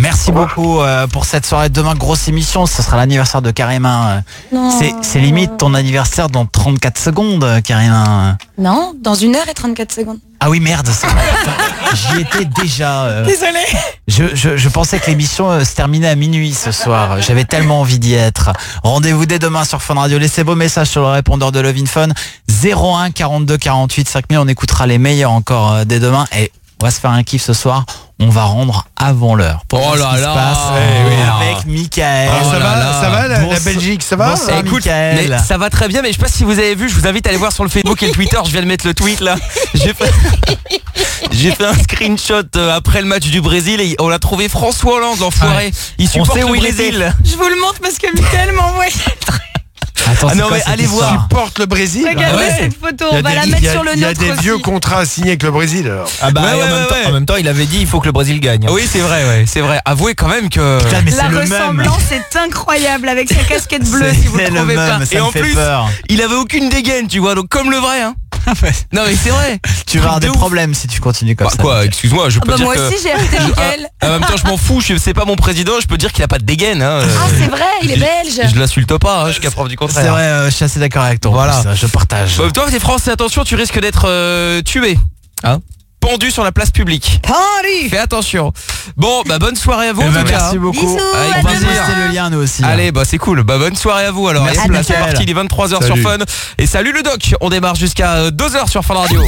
Merci beaucoup pour cette soirée de demain. Grosse émission, ce sera l'anniversaire de Karima. C'est limite ton anniversaire dans 34 secondes, Karima. Non, dans 1h34. Ah oui, merde, c'est vrai. J'y étais déjà. Désolée. Je pensais que l'émission se terminait à minuit ce soir. J'avais tellement envie d'y être. Rendez-vous dès demain sur Fun Radio. Laissez vos messages sur le répondeur de Love in Fun. 01 42 48 5000. On écoutera les meilleurs encore dès demain. Et on va se faire un kiff ce soir. On va rendre avant l'heure. Pour voir ce qui se passe avec Mickaël. Ça va la Belgique, ça va? Bonsoir, écoute, Mickaël. mais ça va très bien, mais je sais pas si vous avez vu, je vous invite à aller voir sur le Facebook et le Twitter, je viens de mettre le tweet là. J'ai fait un screenshot après le match du Brésil et on a trouvé François Hollande, l'enfoiré. Il supporte le Brésil. Je vous le montre parce que Mickaël m'a envoyé. Attends, non mais allez voir. Supporte le Brésil. Regardez cette photo, on va la mettre sur le nôtre. Il y a des aussi. vieux contrats signés avec le Brésil alors. Ah bah en même temps, il avait dit il faut que le Brésil gagne. Oui, c'est vrai, c'est vrai. Avouez quand même que Putain, mais La c'est le même. ressemblance est incroyable avec sa casquette bleue si vous C'est ne le trouvez pas. même, ça Et me en fait plus, peur. il avait aucune dégaine, tu vois, donc comme le vrai hein. Non mais c'est vrai. Tu vas avoir des problèmes si tu continues comme Bah, ça. quoi, excuse-moi, je peux dire Moi que aussi j'ai acheté Mickaël. en même temps, je m'en fous, c'est pas mon président, je peux dire qu'il a pas de dégaine hein. Ah c'est vrai, il est belge. Je l'insulte pas, hein, jusqu'à preuve du contraire. C'est vrai, je suis assez d'accord avec toi. Voilà. Je partage. Toi, t'es français, attention, tu risques d'être tué. Hein, pendu sur la place publique. Fais attention. Bon, bah bonne soirée à vous. en tout cas. Merci beaucoup. Bisous, Avec à plaisir. demain. C'est le lien nous aussi. Allez, bah c'est cool. Bah bonne soirée à vous alors. Merci, Et hop là, c'est Mickaël. parti, il est 23h sur Salut. Fun. Et salut le doc. On démarre jusqu'à 2h sur Fun Radio.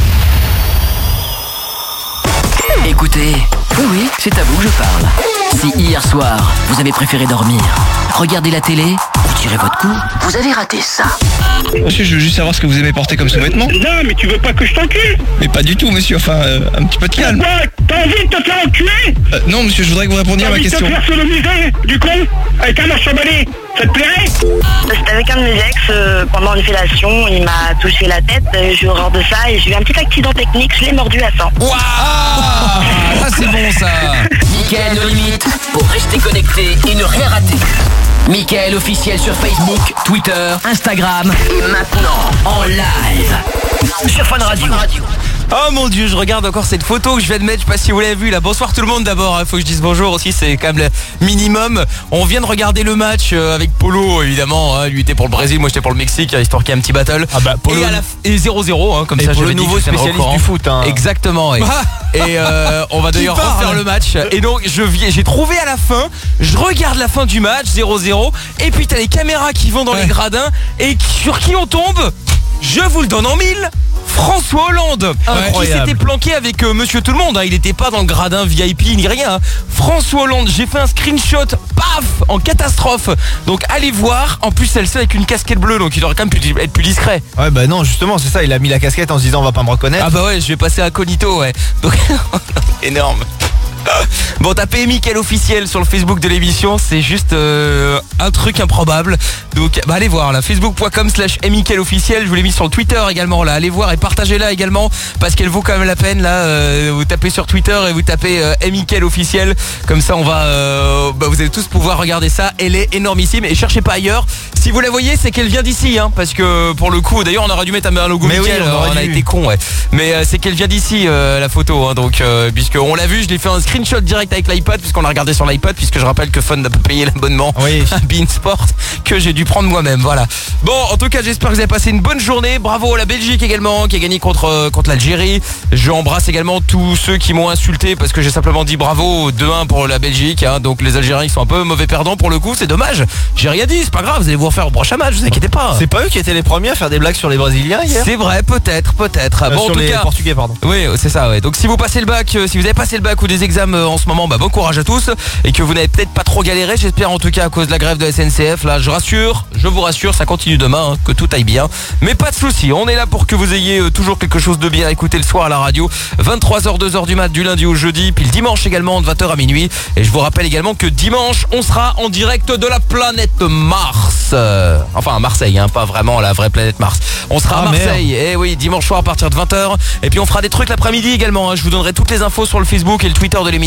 Écoutez, oui, c'est à vous que je parle. Si hier soir, vous avez préféré dormir, regarder la télé ou tirer votre coup, vous avez raté ça. Monsieur, je veux juste savoir ce que vous aimez porter comme sous-vêtement. Non, mais tu veux pas que je t'encule? Mais pas du tout, monsieur, enfin, un petit peu de calme. Quoi? T'as envie de te faire enculer? Non, monsieur, je voudrais que vous répondiez T'as à ma envie de te question. faire sodomiser, du con? Avec un marche balai? Ça te plairait? C'était avec un de mes ex, pendant une fellation, il m'a touché la tête, j'ai eu horreur de ça et j'ai eu un petit accident technique, je l'ai mordu à sang. Waouh, ah, c'est bon ça. Mickaël No Limite, pour rester connecté et ne rien rater. Mickaël officiel sur Facebook, Twitter, Instagram et maintenant en live sur Fun Radio. Oh mon dieu, je regarde encore cette photo que je viens de mettre, je sais pas si vous l'avez vue là. Bonsoir tout le monde d'abord, faut que je dise bonjour aussi, c'est quand même le minimum. On vient de regarder le match avec Polo évidemment, hein. Lui était pour le Brésil, moi j'étais pour le Mexique, histoire qu'il y ait un petit battle. Ah bah Polo. Et 0-0 hein, comme Et ça pour je le nouveau spécialiste du foot hein. Exactement ouais. Et on va d'ailleurs refaire le match. Et donc j'ai trouvé à la fin, je regarde la fin du match 0-0 et puis t'as les caméras qui vont dans les gradins et sur qui on tombe. Je vous le donne en mille. François Hollande qui s'était planqué avec Monsieur Tout le Monde hein. Il n'était pas dans le gradin VIP ni rien hein. François Hollande, j'ai fait un screenshot, paf, en catastrophe. Donc allez voir, en plus celle-ci avec une casquette bleue, donc il aurait quand même pu être plus discret. Ouais bah non justement c'est ça, il a mis la casquette en se disant on va pas me reconnaître. Ah bah ouais, je vais passer incognito ouais. Donc énorme. Bon, tapez Mickaël officiel sur le Facebook de l'émission, c'est juste un truc improbable. Donc bah allez voir là, facebook.com/Mickaël officiel, je vous l'ai mis sur le Twitter également là, allez voir et partagez-la également parce qu'elle vaut quand même la peine là, vous tapez sur Twitter et vous tapez Mickaël officiel, comme ça on va vous allez tous pouvoir regarder ça, elle est énormissime et cherchez pas ailleurs. Si vous la voyez, c'est qu'elle vient d'ici hein, parce que pour le coup, d'ailleurs on aurait dû mettre un logo Mickaël, on a été con ouais. Mais c'est qu'elle vient d'ici la photo hein, donc puisque on l'a vu, je l'ai fait un screenshot direct avec l'iPad puisqu'on l'a regardé sur l'iPad puisque je rappelle que Fun n'a pas payé l'abonnement à Beansport que j'ai dû prendre moi-même, voilà. Bon, en tout cas, j'espère que vous avez passé une bonne journée. Bravo à la Belgique également qui a gagné contre l'Algérie. J'embrasse également tous ceux qui m'ont insulté parce que j'ai simplement dit bravo 2-1 pour la Belgique hein. Donc les Algériens ils sont un peu mauvais perdants pour le coup, c'est dommage. J'ai rien dit, c'est pas grave, vous allez vous refaire au prochain match, vous inquiétez pas. C'est pas eux qui étaient les premiers à faire des blagues sur les Brésiliens hier? C'est vrai, peut-être. Bon, en sur tout les cas, Portugais pardon. Oui, c'est ça ouais. Donc si vous passez le bac, si vous avez passé le bac ou des examens en ce moment, bon courage à tous et que vous n'avez peut-être pas trop galéré, j'espère en tout cas à cause de la grève de la SNCF là, je vous rassure, ça continue demain, hein, que tout aille bien. Mais pas de soucis, on est là pour que vous ayez toujours quelque chose de bien à écouter le soir à la radio. 23h, 2h du mat du lundi au jeudi, puis le dimanche également de 20h à minuit. Et je vous rappelle également que dimanche, on sera en direct de la planète Mars. Enfin à Marseille, hein, pas vraiment la vraie planète Mars. On sera à Marseille, et oui, dimanche soir à partir de 20h. Et puis on fera des trucs l'après-midi également, hein. Je vous donnerai toutes les infos sur le Facebook et le Twitter de l'émission.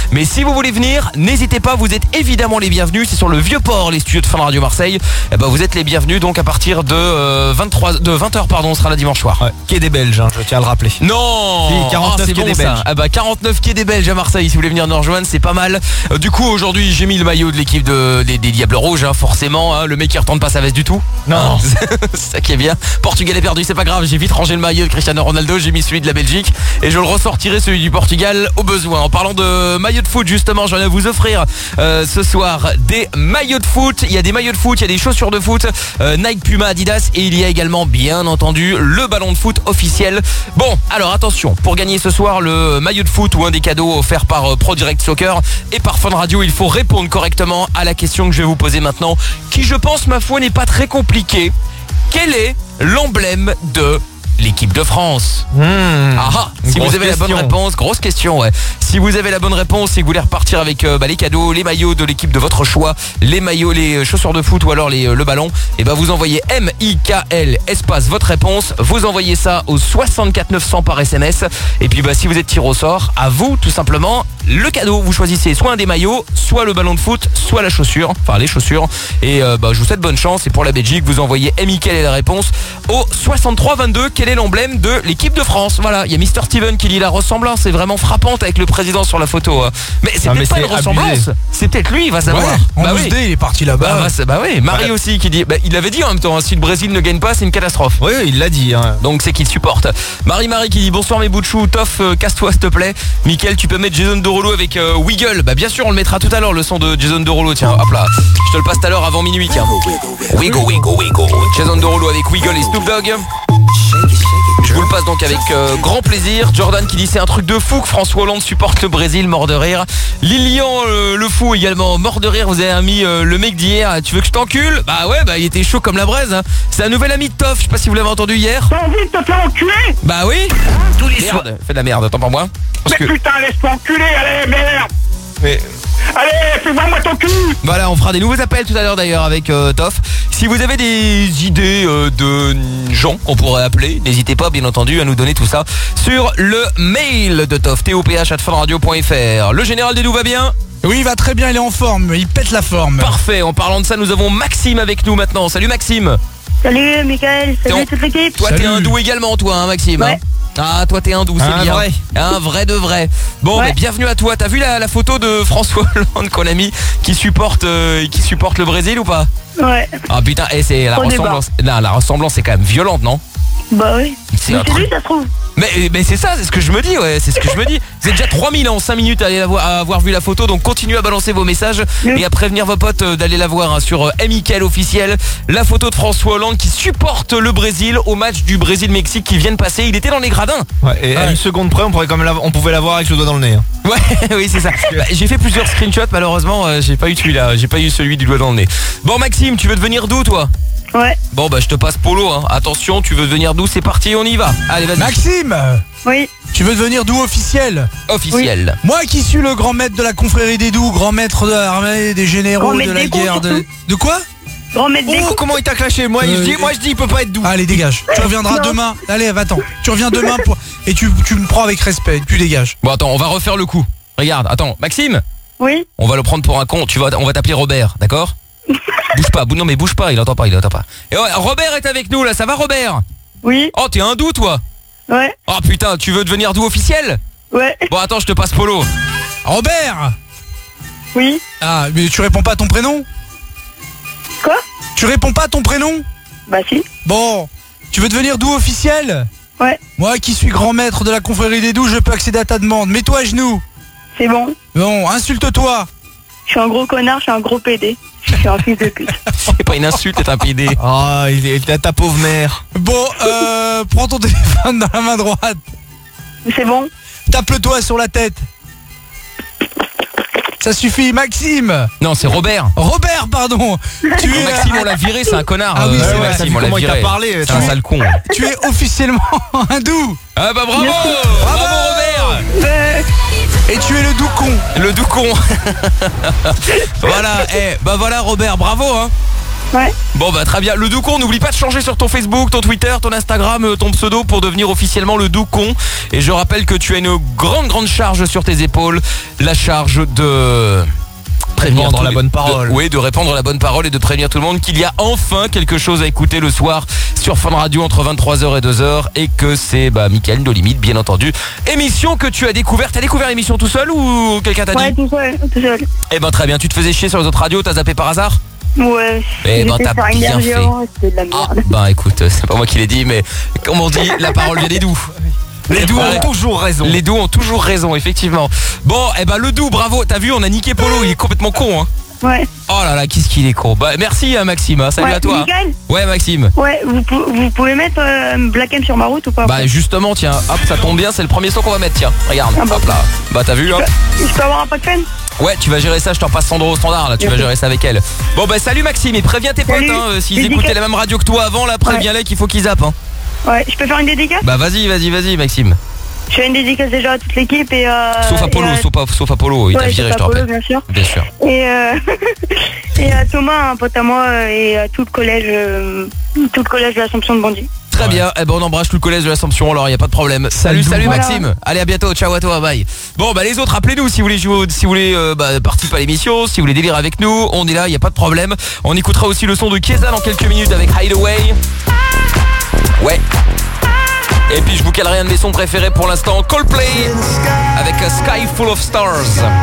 Mais si vous voulez venir, n'hésitez pas, vous êtes évidemment les bienvenus. C'est sur le Vieux-Port, les studios de Fun Radio Marseille. Eh ben, vous êtes les bienvenus donc à partir de 20h pardon, on sera là dimanche soir. Ouais. Quai des Belges, hein, je tiens à le rappeler. Non, si, 49 c'est Quai bon, des ça. Belges. Ah bah 49 Quai des Belges à Marseille, si vous voulez venir nous rejoindre, c'est pas mal. Du coup, aujourd'hui, j'ai mis le maillot de l'équipe des Diables Rouges, hein, forcément, hein, le mec qui retourne pas sa veste du tout. Non. C'est ça qui est bien. Portugal est perdu, c'est pas grave, j'ai vite rangé le maillot de Cristiano Ronaldo, j'ai mis celui de la Belgique et je le ressortirai celui du Portugal au besoin. En parlant de maillot de foot, justement, j'en ai à vous offrir ce soir des maillots de foot. Il y a des maillots de foot, il y a des chaussures de foot, Nike, Puma, Adidas, et il y a également, bien entendu, le ballon de foot officiel. Bon, alors attention, pour gagner ce soir le maillot de foot ou un des cadeaux offerts par Pro Direct Soccer et par Fun Radio, il faut répondre correctement à la question que je vais vous poser maintenant, qui je pense, ma foi, n'est pas très compliquée. Quel est l'emblème de l'équipe de France? Si vous avez la bonne réponse, grosse question, ouais. Si vous avez la bonne réponse et que vous voulez repartir avec les cadeaux, les maillots de l'équipe de votre choix, les maillots, les chaussures de foot ou alors le ballon, et ben vous envoyez MIKL espace votre réponse, vous envoyez ça au 64 900 par SMS et puis si vous êtes tiré au sort, à vous tout simplement le cadeau. Vous choisissez soit un des maillots, soit le ballon de foot, soit la chaussure, enfin les chaussures et je vous souhaite bonne chance et pour la Belgique, vous envoyez MIKL et la réponse au 63 22. Quel est l'emblème de l'équipe de France? Voilà, il y a Mr Steven qui dit la ressemblance est vraiment frappante avec le président sur la photo. Mais c'est peut-être pas une ressemblance. C'est peut-être lui, il va savoir. Ouais, en il est parti là-bas. Bah oui, Marie aussi qui dit, il avait dit en même temps, si le Brésil ne gagne pas, c'est une catastrophe. Oui, il l'a dit. Hein. Donc c'est qu'il supporte. Marie qui dit bonsoir mes bouts de chou, Toff, casse-toi s'il te plaît. Mickaël, tu peux mettre Jason Derulo avec Wiggle. Bah bien sûr, on le mettra tout à l'heure le son de Jason Derulo. Tiens, hop là. Je te le passe tout à l'heure avant minuit, tiens. Wiggle. Jason Derulo avec Wiggle et Snoop Dogg. Je vous le passe donc avec grand plaisir. Jordan qui dit c'est un truc de fou que François Hollande supporte le Brésil, mort de rire. Lilian le fou également, mort de rire. Vous avez mis le mec d'hier, tu veux que je t'encule? Bah ouais, il était chaud comme la braise, hein. C'est un nouvel ami de Toff, je sais pas si vous l'avez entendu hier. T'as envie de te faire enculer? Bah oui. Tous les soirs. Fais de la merde, attends pour moi. Mais putain, laisse-moi enculer, allez, merde. Mais... Allez, fais voir moi ton cul. Voilà, on fera des nouveaux appels tout à l'heure d'ailleurs avec Toff. Si vous avez des idées de gens qu'on pourrait appeler, n'hésitez pas bien entendu à nous donner tout ça sur le mail de Toff, toph@funradio.fr. Le général Dédou va bien? Oui, il va très bien, il est en forme, il pète la forme. Parfait, en parlant de ça, nous avons Maxime avec nous maintenant. Salut Maxime. Salut Mickaël, salut toute l'équipe. Toi t'es hindou également toi hein, Maxime ouais. Ah toi t'es hindou, c'est bien vrai. Un vrai de vrai. Bon mais bienvenue à toi. T'as vu la photo de François Hollande qu'on a mis qui supporte le Brésil ou pas? Ouais. Ah putain, c'est la ressemblance. Non, la ressemblance est quand même violente, non? Bah oui. C'est lui ça se trouve. Mais c'est ça, c'est ce que je me dis, ouais, c'est ce que je me dis. Vous êtes déjà 3000 en 5 minutes à avoir vu la photo, donc continuez à balancer vos messages et à prévenir vos potes d'aller la voir hein, sur MIKL officiel. La photo de François Hollande qui supporte le Brésil au match du Brésil-Mexique qui vient de passer. Il était dans les gradins. Ouais, et à une seconde près, on pouvait l'avoir avec le doigt dans le nez. Hein. Ouais, oui, c'est ça. J'ai fait plusieurs screenshots, malheureusement, j'ai pas eu celui-là, j'ai pas eu celui du doigt dans le nez. Bon, Maxime, tu veux devenir d'où, toi? Ouais. Bon, je te passe Polo, hein. Attention, tu veux devenir d'où? C'est parti, on y va. Allez, vas-y. Maxime. Oui. Tu veux devenir d'où officiel? Officiel. Oui. Moi qui suis le grand maître de la confrérie des doux, grand maître de l'armée, des généraux, de la guerre, de quoi? Grand maître des coups. Comment il t'a clashé? Moi je dis il peut pas être doux. Allez dégage. Tu reviendras demain. Allez va-t'en. Tu reviens demain et tu me prends avec respect. Tu dégages. Bon attends, on va refaire le coup. Regarde, attends, Maxime. Oui. On va le prendre pour un con. On va t'appeler Robert, d'accord? Bouge pas, non mais bouge pas, il entend pas. Et ouais, Robert est avec nous là, ça va Robert? Oui. Oh t'es hindou toi? Ouais. Oh putain, tu veux devenir d'où officiel? Ouais. Bon attends, je te passe Polo. Robert. Oui. Ah mais tu réponds pas à ton prénom? Quoi? Tu réponds pas à ton prénom? Bah si. Bon, tu veux devenir d'où officiel? Ouais. Moi qui suis grand maître de la confrérie des doux, je peux accéder à ta demande. Mets-toi à genoux. C'est bon. Bon, insulte-toi. Je suis un gros connard, je suis un gros PD. Je suis un fils de pute. C'est pas une insulte, t'es un PD. Ah, il est ta pauvre mère. Bon, prends ton téléphone dans la main droite. C'est bon. Tape-le-toi sur la tête. Ça suffit, Maxime. Non, c'est Robert. Robert, pardon. Maxime, on l'a viré, c'est un connard. Ah oui, c'est vrai. Maxime, on l'a viré. Parlé, c'est un sale con. Tu es officiellement hindou. Ah bah bravo. Bravo Robert. Et tu es le doux con. Le doux con. Voilà, voilà Robert, bravo hein. Ouais. Bon bah très bien, le Doucon, n'oublie pas de changer sur ton Facebook, ton Twitter, ton Instagram, ton pseudo pour devenir officiellement le Doucon. Et je rappelle que tu as une grande charge sur tes épaules, la charge de... Répandre la bonne parole. Oui, de répandre la bonne parole et de prévenir tout le monde qu'il y a enfin quelque chose à écouter le soir sur Fun Radio entre 23h et 2h et que c'est Mickaël No Limite, bien entendu. Émission que tu as découverte. T'as découvert l'émission tout seul ou quelqu'un t'a dit? Ouais, tout seul. Eh ben très bien, tu te faisais chier sur les autres radios, t'as zappé par hasard? Ouais. Eh ben t'as bien fait. C'était de la merde. Ah, bah écoute, c'est pas moi qui l'ai dit, mais comme on dit, la parole vient des doux. Les doux ont toujours raison. Les doux ont toujours raison, effectivement. Bon, le doux, bravo. T'as vu, on a niqué Polo, il est complètement con, hein. Ouais. Oh là là, qu'est-ce qu'il est con. Merci Maxime, hein. Salut à toi. Mickaël. Ouais Maxime. Ouais, vous pouvez mettre Black M sur ma route ou pas? Justement, tiens, hop, ça tombe bien, c'est le premier son qu'on va mettre, tiens. Regarde, hop là. T'as vu, hop. Je peux avoir un pas de peine? Ouais, tu vas gérer ça, je t'en passe Sandro au standard là, tu vas gérer ça avec elle. Bon salut Maxime, et préviens tes potes, hein, s'ils écoutaient la même radio que toi avant, là, préviens-les qu'il faut qu'ils zappent, hein. Ouais, je peux faire une dédicace? Vas-y Maxime. Je fais une dédicace déjà à toute l'équipe et sauf Apollo, sauf Apollo, il t'a viré, je te rappelle. Bien sûr. Bien sûr. Et et à Thomas, un pote à moi, et à tout le collège de l'Assomption de Bondy. Très bien, on embrasse tout le collège de l'Assomption, alors il y a pas de problème. Salut Maxime. Allez, à bientôt, ciao à toi, bye. Bon les autres, appelez-nous si vous voulez jouer, si vous voulez participer à l'émission, si vous voulez délire avec nous, on est là, il y a pas de problème. On écoutera aussi le son de Chiesa dans quelques minutes avec Hideaway. Ouais. Et puis je vous calerai un de mes sons préférés pour l'instant, Coldplay avec A Sky Full of Stars.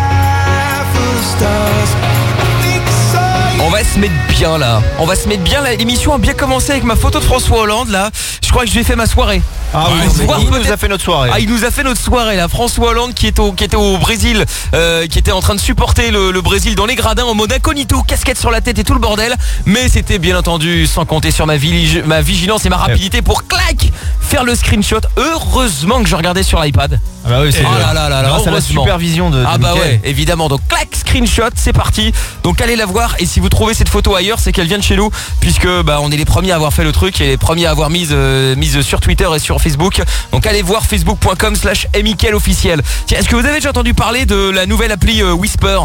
On va se mettre bien là. L'émission a bien commencé avec ma photo de François Hollande là. Je crois que je lui ai fait ma soirée. Ah oui, il nous a fait notre soirée. Il nous a fait notre soirée là. François Hollande qui était au Brésil, qui était en train de supporter le Brésil dans les gradins en mode incognito, casquette sur la tête et tout le bordel. Mais c'était bien entendu sans compter sur ma vigilance et ma rapidité pour faire le screenshot. Heureusement que je regardais sur l'iPad. Ah bah oui, c'est grâce à la supervision de ouais, évidemment. Donc screenshot, c'est parti. Donc allez la voir, et si vous trouvez cette photo ailleurs, c'est qu'elle vient de chez nous, puisque on est les premiers à avoir fait le truc et les premiers à avoir mise sur Twitter et sur Facebook. Donc allez voir facebook.com/Mickaël officiel. Tiens, est-ce que vous avez déjà entendu parler de la nouvelle appli Whisper?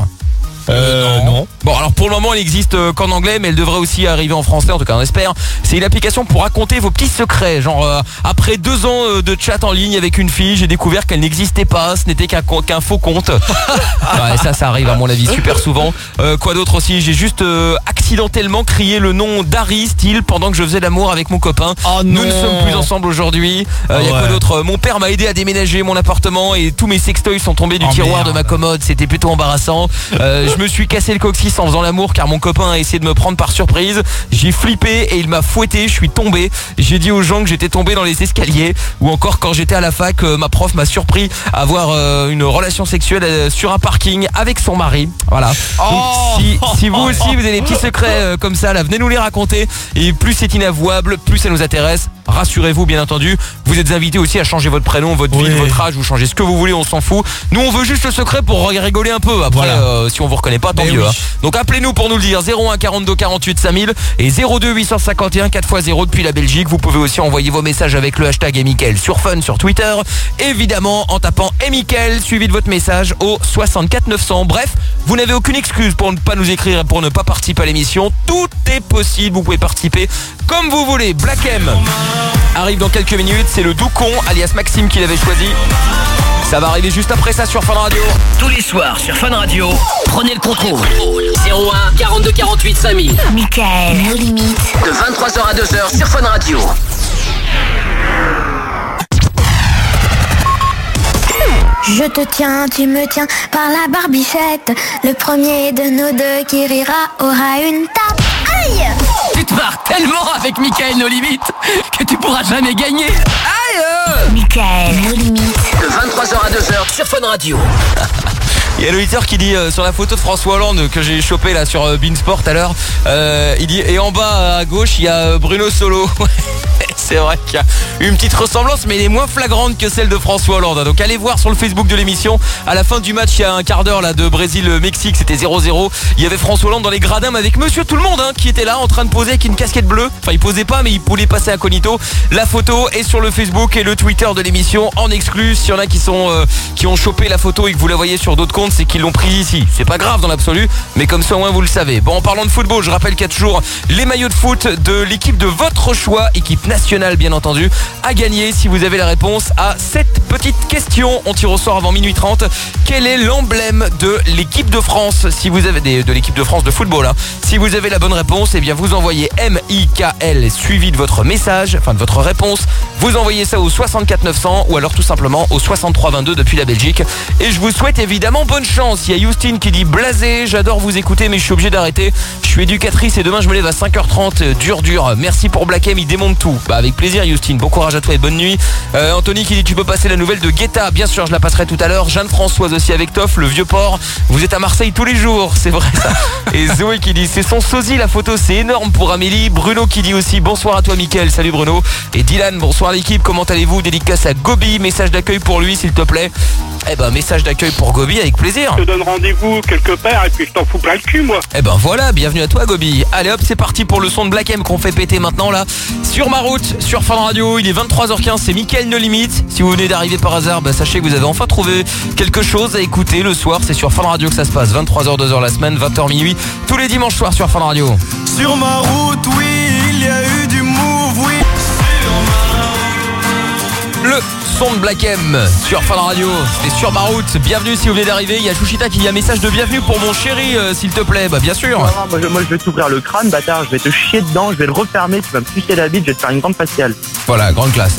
Non. Bon, alors pour le moment elle existe qu'en anglais, mais elle devrait aussi arriver en français, en tout cas on espère. C'est une application pour raconter vos petits secrets. Genre après 2 ans de chat en ligne avec une fille, j'ai découvert qu'elle n'existait pas, ce n'était qu'un faux compte. Ouais, ça arrive à mon avis super souvent. Quoi d'autre aussi? J'ai juste accidentellement crié le nom d'Harry Steele pendant que je faisais l'amour avec mon copain. Nous ne sommes plus ensemble aujourd'hui. Y a quoi d'autre? Mon père m'a aidé à déménager mon appartement et tous mes sextoys sont tombés du tiroir de ma commode. C'était plutôt embarrassant. Je me suis cassé le coccyx en faisant l'amour car mon copain a essayé de me prendre par surprise. J'ai flippé et il m'a fouetté, je suis tombé. J'ai dit aux gens que j'étais tombé dans les escaliers. Ou encore quand j'étais à la fac, ma prof m'a surpris à avoir une relation sexuelle sur un parking avec son mari. Voilà. Donc, si vous aussi vous avez des petits secrets comme ça, là, venez nous les raconter. Et plus c'est inavouable, plus ça nous intéresse. Rassurez-vous, bien entendu, vous êtes invités aussi à changer votre prénom, votre ville, votre âge, vous changez ce que vous voulez, on s'en fout. Nous on veut juste le secret pour rigoler un peu. Après si on vous reconnaît pas, tant mieux. Hein. Donc appelez-nous pour nous le dire, 01 42 48 5000 et 02 851 4x0 depuis la Belgique. Vous pouvez aussi envoyer vos messages avec le hashtag Mickaël sur Fun sur Twitter, évidemment en tapant Mickaël suivi de votre message au 64 900. Bref, vous n'avez aucune excuse pour ne pas nous écrire et pour ne pas participer à l'émission. Tout est possible, vous pouvez participer comme vous voulez. Black M arrive dans quelques minutes, c'est le Doucon alias Maxime qui l'avait choisi. Ça va arriver juste après ça sur Fun Radio. Tous les soirs sur Fun Radio, prenez le contrôle. 01 42 48 5000. Mickaël No Limite. De 23h à 2h sur Fun Radio. Je te tiens, tu me tiens par la barbichette. Le premier de nous deux qui rira aura une tape. Aïe! Tu te marres tellement avec Mickaël No Limite que tu pourras jamais gagner. Aïe! Mickaël No Limite. De 23h à 2h sur Fun Radio. Il y a l'auditeur qui dit sur la photo de François Hollande que j'ai chopé là sur Beansport à l'heure, il dit et en bas à gauche il y a Bruno Solo. C'est vrai qu'il y a une petite ressemblance, mais elle est moins flagrante que celle de François Hollande. Donc allez voir sur le Facebook de l'émission. À la fin du match, il y a un quart d'heure là de Brésil-Mexique, c'était 0-0. Il y avait François Hollande dans les gradins, mais avec Monsieur Tout le Monde qui était là en train de poser avec une casquette bleue. Enfin, il posait pas, mais il voulait passer incognito. La photo est sur le Facebook et le Twitter de l'émission en exclu. S'il y en a qui ont chopé la photo et que vous la voyez sur d'autres comptes, c'est qu'ils l'ont pris ici. C'est pas grave dans l'absolu, mais comme ça au moins vous le savez. Bon, en parlant de football, je rappelle qu'il y a toujours les maillots de foot de l'équipe de votre choix, équipe nationale bien entendu, à gagner si vous avez la réponse à cette petite question. On tire au sort avant minuit 30. Quel est l'emblème de l'équipe de France? Si vous avez de l'équipe de France de football, si vous avez la bonne réponse, eh bien vous envoyez MIKL suivi de votre message, enfin de votre réponse. Vous envoyez ça au 64 900 ou alors tout simplement au 63 22 depuis la Belgique. Et je vous souhaite évidemment bonne chance. Il y a Justine qui dit blasé, j'adore vous écouter mais je suis obligé d'arrêter. Je suis éducatrice et demain je me lève à 5h30, dur. Merci pour Black M, il démonte tout. Bah avec plaisir Justine, bon courage à toi et bonne nuit. Anthony qui dit tu peux passer la nouvelle de Guetta, bien sûr je la passerai tout à l'heure. Jeanne-Françoise aussi avec Toff, le vieux port. Vous êtes à Marseille tous les jours, c'est vrai ça. Et Zoé qui dit c'est son sosie la photo, c'est énorme pour Amélie. Bruno qui dit aussi bonsoir à toi Mickaël, salut Bruno. Et Dylan, bonsoir l'équipe, comment allez-vous? Dédicace à Gobi, message d'accueil pour lui s'il te plaît. Eh ben message d'accueil pour Gobi avec plaisir. Je te donne rendez-vous quelque part et puis je t'en fous plein le cul moi. Eh ben voilà, bienvenue à toi Gobi. Allez hop, c'est parti pour le son de Black M qu'on fait péter maintenant là. Sur ma route, sur Fun Radio, il est 23h15, c'est Mickaël No Limite. Si vous venez d'arriver par hasard, sachez que vous avez enfin trouvé quelque chose à écouter le soir. C'est sur Fun Radio que ça se passe, 23h, 2h la semaine, 20h minuit, tous les dimanches soirs sur Fun Radio. Sur ma route, oui, il y a eu du move, oui. Le son de Black M sur Fun Radio, c'est sur ma route. Bienvenue si vous venez d'arriver. Il y a Chouchita qui dit un message de bienvenue pour mon chéri, s'il te plaît. Bah bien sûr. Moi je vais t'ouvrir le crâne, bâtard. Je vais te chier dedans, je vais le refermer. Tu vas me sucer la bite, je vais te faire une grande faciale. Voilà, grande classe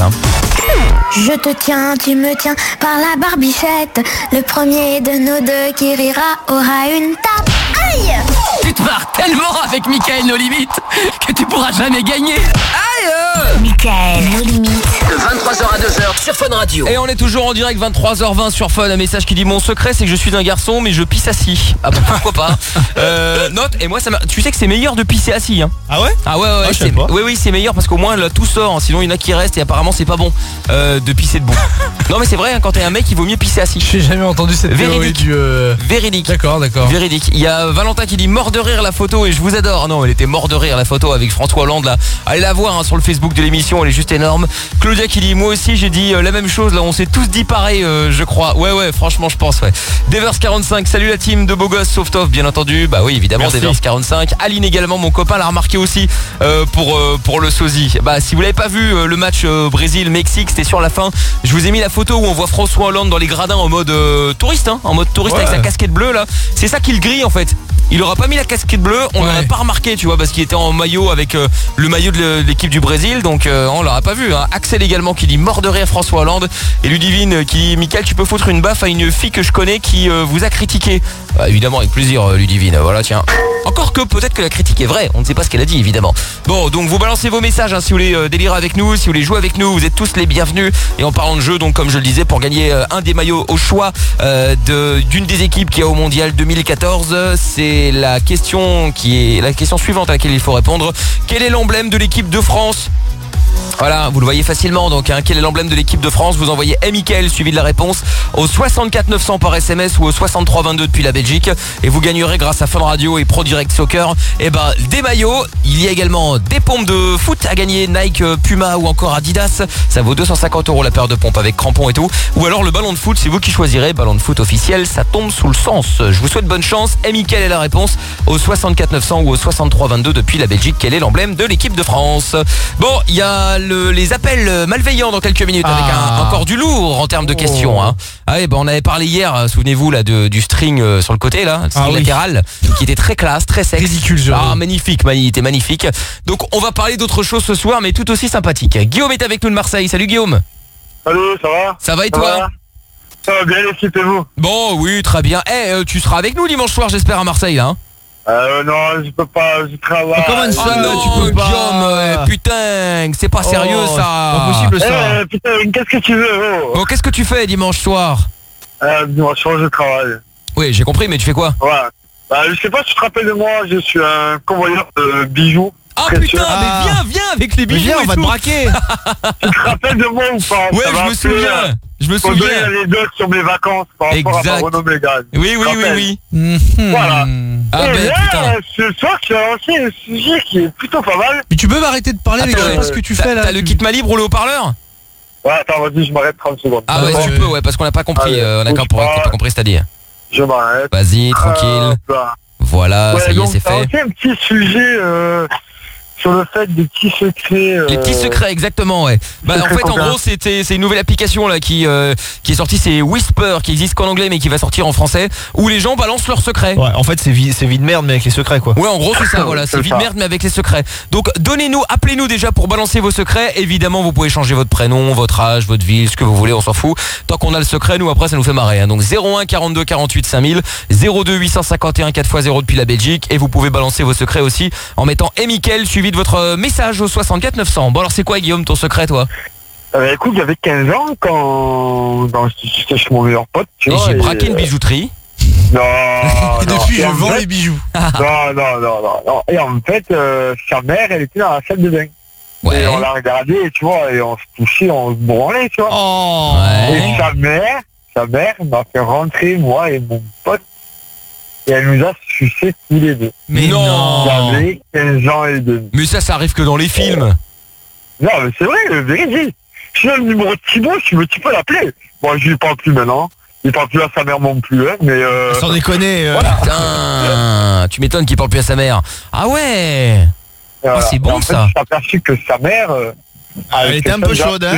Je te tiens, tu me tiens par la barbichette. Le premier de nos deux qui rira aura une tape. Aïe! Tu te marres tellement avec Mickaël No Limite que tu pourras jamais gagner. Aïe! Mickaël No Limite. De 23h à 2h sur Fun Radio. Et on est toujours en direct 23h20 sur Fun. Un message qui dit mon secret c'est que je suis un garçon mais je pisse assis. Ah bon pourquoi pas. Note et moi tu sais que c'est meilleur de pisser assis Ah ouais? Ah ouais, oui c'est meilleur parce qu'au moins là tout sort, sinon il y en a qui restent et apparemment c'est pas bon de pisser debout. Non mais c'est vrai quand t'es un mec il vaut mieux pisser assis. J'ai jamais entendu cette théorie du Véridique. D'accord. Véridique. Il y a Valentin qui dit mort de rire la photo et je vous adore. Non elle était mort de rire la photo avec François Hollande là. Allez la voir sur le Facebook de l'émission, elle est juste énorme. Claudia qui dit moi aussi j'ai dit la même chose là, on s'est tous dit pareil je crois. Ouais franchement je pense Devers 45, salut la team de beaux gosses sauf Toff bien entendu. Bah oui évidemment. Merci. Devers 45. Aline également mon copain l'a remarqué aussi pour le sosie. Bah si vous l'avez pas vu le match Brésil-Mexique c'était sur la fin. Je vous ai mis la photo où on voit François Hollande dans les gradins en mode touriste en mode touriste avec sa casquette bleue là. C'est ça qui le grille en fait. Il aura pas mis la casquette bleue, on l'aurait pas remarqué tu vois parce qu'il était en maillot avec le maillot de l'équipe du Brésil donc on l'aurait pas vu Axel également qui dit mort de rire François Hollande et Ludivine qui dit Mickaël tu peux foutre une baffe à une fille que je connais qui vous a critiqué. Évidemment avec plaisir Ludivine, voilà tiens. Encore que peut-être que la critique est vraie, on ne sait pas ce qu'elle a dit évidemment. Bon donc vous balancez vos messages si vous voulez délirer avec nous, si vous voulez jouer avec nous, vous êtes tous les bienvenus. Et en parlant de jeu donc comme je le disais pour gagner un des maillots au choix d'une des équipes qui est au mondial 2014, c'est la question suivante à laquelle il faut répondre. Quel est l'emblème de l'équipe de France? Voilà, vous le voyez facilement donc quel est l'emblème de l'équipe de France? Vous envoyez Mickaël suivi de la réponse au 64 900 par SMS ou au 63 22 depuis la Belgique et vous gagnerez grâce à Fun Radio et Pro Direct Soccer des maillots. Il y a également des pompes de foot à gagner, Nike, Puma ou encore Adidas. Ça vaut 250 € la paire de pompes avec crampons et tout. Ou alors le ballon de foot, c'est vous qui choisirez. Ballon de foot officiel, ça tombe sous le sens. Je vous souhaite bonne chance. Mickaël est la réponse au 64 900 ou au 63 22 depuis la Belgique. Quel est l'emblème de l'équipe de France? Bon, il y a les appels malveillants dans quelques minutes avec encore du lourd en termes de questions. On avait parlé hier, souvenez-vous là du string sur le côté là, le string latéral qui était très classe, très sexe. Ridicule. Magnifique, il était magnifique. Donc on va parler d'autre chose ce soir mais tout aussi sympathique. Guillaume est avec nous de Marseille. Salut Guillaume. Salut, ça va? Ça va et toi? Ça va bien l'équipe et vous? Bon oui très bien. Tu seras avec nous dimanche soir j'espère à Marseille là non, je peux pas, je travaille. Comment ça tu peux pas Guillaume, putain, c'est pas sérieux ça. Pas possible ça. Putain, qu'est-ce que tu veux Bon, qu'est-ce que tu fais dimanche soir? Dimanche soir, je travaille. Oui, j'ai compris, mais tu fais quoi? Ouais. Je sais pas si tu te rappelles de moi, je suis un convoyeur de bijoux. précieux. putain, mais viens avec les bijoux. Viens, on et va te tout. braquer. Tu te rappelles de moi ou pas? Ouais, Ça m'a je me fait, souviens. Je me Faut donner souviens. l'anecdote sur mes vacances par rapport Exact. à ma Renault Mégane. Oui. Voilà. Ah Et ben là, putain. ce soir, tu as lancé un sujet qui est plutôt pas mal. Mais tu peux m'arrêter de parler, Attends, les gars, parce que tu T'as fais là. t'as le kit Malibre ou le haut-parleur? Ouais, attends, vas-y, je m'arrête 30 secondes. Ah ouais, tu peux, ouais, parce qu'on n'a pas compris. Allez, On a bouge pas compris, c'est-à-dire. Je m'arrête. Vas-y, tranquille. Voilà, Ouais, ça y est, donc, c'est t'as fait. lancé un petit sujet sur le fait des petits secrets. Les petits secrets, exactement, ouais. Bah en secrets fait, en combien gros, c'est une nouvelle application là qui est sortie, c'est Whisper, qui existe qu'en anglais mais qui va sortir en français, où les gens balancent leurs secrets. Ouais, en fait, c'est vie de merde, mais avec les secrets, quoi. Ouais, en gros, c'est ça, voilà, c'est C'est vie ça. de merde mais avec les secrets. Donc, appelez-nous déjà pour balancer vos secrets. Évidemment, vous pouvez changer votre prénom, votre âge, votre ville, ce que vous voulez, on s'en fout. Tant qu'on a le secret, nous après, ça nous fait marrer. Hein. Donc 01 42 48 5000, 02 851 4x0 depuis la Belgique, et vous pouvez balancer vos secrets aussi en mettant Mickaël suivi de votre message au 64 900. Bon alors, c'est quoi, Guillaume, ton secret, toi? Écoute, j'avais 15 ans quand j'étais chez mon meilleur pote, tu Et vois. j'ai braqué une bijouterie. Non, Et depuis, je en vends fait- les bijoux. Non. Et en fait, sa mère, elle était dans la salle de bain. Ouais. Et on l'a regardé, tu vois, et on se touchait, on se branlait, tu vois. Oh. Ouais. Et sa mère m'a fait rentrer, moi et mon pote, et elle nous a sucé tous les deux. Mais non. J'avais 15 ans et demi. Mais ça arrive que dans les films. Non, mais c'est vrai, le véridique. Je donne le numéro de Thibaut, tu peux l'appeler. Bon, je lui parle plus maintenant. Il parle plus à sa mère non plus, hein, mais Sans déconner. Putain, tu m'étonnes qu'il parle plus à sa mère. Ah ouais. voilà. c'est bon, Et en fait, ça. je suis aperçu que sa mère Elle était un peu chaude, hein.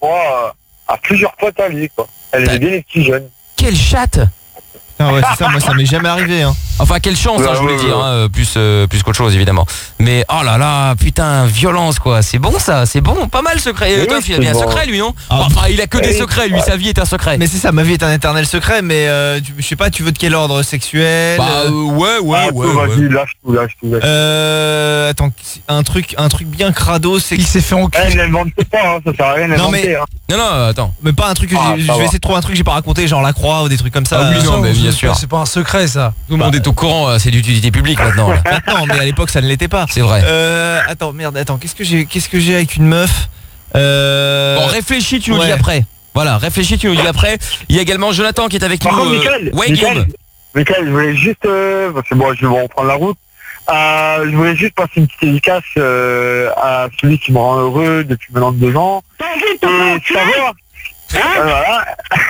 à plusieurs potes à lui, quoi. Elle T'as- aimait bien les petits jeunes. Quelle chatte. Ah ouais, c'est ça, moi ça m'est jamais arrivé, hein. Enfin, quelle chance, hein, je voulais dire, hein, plus qu'autre chose, évidemment. Mais oh là là, putain, violence, quoi. C'est bon, ça, c'est bon, pas mal secret. Oui, Toff, il a bien un c'est bon. secret, lui, non? Ah. Enfin, il a que des Oui. secrets, lui, sa vie est un secret. Mais c'est ça, ma vie est un éternel secret, mais je sais pas, tu veux de quel ordre sexuel? Bah, ouais. Vas-y, lâche tout. Attends, un truc bien crado, c'est Il s'est fait enculer. Elle n'invente pas, hein, ça sert à rien Non, mais- d'inventer. Hein. Non, attends. mais pas un truc que Ah, je ça vais va. essayer de trouver un truc que j'ai pas raconté, genre la croix ou des trucs comme ça. Ah oui, non, mais bien c'est sûr. pas- C'est pas un secret, ça. Tout le monde est au courant, c'est d'utilité publique maintenant. là. Maintenant, mais à l'époque ça ne l'était pas. C'est vrai. Attends, qu'est-ce que j'ai avec une meuf? Bon, réfléchis, tu nous ouais. dis après. Voilà, réfléchis, tu nous dis après. Il y a également Jonathan qui est avec Par nous. contre, Mickaël, Ouais, Guillaume. Mickaël, je voulais juste, parce que bon, je vais reprendre la route. Je voulais juste passer une petite dédicace à celui qui me rend heureux depuis maintenant 2 ans. Et savoir. Voilà.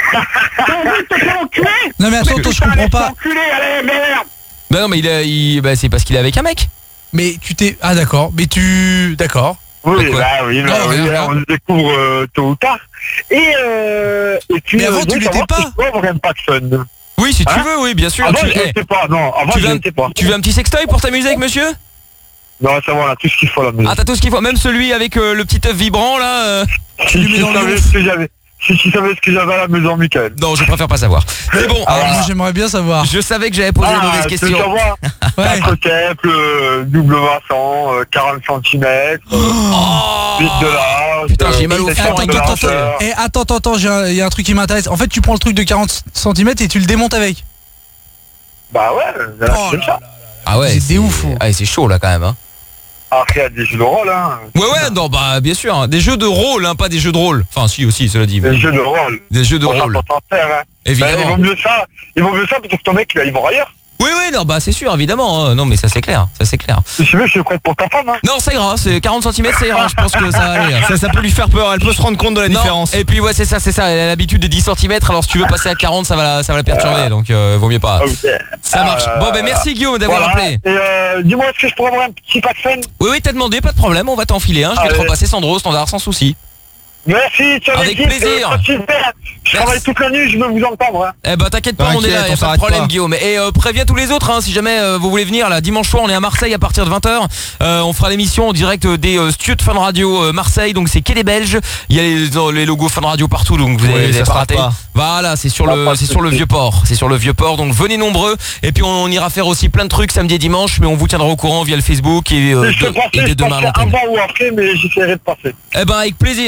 Non, mais attends, je comprends pas. Bah non, mais c'est parce qu'il est avec un mec. Mais tu t'es. Ah, d'accord. Mais tu. D'accord. Oui, Pourquoi oui, Non, rien. on le découvre tôt ou tard. Et puis, Mais avant, je tu voulais l'étais savoir pas. c'est quoi Brian Paxson. Oui, si tu Hein veux, oui, bien sûr. Avant, Tu, je eh, l'étais pas, non, avant, tu je veux, l'étais pas. tu veux un petit sextoy pour t'amuser avec monsieur? Non, ça va, on a tout ce qu'il faut là. Ah, t'as tout ce qu'il faut, même celui avec le petit œuf vibrant là. Si lui mets tu dans le savais ouf. ce que j'avais. Si tu savais ce que j'avais à la maison, Mickaël. Non, je préfère pas savoir. C'est bon. Alors, alors, moi, j'aimerais bien savoir. je savais que j'avais posé une mauvaise tu veux question. savoir Ouais. 4 câbles, double maçon, 40 cm, 8 de large. Putain, j'ai mal au 7 fond, de attends, largeur. Eh, attends, il y a un truc qui m'intéresse. En fait, tu prends le truc de 40 cm et tu le démontes avec. Bah ouais, Oh c'est là ça. Ah ouais, C'est des ouf, hein. Ah, c'est chaud là quand même. Hein. Après, il y a des jeux de rôle, hein. Ouais, non, bah bien sûr. Hein. Des jeux de rôle, hein, pas des jeux de rôle. Enfin, si aussi, cela dit. Des jeux de rôle. Des jeux de Faut rôle. s'en faire, hein. Évidemment. Bah, il vaut mieux ça plutôt que ton mec, là, il va ailleurs. Oui, non, bah c'est sûr, évidemment. Hein. Non, mais ça c'est clair, Si tu veux, je suis prêt pour ta femme, hein. Non, ça ira, c'est 40 cm, ça ira. Je pense que ça va aller. Hein. Ça peut lui faire peur, elle peut se rendre compte de la Non, différence. et puis ouais, c'est ça. Elle a l'habitude des 10 cm. Alors si tu veux passer à 40, ça va la perturber. Donc vaut mieux pas. Ok. Ça marche. Bon, ben merci Guillaume d'avoir Voilà. appelé. Et dis-moi, est-ce que je pourrais avoir un petit Paxson? Oui, t'as demandé, pas de problème. On va t'enfiler. Hein. Je vais te Allez. repasser Sandro, standard, sans souci. Merci, ciao Avec l'équipe, plaisir. Super. Je travaille toute la nuit, je veux vous entendre, hein. Eh ben t'inquiète pas, on est T'inquiète, là, y a on pas de s'arrête problème pas. Guillaume. Et préviens tous les autres hein, si jamais vous voulez venir là dimanche soir, on est à Marseille à partir de 20h. On fera l'émission en direct des studios de Fun Radio Marseille, donc c'est quai des Belges. Il y a les logos Fun Radio partout, donc vous Oui, n'allez ça pas sera rater. pas. Voilà, c'est sur Pas le de c'est sur le souci. vieux port, c'est sur le vieux port. Donc venez nombreux et puis on ira faire aussi plein de trucs samedi et dimanche, mais on vous tiendra au courant via le Facebook et Je te dès passerai demain à avant l'antenne. ou après, mais j'essaierai de passer. Eh ben avec plaisir, ça sera avec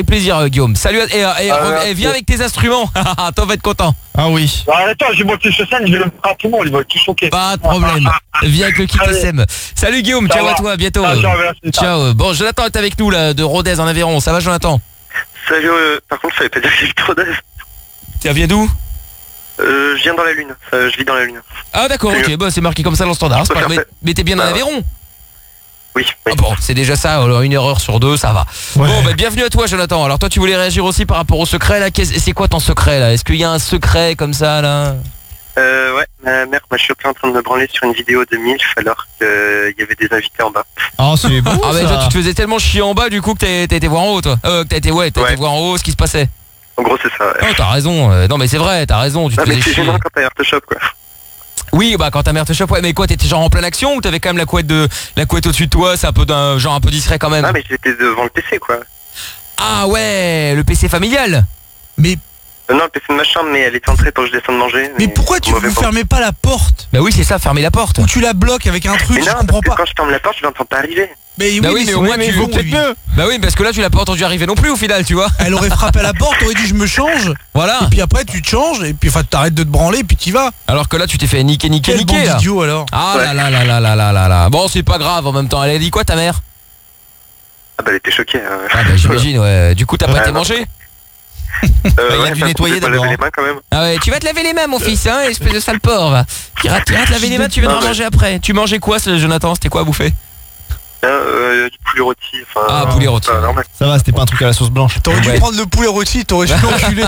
plaisir Guillaume. Salut et viens avec tes instruments. T'en vas être content. Ah oui. Attends, j'ai monté sur scène, je vais le faire à tout le monde, il va être tout choqué. Pas de problème. Viens avec le kit SM. Salut Guillaume, ciao à toi, à bientôt. Ciao. Bon, Jonathan est avec nous là, de Rodez en Aveyron. Ça va Jonathan? Salut, par contre, ça veut pas dire que j'habite Rodez. Tu viens d'où? Je viens dans la lune, je vis dans la lune. Ah d'accord, ok, bah c'est marqué comme ça dans le standard. Mais t'es bien en Aveyron? Oui. Ah bon, c'est déjà ça, alors une erreur sur deux, ça va. Ouais. Bon, bah bienvenue à toi Jonathan. Alors toi tu voulais réagir aussi par rapport au secret là. C'est quoi ton secret là? Est-ce qu'il y a un secret comme ça là? Ouais, ma mère m'a chopé en train de me branler sur une vidéo de MILF alors qu'il y avait des invités en bas. Ah c'est bon. Ah mais toi tu te faisais tellement chier en bas du coup que t'as été voir en haut toi. T'as été voir en haut ce qui se passait. En gros c'est ça. Ouais. Oh t'as raison, non mais c'est vrai, t'as raison, tu te faisais chier. C'est gênant quand ta mère te chope quoi. Oui bah quand ta mère te chope, ouais mais quoi t'étais genre en pleine action ou t'avais quand même la couette au-dessus de toi, c'est un peu d'un genre un peu discret quand même. Ah mais j'étais devant le PC quoi. Ah ouais, le PC familial. Mais non, le PC de ma chambre, mais elle est entrée pour que je descende manger. Mais pourquoi tu ne fermez pas la porte? Bah oui c'est ça, fermer la porte. Ou tu la bloques avec un truc, mais non, je comprends pas. Quand je ferme la porte je l'entends pas arriver. Mais bah oui, mais au moins tu veux peut-être mieux. Bah oui parce que là tu l'as pas entendu arriver non plus au final tu vois. Elle aurait frappé à la porte, t'aurais dit je me change. Voilà. Et puis après tu te changes et puis t'arrêtes de te branler et puis t'y vas. Alors que là tu t'es fait niquer Quel bon là. idiot alors. Ah ouais. là. Bon c'est pas grave en même temps. Elle a dit quoi ta mère? Ah bah elle était choquée. Ah bah j'imagine ouais. Du coup t'as pas été mangé? Il a dû nettoyer d'abord. Les mains quand même. Ah ouais, tu vas te laver les mains mon fils hein, espèce de sale porc va. Tu vas te laver les mains, tu viendras manger après. Tu mangeais quoi Jonathan? C'était quoi à bouffer? Du poulet rôti. Ah poulet rôti. Ça va, c'était pas un truc à la sauce blanche. T'aurais dû prendre le poulet rôti, t'aurais dû l'enculer.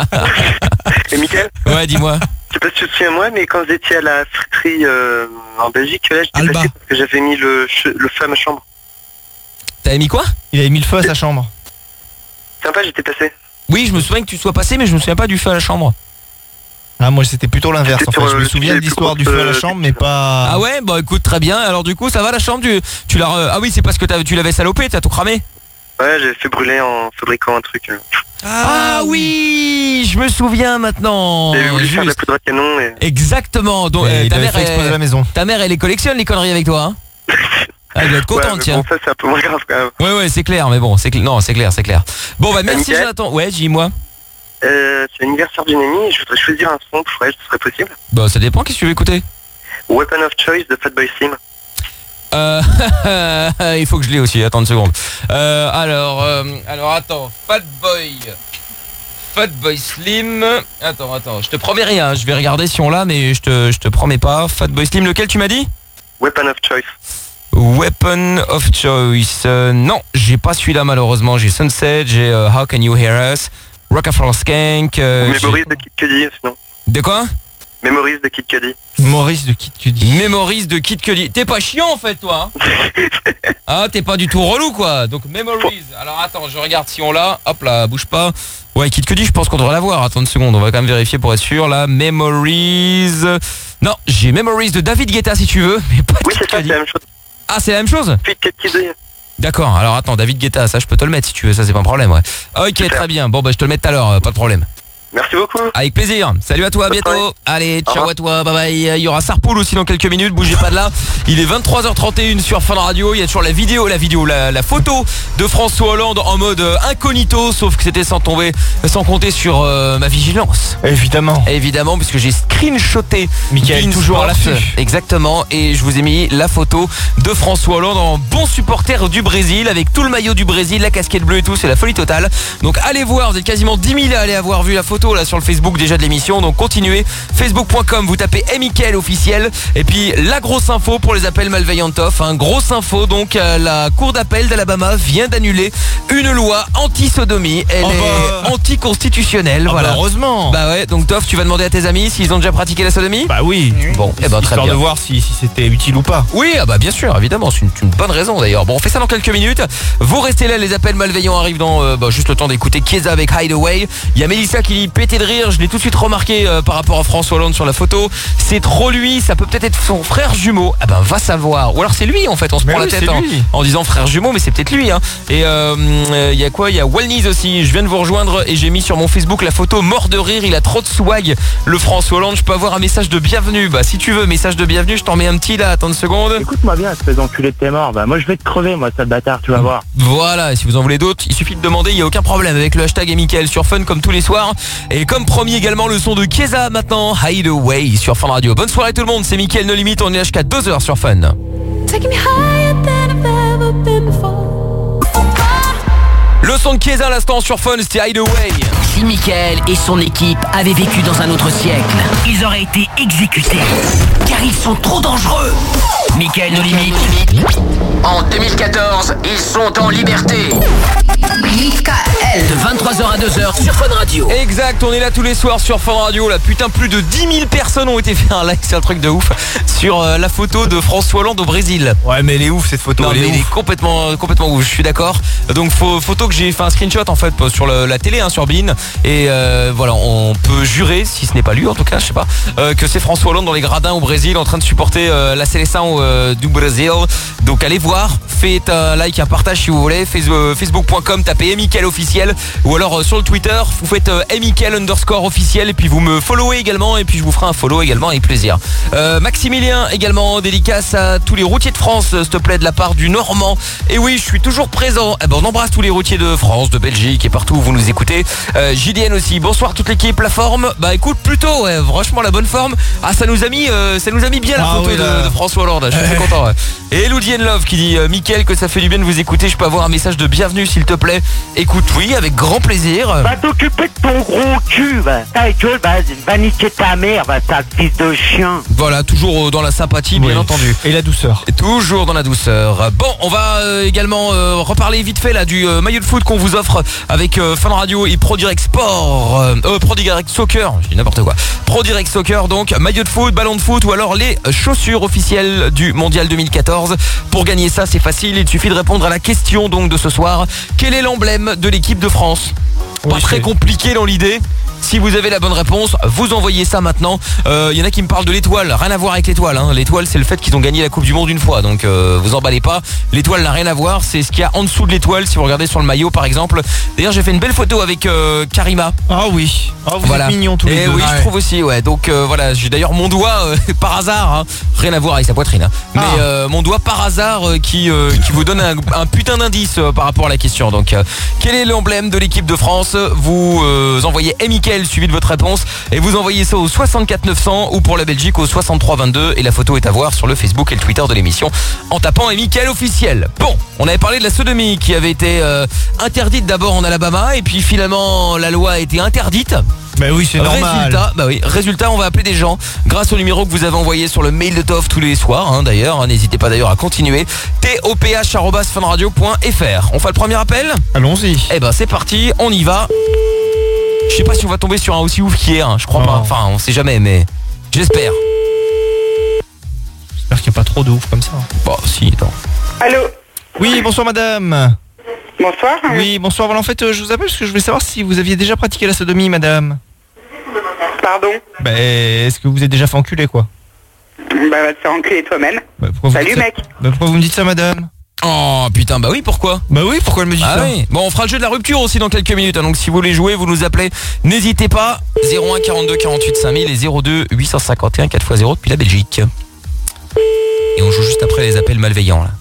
Et Mickaël? Ouais dis-moi. Je sais pas si tu te souviens moi, mais quand vous étiez à la friterie en Belgique, là j'étais passé parce que j'avais mis le feu à ma chambre. T'avais mis quoi? Il avait mis le feu à sa chambre. Sympa, j'étais passé. Oui je me souviens que tu sois passé mais je me souviens pas du feu à la chambre. Ah moi c'était plutôt l'inverse en fait, je me souviens de l'histoire du feu à la chambre mais pas... Ah ouais bah écoute très bien, alors du coup ça va la chambre tu l'as Ah oui c'est parce que tu l'avais salopé, t'as tout cramé. Ouais j'ai fait brûler en fabriquant un truc. Ah oui je me souviens maintenant. J'ai voulu faire de la poudre à canon et... Exactement, donc ta mère explosé la maison. Ta mère elle les collectionne les conneries avec toi hein. Elle doit être contente tiens. Bon ça c'est un peu moins grave quand même. Ouais c'est clair mais bon c'est clair. Bon bah merci Jonathan. Ouais dis-moi. C'est l'anniversaire d'une amie et je voudrais choisir un son pour elle, ce serait possible? Bah ça dépend, qu'est-ce que tu veux écouter? Weapon of Choice de Fatboy Slim. Il faut que je l'ai aussi, attends une seconde. Alors attends, Fatboy Slim. Attends, je te promets rien, je vais regarder si on l'a mais je te promets pas. Fatboy Slim, lequel tu m'as dit? Weapon of Choice. Weapon of Choice. Non, j'ai pas celui-là malheureusement, j'ai Sunset, j'ai How Can You Hear Us, Rockefeller Skank. Memories de Kid Cudi sinon. De quoi? Memories de Kid Cudi. Memories de Kid Cudi. Memories de Kid Cudi. T'es pas chiant en fait toi hein. Ah t'es pas du tout relou quoi. Donc Memories. Alors attends je regarde si on l'a. Hop là bouge pas. Ouais Kid Cudi je pense qu'on devrait l'avoir. Attends une seconde on va quand même vérifier pour être sûr. Là Memories. Non j'ai Memories de David Guetta si tu veux. Mais pas oui c'est ça c'est la même chose. Ah c'est la même chose? Puis Kid Cudi. D'accord, alors attends, David Guetta, ça je peux te le mettre si tu veux, ça c'est pas un problème, ouais. Ok, très bien, bon bah je te le mets tout à l'heure, pas de problème. Merci beaucoup. Avec plaisir. Salut à toi, à bientôt. Allez, ciao à toi, bye bye. Il y aura Sarpoul aussi dans quelques minutes, bougez pas de là. Il est 23h31 sur Fun Radio, il y a toujours la photo de François Hollande en mode incognito, sauf que c'était sans compter sur ma vigilance. Évidemment, puisque j'ai screenshoté Mickaël toujours à l'affût. Exactement, et je vous ai mis la photo de François Hollande en bon supporter du Brésil, avec tout le maillot du Brésil, la casquette bleue et tout, c'est la folie totale. Donc allez voir, vous êtes quasiment 10 000 à aller avoir vu la photo là sur le Facebook déjà de l'émission, donc continuez, facebook.com, vous tapez Mickaël officiel, et puis la grosse info pour les appels malveillants off, grosse info, donc la cour d'appel d'Alabama vient d'annuler une loi anti-sodomie, elle est anticonstitutionnelle, voilà. Heureusement. Bah ouais, donc Toff, tu vas demander à tes amis s'ils ont déjà pratiqué la sodomie? Bah oui. Bon, et ben très bien. bien. De voir si c'était utile ou pas. Oui, bah bien sûr, évidemment, c'est une bonne raison d'ailleurs. Bon, on fait ça dans quelques minutes. Vous restez là, les appels malveillants arrivent dans juste le temps d'écouter Kieza avec Hideaway. Il y a Mélissa qui dit dit pété de rire, je l'ai tout de suite remarqué par rapport à François Hollande sur la photo. C'est trop lui, ça peut peut-être être son frère jumeau. Ah ben va savoir. Ou alors c'est lui en fait, on se prend la tête en disant frère jumeau, mais c'est peut-être lui hein. Et il y a quoi? Il y a Walniz aussi, je viens de vous rejoindre et j'ai mis sur mon Facebook la photo mort de rire, il a trop de swag le François Hollande. Je peux avoir un message de bienvenue? Bah si tu veux, message de bienvenue, je t'en mets un petit là, attends une seconde. Écoute-moi bien, espèce d'enculé de tes morts. Bah moi je vais te crever moi, sale bâtard, tu vas voir. Voilà, et si vous en voulez d'autres, il suffit de demander, il n'y a aucun problème avec le hashtag Mickaël sur Fun comme tous les soirs. Et comme promis également le son de Keza maintenant, Hideaway sur Fun Radio. Bonne soirée tout le monde, c'est Mickaël No Limite, on est jusqu'à 2h sur Fun. Le son de Keza à l'instant sur Fun, c'était Hideaway. Si Mickaël et son équipe avaient vécu dans un autre siècle, ils auraient été exécutés, car ils sont trop dangereux. Mickaël No Limite. En 2014, ils sont en liberté. Mickaël. De 23h à 2h sur Fun Radio. Exact, on est là tous les soirs sur Fun Radio. Là, putain, plus de 10 000 personnes ont été fait un like, c'est un truc de ouf, sur la photo de François Hollande au Brésil. Ouais, mais elle est ouf cette photo. Non, elle est complètement ouf, je suis d'accord. Donc photo que j'ai fait un screenshot en fait sur la télé, hein, sur Bein. Et voilà, on peut jurer, si ce n'est pas lui en tout cas, je sais pas, que c'est François Hollande dans les gradins au Brésil en train de supporter la sélection du Brésil. Donc allez voir, faites un like, un partage si vous voulez, facebook.com, tapez Mickaël officiel, ou alors sur le Twitter, vous faites Mickaël_officiel et puis vous me followez également et puis je vous ferai un follow également avec plaisir. Maximilien également, dédicace à tous les routiers de France, s'il te plaît, de la part du Normand. Et oui, je suis toujours présent. On embrasse tous les routiers de France, de Belgique et partout où vous nous écoutez. JDN aussi, bonsoir toute l'équipe, la forme, bah écoute plutôt, ouais, franchement la bonne forme. Ah ça nous a mis bien la photo de François Hollande, je suis très content. Ouais. Et Loudienne Love qui dit Mickaël que ça fait du bien de vous écouter, je peux avoir un message de bienvenue s'il te plaît. Écoute, oui, avec grand plaisir. Va t'occuper de ton gros cul, va. Ta gueule, va niquer ta mère, va, sale fils de chien. Voilà, toujours dans la sympathie, bien entendu. Et la douceur. Et toujours dans la douceur. Bon, on va également reparler vite fait là du maillot de foot qu'on vous offre avec Fun Radio et Pro Direct Sport, Pro Direct Soccer, je dis n'importe quoi. Pro Direct Soccer, donc maillot de foot, ballon de foot ou alors les chaussures officielles du Mondial 2014. Pour gagner ça, c'est facile, il suffit de répondre à la question donc de ce soir. Quel est l'emblème de l'équipe de France? Pas très compliqué dans l'idée. Si vous avez la bonne réponse, vous envoyez ça maintenant. Y en a qui me parlent de l'étoile, rien à voir avec l'étoile, hein. L'étoile c'est le fait qu'ils ont gagné la Coupe du Monde une fois, donc vous emballez pas. L'étoile n'a rien à voir, c'est ce qu'il y a en dessous de l'étoile si vous regardez sur le maillot par exemple. D'ailleurs j'ai fait une belle photo avec Karima. Ah oui, vous êtes mignons tous les deux. Oui, je trouve aussi, ouais. Donc voilà, j'ai d'ailleurs mon doigt par hasard, hein, rien à voir avec sa poitrine, hein. Mais mon doigt par hasard qui vous donne un putain d'indice par rapport à la question. Donc quel est l'emblème de l'équipe de France? Vous envoyez Mickaël suivi de votre réponse et vous envoyez ça au 64 900 ou pour la Belgique au 63 22 et la photo est à voir sur le Facebook et le Twitter de l'émission en tapant Mickaël officiel. Bon, on avait parlé de la sodomie qui avait été interdite d'abord en Alabama et puis finalement la loi a été interdite. Bah oui, c'est normal. Résultat, on va appeler des gens grâce au numéro que vous avez envoyé sur le mail de Toff tous les soirs, hein, d'ailleurs, hein, n'hésitez pas d'ailleurs à continuer. toph@funradio.fr. On fait le premier appel? Allons-y. Eh ben c'est parti, on y va. Je sais pas si on va tomber sur un aussi ouf qu'hier, hein, je crois pas. Enfin, on sait jamais, mais j'espère. J'espère qu'il n'y a pas trop de ouf comme ça. Bon, si, attends. Allô? Oui, bonsoir madame. Bonsoir. Oui, bonsoir. Voilà, en fait, je vous appelle parce que je voulais savoir si vous aviez déjà pratiqué la sodomie, madame. Pardon? Est-ce que vous êtes déjà fait enculer, quoi? Va te faire enculer toi-même. Salut, mec. Pourquoi vous me dites ça, madame? Oh putain, bah oui, pourquoi? Bah oui, pourquoi elle me dit ça? Oui. Bon, on fera le jeu de la rupture aussi dans quelques minutes, hein, donc si vous voulez jouer, vous nous appelez, n'hésitez pas, 01 42 48 5000 et 02 851 4x0 depuis la Belgique. Et on joue juste après les appels malveillants là.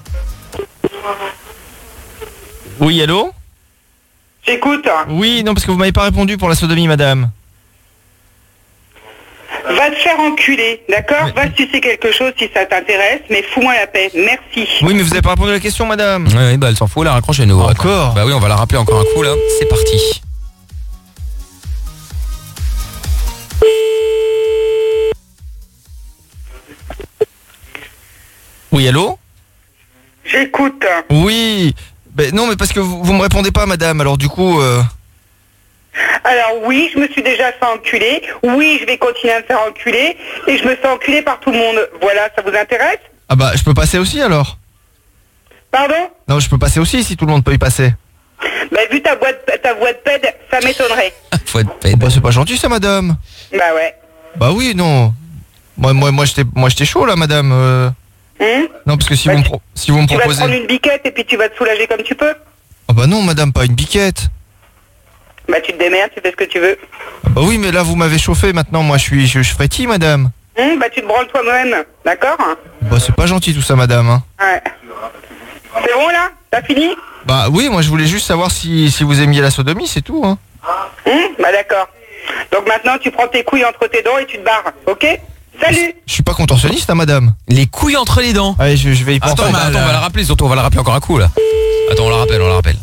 Oui, allô? J'écoute. Oui, non, parce que vous m'avez pas répondu pour la sodomie, madame. Va te faire enculer, d'accord? Va si c'est quelque chose, si ça t'intéresse, mais fous-moi la paix, merci. Oui, mais vous avez pas répondu à la question, madame. Oui, bah elle s'en fout, elle a raccroché nous. Encore? Bah oui, on va la rappeler encore un coup là, c'est parti. Oui, allô? J'écoute. Oui. Non, mais parce que vous me répondez pas, madame, alors du coup... Alors oui, je me suis déjà fait enculer. Oui, je vais continuer à me faire enculer. Et je me fais enculer par tout le monde. Voilà, ça vous intéresse? Ah bah, je peux passer aussi, alors? Pardon? Non, je peux passer aussi, si tout le monde peut y passer. Bah, vu ta voix de pède, ça m'étonnerait. Bah, c'est pas gentil ça, madame. Bah ouais. Bah oui, non. Moi j'étais chaud là, madame. Non, parce que si vous me Tu vas te proposez... prendre une biquette et puis tu vas te soulager comme tu peux. Ah bah non, madame, pas une biquette. Bah tu te démerdes, tu fais ce que tu veux. Ah bah oui, mais là vous m'avez chauffé maintenant, moi je frétille, madame. Bah tu te branles toi-même, d'accord? Bah c'est pas gentil tout ça, madame. Hein. Ouais. C'est bon là? T'as fini? Bah oui, moi je voulais juste savoir si vous aimiez la sodomie, c'est tout. Hein. Bah d'accord. Donc maintenant tu prends tes couilles entre tes dents et tu te barres, ok? Salut. Je suis pas contorsionniste, hein, madame. Les couilles entre les dents. Allez, je vais y penser. Attends, on va la rappeler, surtout on va la rappeler encore un coup là. Attends, on la rappelle.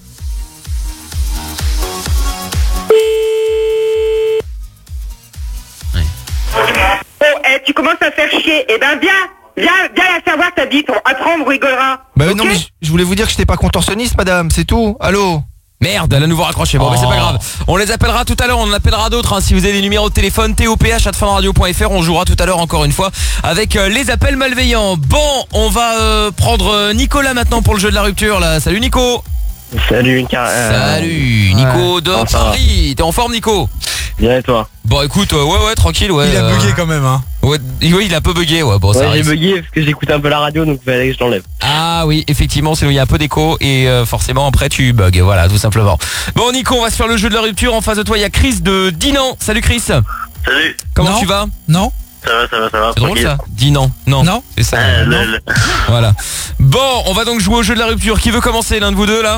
Oh, tu commences à faire chier. Eh ben viens la savoir ta bite. Après on rigolera. Bah okay? non, mais je voulais vous dire que j'étais pas contorsionniste, madame, c'est tout. Allô? Merde, elle a nouveau raccroché. Bon, mais c'est pas grave. On les appellera tout à l'heure, on en appellera d'autres. Hein. Si vous avez des numéros de téléphone, toph@funradio.fr, on jouera tout à l'heure encore une fois avec les appels malveillants. Bon, on va prendre Nicolas maintenant pour le jeu de la rupture là. Salut Nico. Salut Nico de Paris. T'es en forme, Nico? Bien et toi? Bon écoute, ouais, tranquille, ouais. Il a bugué quand même, hein. Ouais, il a un peu bugué, ouais. Bon, ça j'ai arrive. bugué parce que j'écoutais un peu la radio, donc il fallait que je l'enlève. Ah oui, effectivement, c'est où il y a un peu d'écho et forcément après tu bugs, voilà, tout simplement. Bon Nico, on va se faire le jeu de la rupture. En face de toi, il y a Chris de Dinan. Salut Chris. Salut. Comment tu vas? Non. Ça va. C'est drôle ça. Dinan. Non. C'est ça. Voilà. Bon, on va donc jouer au jeu de la rupture. Qui veut commencer, l'un de vous deux là?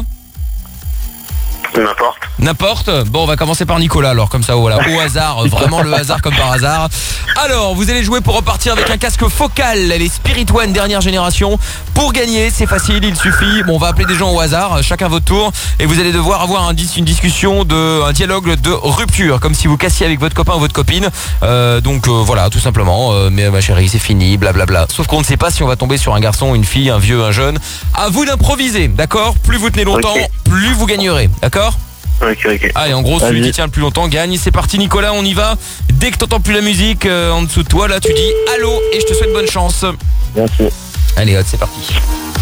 N'importe. Bon, on va commencer par Nicolas alors, comme ça, voilà, au hasard, vraiment le hasard comme par hasard. Alors, vous allez jouer pour repartir avec un casque focal, les Spirit One dernière génération. Pour gagner, c'est facile, il suffit. Bon, on va appeler des gens au hasard, chacun votre tour, et vous allez devoir avoir une discussion un dialogue de rupture, comme si vous cassiez avec votre copain ou votre copine. Donc voilà, tout simplement. Mais ma chérie, c'est fini, blablabla. Sauf qu'on ne sait pas si on va tomber sur un garçon, une fille, un vieux, un jeune. À vous d'improviser, d'accord? Plus vous tenez longtemps, plus vous gagnerez, d'accord? Ok. Allez, en gros, celui qui tient le plus longtemps gagne. C'est parti Nicolas, on y va. Dès que t'entends plus la musique en dessous de toi, là tu dis allô et je te souhaite bonne chance. Merci. Allez, hop, c'est parti.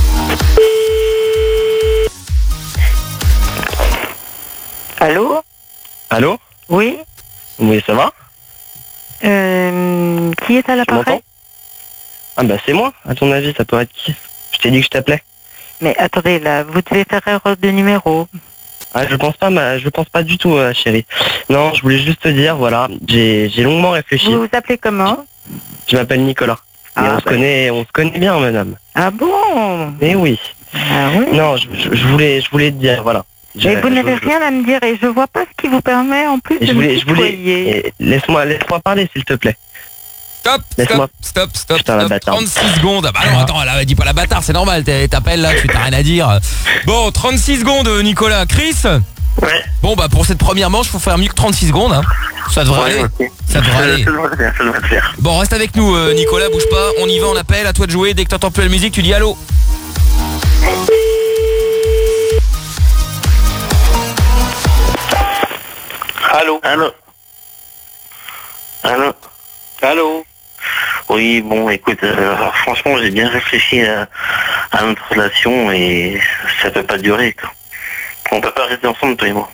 Allô? Oui. Oui, ça va? Qui est à l'appareil? Ah bah c'est moi, à ton avis, ça peut être qui? Je t'ai dit que je t'appelais. Mais attendez, là, vous devez faire erreur de numéro. Ah, je pense pas du tout, chérie. Non, je voulais juste te dire, voilà, j'ai longuement réfléchi. Vous vous appelez comment? Je m'appelle Nicolas. Et on se connaît bien, madame. Ah bon? Mais oui. Ah oui? Non, je voulais te dire, voilà. Mais vous n'avez rien à me dire et je vois pas ce qui vous permet en plus de me tutoyer. Laisse-moi parler, s'il te plaît. Stop. Putain, la bâtarde. 36 secondes. Ah bah non, attends, elle dit pas la bâtarde, c'est normal, t'appelles là, tu t'as rien à dire. Bon, 36 secondes, Nicolas. Chris? Ouais. Bon, bah pour cette première manche, faut faire mieux que 36 secondes. Hein. Ça devrait aller. Okay. Ça devrait aller. Ça devrait le faire. Bon, reste avec nous, Nicolas, bouge pas. On y va, on appelle, à toi de jouer. Dès que t'entends plus la musique, tu dis allô. Allô. Oui, bon, écoute, franchement, j'ai bien réfléchi à notre relation et ça peut pas durer, quoi. On peut pas rester ensemble, toi et moi.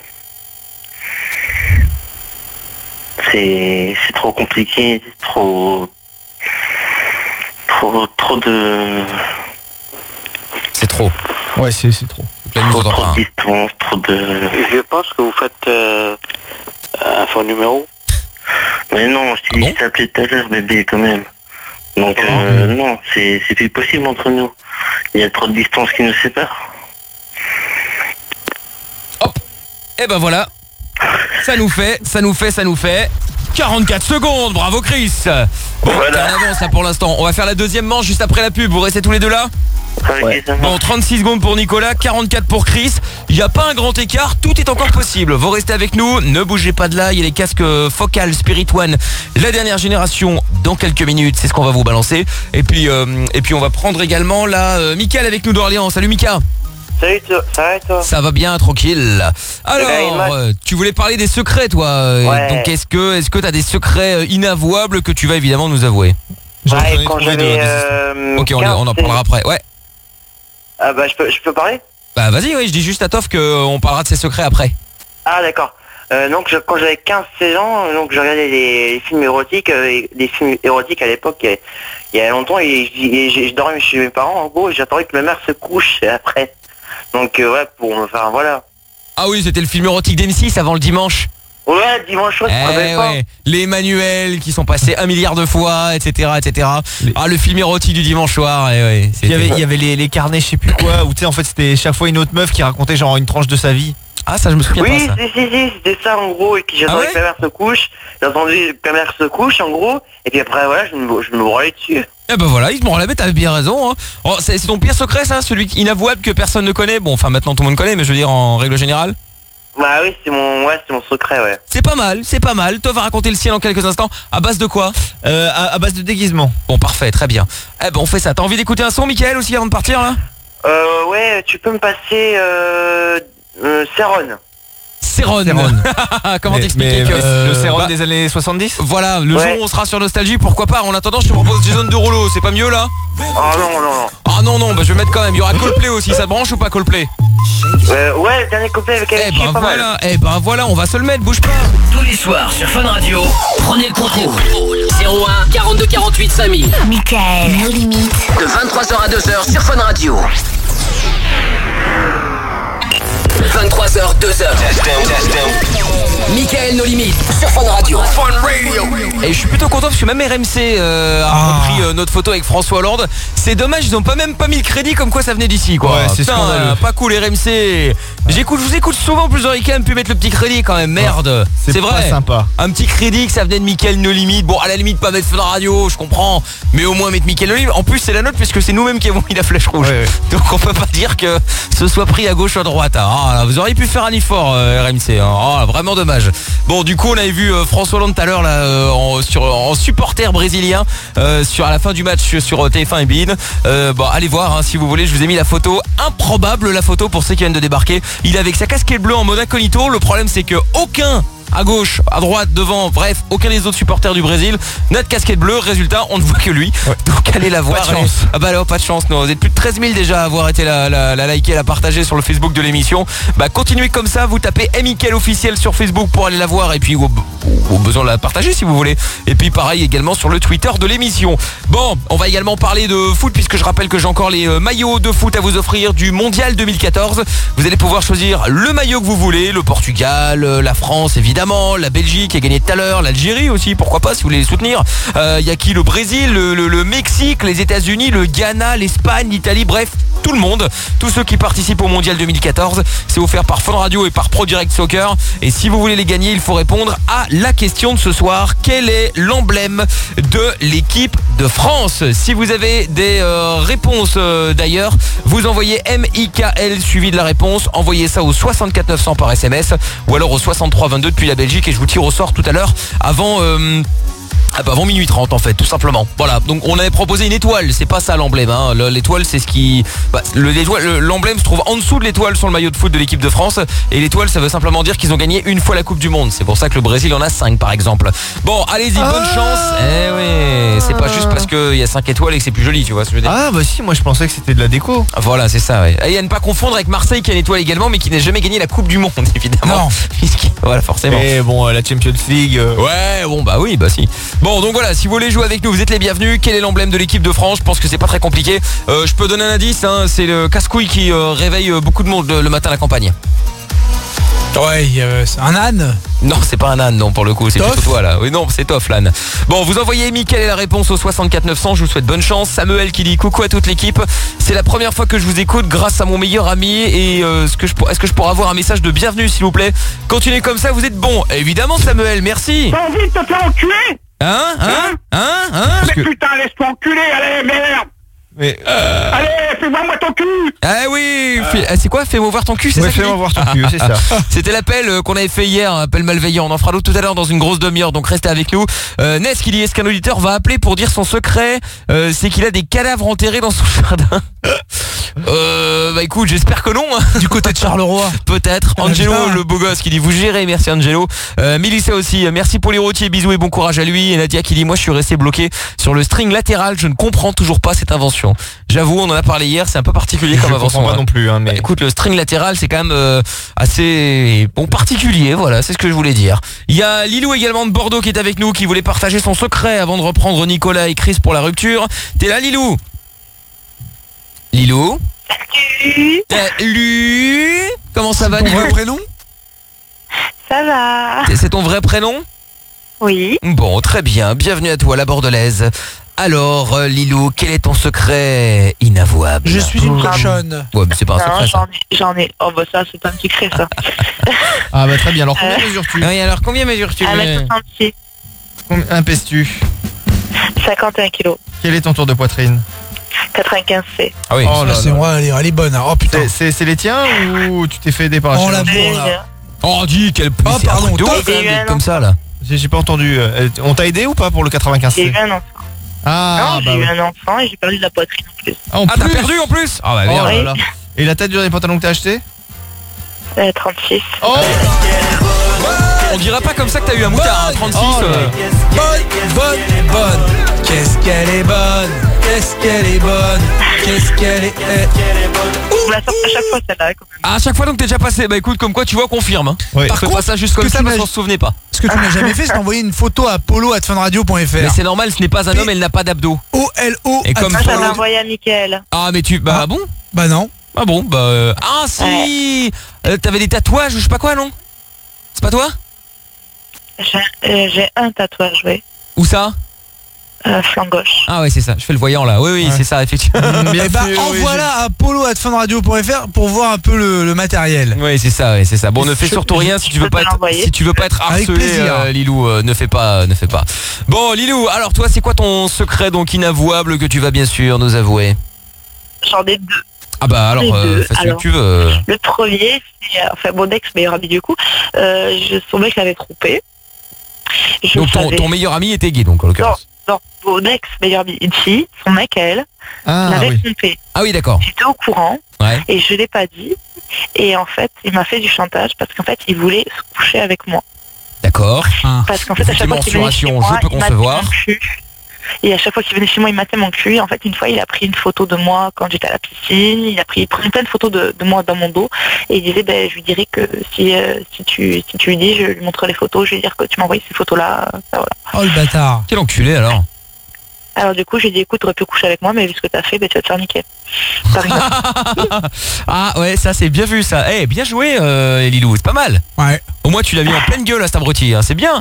C'est trop compliqué, trop de... C'est trop. Ouais, c'est trop. Trop de distance, trop de... Je pense que vous faites un faux numéro. Mais non, je t'ai dit que t'appelais tout à l'heure, bébé, quand même. Donc, non, c'est plus possible entre nous. Il y a trop de distance qui nous sépare. Hop. Et ben voilà. Ça nous fait 44 secondes. Bravo Chris. Bon, voilà. On avance là pour l'instant. On va faire la deuxième manche juste après la pub. Vous restez tous les deux là? Ouais. Bon, 36 secondes pour Nicolas, 44 pour Chris. Il n'y a pas un grand écart, tout est encore possible. Vous restez avec nous, ne bougez pas de là. Il y a les casques Focal Spirit One, la dernière génération, dans quelques minutes. C'est ce qu'on va vous balancer. Et puis on va prendre également là Mickaël avec nous d'Orléans. Salut Mika. Salut, ça va et toi? Ça va bien, tranquille. Alors, tu voulais parler des secrets, toi. Ouais. Donc, est-ce que tu as des secrets inavouables que tu vas évidemment nous avouer? Quand j'avais... Ok, on en parlera après. Ouais. Ah bah, je peux parler? Bah vas-y, oui, je dis juste à Toff qu'on parlera de ses secrets après. Ah d'accord. Donc quand j'avais 15-16 ans, donc je regardais les films érotiques, des films érotiques à l'époque il y a longtemps et je dormais chez mes parents en gros et j'attendais que ma mère se couche après. Donc ouais enfin voilà. Ah oui, c'était le film érotique d'M6 avant le dimanche. Ouais, dimanche soir, ouais. Les manuels qui sont passés 1 milliard de fois, etc. Ah, le film érotique du dimanche soir. Ouais, il y avait les carnets, je sais plus quoi, où tu sais, en fait, c'était chaque fois une autre meuf qui racontait genre une tranche de sa vie. Ah, ça, je me souviens pas ça. Oui, c'était ça en gros, et puis j'attendais que ma mère se couche, j'ai entendu que ma mère se couche en gros, et puis après voilà, je me branlais dessus. Eh ben voilà, il se branlait, mais t'avais bien raison. Hein. Oh, c'est ton pire secret ça, celui inavouable que personne ne connaît. Bon, enfin maintenant tout le monde connaît, mais je veux dire en règle générale. Bah oui, c'est mon secret, ouais. C'est pas mal. Toi va raconter le sien en quelques instants. À base de quoi? À base de déguisement. Bon, parfait, très bien. Eh ben on fait ça. T'as envie d'écouter un son, Mickaël, aussi avant de partir là? Ouais, tu peux me passer Céron. Comment t'expliquer que le Céron des années 70? Voilà, le jour où on sera sur Nostalgie, pourquoi pas. En attendant, je te propose Jason Derulo, c'est pas mieux là? Ah non, bah je vais mettre quand même. Il y aura Coldplay aussi, ça te branche ou pas Coldplay? Ouais, le dernier Coldplay avec Alex, pas mal. Voilà, on va se le mettre, bouge pas. Tous les soirs sur Fun Radio, prenez le contrôle. 01 42 48 5000. Mickaël, nos limites. De 23h à 2h sur Fun Radio. 23h, 2h. Mickaël, nos limites sur Fun Radio. Et je suis plutôt content parce que même RMC a repris notre photo avec François Hollande. C'est dommage, ils ont même pas mis le crédit comme quoi ça venait d'ici quoi. Ouais, c'est scandaleux. Pas cool RMC. Je vous écoute souvent, plus auriez quand même pu mettre le petit crédit quand même, merde. C'est vrai. Pas sympa. Un petit crédit que ça venait de Mickaël, nos limites. Bon, à la limite pas mettre Fun Radio, je comprends, mais au moins mettre Mickaël, nos limites. En plus c'est la nôtre puisque c'est nous-mêmes qui avons mis la flèche rouge. Ouais. Donc on peut pas dire que ce soit pris à gauche ou à droite. Ah, vous auriez pu faire un effort RMC. Hein. Vraiment dommage. Bon, du coup on avait vu François Hollande tout à l'heure là en supporter brésilien à la fin du match sur TF1 et BeIN. Bon, allez voir si vous voulez, je vous ai mis la photo, improbable la photo pour ceux qui viennent de débarquer. Il est avec sa casquette bleue en mode incognito. Le problème c'est que aucun à gauche, à droite, devant, bref, aucun des autres supporters du Brésil n'a de casquette bleue. Résultat, on ne voit que lui. Ouais. Donc allez la voir. Pas de chance. Ah bah alors, pas de chance. Non, vous êtes plus de 13 000 déjà à avoir été la liker, la partager sur le Facebook de l'émission. Bah continuez comme ça, vous tapez Mickaël officiel sur Facebook pour aller la voir et puis au besoin de la partager si vous voulez. Et puis pareil également sur le Twitter de l'émission. Bon, on va également parler de foot puisque je rappelle que j'ai encore les maillots de foot à vous offrir du Mondial 2014. Vous allez pouvoir choisir le maillot que vous voulez, le Portugal, la France évidemment, la Belgique qui a gagné tout à l'heure, l'Algérie aussi, pourquoi pas si vous voulez les soutenir. Il y a qui? Le Brésil, le Mexique, les États-Unis, le Ghana, l'Espagne, l'Italie, bref, tout le monde. Tous ceux qui participent au Mondial 2014, c'est offert par Fun Radio et par Pro Direct Soccer. Et si vous voulez les gagner, il faut répondre à la question de ce soir. Quel est l'emblème de l'équipe de France? Si vous avez des réponses d'ailleurs, vous envoyez MIKL suivi de la réponse. Envoyez ça au 64 900 par SMS ou alors au 63 22 depuis la Belgique et je vous tire au sort tout à l'heure avant minuit 30 en fait, tout simplement. Voilà, donc on avait proposé une étoile, c'est pas ça l'emblème hein. L'étoile c'est ce qui l'emblème se trouve en dessous de l'étoile sur le maillot de foot de l'équipe de France et l'étoile ça veut simplement dire qu'ils ont gagné une fois la Coupe du Monde. C'est pour ça que le Brésil en a 5 par exemple. Bon, allez-y, bonne chance. Eh oui, c'est pas juste parce qu'il y a 5 étoiles et que c'est plus joli, tu vois ce que je veux dire. Ah bah si, moi je pensais que c'était de la déco. Voilà, c'est ça, ouais. Et à ne pas confondre avec Marseille qui a une étoile également mais qui n'a jamais gagné la Coupe du Monde évidemment. Non. Voilà, forcément. Et bon, la Champions League. Ouais, bon bah oui, bah si. Bon, donc voilà, si vous voulez jouer avec nous, vous êtes les bienvenus. Quel est l'emblème de l'équipe de France? Je pense que c'est pas très compliqué. Je peux donner un indice, hein, c'est le casse-couille qui réveille beaucoup de monde le matin à la campagne. Ouais, c'est un âne. Non, c'est pas un âne, non, pour le coup, c'est plutôt toi là. Oui, non, c'est Toff l'âne. Bon, vous envoyez Mickaël et la réponse au 64 900. Je vous souhaite bonne chance. Samuel qui dit coucou à toute l'équipe. C'est la première fois que je vous écoute grâce à mon meilleur ami. Et est-ce que je pourrais avoir un message de bienvenue, s'il vous plaît? Continuez comme ça, vous êtes bon. Évidemment, Samuel, merci. T'as envie de te faire enculer? Mais putain, laisse-toi enculer, allez, merde. Mais allez, fais-moi ton cul. Ah oui, c'est quoi? Fais-moi voir ton cul, c'est ça? Fais-moi voir ton cul, c'est ça. C'était l'appel qu'on avait fait hier, un appel malveillant. On en fera d'autres tout à l'heure dans une grosse demi-heure, donc restez avec nous. Ness qui dit, est-ce qu'un auditeur va appeler pour dire son secret? C'est qu'il a des cadavres enterrés dans son jardin. Bah écoute, j'espère que non. Du côté de Charleroi. Peut-être. Angelo, le beau gosse qui dit vous gérez, merci Angelo. Mélissa aussi, merci pour les rôtiers, bisous et bon courage à lui. Et Nadia qui dit moi je suis resté bloqué sur le string latéral, je ne comprends toujours pas cette invention. J'avoue, on en a parlé hier, c'est un peu particulier comme invention. Je comprends pas non plus. Mais... Bah, écoute, le string latéral c'est quand même assez particulier, voilà, c'est ce que je voulais dire. Il y a Lilou également de Bordeaux qui est avec nous, qui voulait partager son secret avant de reprendre Nicolas et Chris pour la rupture. T'es là Lilou? Lilou? Salut. Comment ça va? Ton vrai prénom? Ça va. C'est ton vrai prénom? Oui. Bon, très bien. Bienvenue à toi, la Bordelaise. Alors, Lilou, quel est ton secret inavouable? Je suis une cochonne. Ouais, mais c'est pas un secret, ça. J'en ai. Oh, bah ça, c'est pas un secret, ça. Ah, bah très bien. Alors, combien mesures-tu? Oui, alors, combien mesures-tu? 1m66. Combien pèses-tu? 51 kilos. Quel est ton tour de poitrine? 95C. Ah oui. Oh là, c'est moi, elle est bonne. Oh putain. C'est les tiens ou tu t'es fait aider par la chirurgie? Oh, dis, quel Oh, pardon, comme ça, là. J'ai pas entendu. On t'a aidé ou pas pour le 95C? J'ai eu un enfant. Ah, non, j'ai eu un enfant et j'ai perdu de la poitrine en plus. Ah, t'as perdu en plus? Ah, bah merde. Oui. Là. Et la taille des pantalons que t'as acheté? 36. Oh. On dirait pas comme ça que t'as eu un moutard, hein, 36. Bonne. Qu'est-ce qu'elle est bonne. Qu'est-ce qu'elle est bonne. Qu'est-ce qu'elle est. On la sort à chaque fois celle-là quand même. Ah, à chaque fois donc t'es déjà passé. Bah écoute, comme quoi tu vois, confirme. Hein. Oui. Par Fais contre, pas ça juste comme ça parce qu'on se souvenait pas. Ce que tu n'as jamais fait, c'est d'envoyer une photo à polo@funradio.fr. Mais c'est normal, ce n'est pas un homme, elle n'a pas d'abdos. OLO. Et comme Moi, j'avais envoyé à Mickaël. Ah, mais tu. Bah bon? Bah non. Ah bon, bah. Ah si. T'avais des tatouages ou je sais pas quoi, non? C'est pas toi? J'ai un tatouage, oui. Où ça? Flanc gauche. Ah ouais, c'est ça, je fais le voyant là. Oui, Ouais. c'est ça, effectivement. Et bah envoie-la à polo@funradio.fr pour voir un peu le matériel. Oui, c'est ça, c'est ça. Bon, ne fais surtout rien si tu veux pas être Avec harcelé, plaisir. Lilou, ne fais pas. Bon, Lilou, alors toi, c'est quoi ton secret donc inavouable que tu vas bien sûr nous avouer? J'en ai deux. Ah bah alors, deux. fais ce que Alors, tu veux. Le premier, c'est enfin mon ex-meilleur ami du coup. Son mec l'avait trompé. Donc ton meilleur ami était gay donc en l'occurrence. Non, mon ex-meilleur ami, une fille, son mec à elle, Ah, l'avait oui. trompé. Ah oui, d'accord. J'étais au courant Ouais. et je l'ai pas dit. Et en fait, il m'a fait du chantage parce qu'en fait, il voulait se coucher avec moi. D'accord. Parce qu'en fait, à chaque fois qu'il venait chez moi, je peux il matait concevoir. mon cul. Et à chaque fois qu'il venait chez moi, il matait mon cul. Et en fait, une fois, il a pris une photo de moi quand j'étais à la piscine. Il prenait plein de photos de moi dans mon dos. Et il disait, je lui dirais que si tu lui dis, je lui montre les photos, je lui dire que tu m'as envoyé ces photos-là. Ça, voilà. Oh le bâtard. Quel enculé alors. Alors du coup, j'ai dit, écoute, tu aurais pu coucher avec moi, mais vu ce que t'as fait, tu vas te faire niquer. Par exemple. Ah ouais, ça c'est bien vu ça. Eh, bien joué Lilou, c'est pas mal. Ouais. Au moins tu l'as mis en pleine gueule à cet abruti, hein. C'est bien.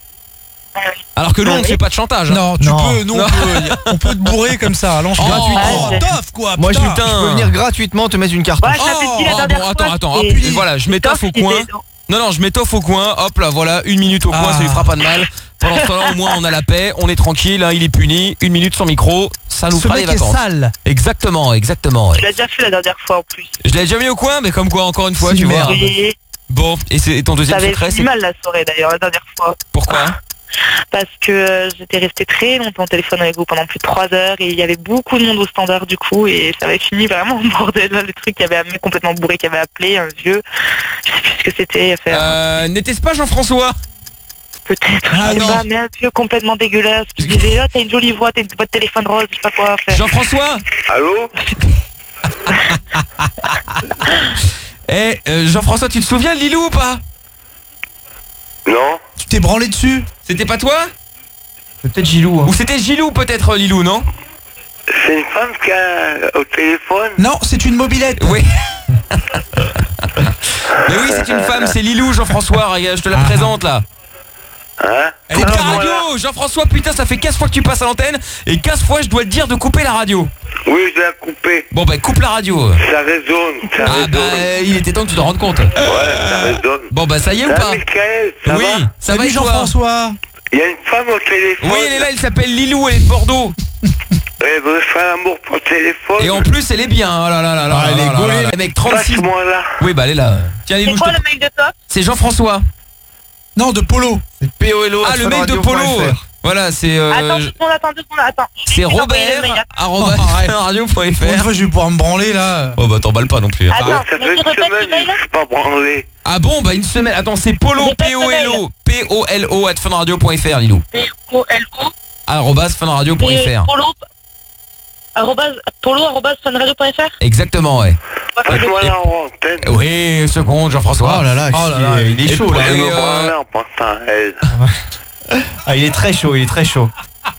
Alors que nous on ne fait pas de chantage. Hein. Non, tu peux, non, on peut te bourrer comme ça, lance gratuitement. Tof quoi. Moi je putain. peux venir gratuitement te mettre une carte. Ouais, je t'avais dit la dernière bon, fois. attends, c'est- hop, voilà, je m'étoffe au coin. Non, je m'étoffe au coin, hop là, voilà, 1 minute au coin, ça lui fera pas de mal. Pendant ce temps-là, au moins on a la paix, on est tranquille, hein, il est puni, 1 minute sans micro, ça nous Ce fera les mec est vacances. sale. Exactement, ouais. Je l'ai déjà fait la dernière fois en plus. Je l'ai déjà mis au coin, mais comme quoi, encore une fois, C'est tu une vois. merde. Et Bon, et ton ça deuxième avait secret, fait c'est du mal la soirée d'ailleurs, la dernière fois. pourquoi? Parce que j'étais restée très longtemps au téléphone avec vous pendant plus de 3 heures et il y avait beaucoup de monde au standard du coup et ça avait fini vraiment en bordel là, le truc, il y avait un mec complètement bourré qui avait appelé, un vieux, je sais plus ce que c'était. N'était-ce pas Jean-François? Peut-être, Ah, je sais non. pas, mais un vieux complètement dégueulasse qui disait t'as une jolie voix, t'as une voix de téléphone rose, je sais pas quoi faire. Jean-François? Allô? Jean-François, tu te souviens de Lilou ou pas? Non. Tu t'es branlé dessus? C'était pas toi? C'est peut-être Gilou. Hein. Ou c'était Gilou peut-être Lilou, non? C'est une femme qui a au téléphone. Non, c'est une mobilette. Oui. Mais oui, c'est une femme, c'est Lilou, Jean-François, regarde, je te la présente là. Hein? Coupe la radio, Jean-François, putain, ça fait 15 fois que tu passes à l'antenne et 15 fois je dois te dire de couper la radio. Oui, je l'ai coupé. Bon bah coupe la radio. Ça résonne, ça Ah résonne. bah il était temps que tu te rendes compte. Ouais, ça résonne. Bon bah ça y est ou Ah, pas? Mickaël, ça Oui, va? ça va Salut et toi? Jean-François. Il y a une femme au téléphone. Oui, elle est là, elle s'appelle Lilou, elle est de Bordeaux. Elle veut faire l'amour par téléphone. Et en plus elle est bien, oh là là là là. Elle est là là gaulée. là. Le mec 36. Passe-moi là. Oui bah elle est là. Tiens Lilou, C'est je quoi te... le mec de top? c'est Jean-François. Non, de Polo. C'est POLO. Ah le mec de Polo. Voilà, c'est Attends, 2 secondes, attends. c'est robert@radio.fr. Une fois, je vais pouvoir me branler là. Oh bah t'emballes pas non plus. Attends, Ça fait une semaine, je suis pas branlé. Ah bon, bah une semaine. Attends, c'est Polo, P-O-L-O, P-O-L-O @funradio.fr, Lilou. P-O-L-O. @funradio.fr. Polo@funradio.fr. Exactement, ouais. Passe-moi en antenne. Oui, seconde, Jean-François. Oh là là, il est chaud là. Je me branle en pensant à elle. Ah, il est très chaud, il est très chaud.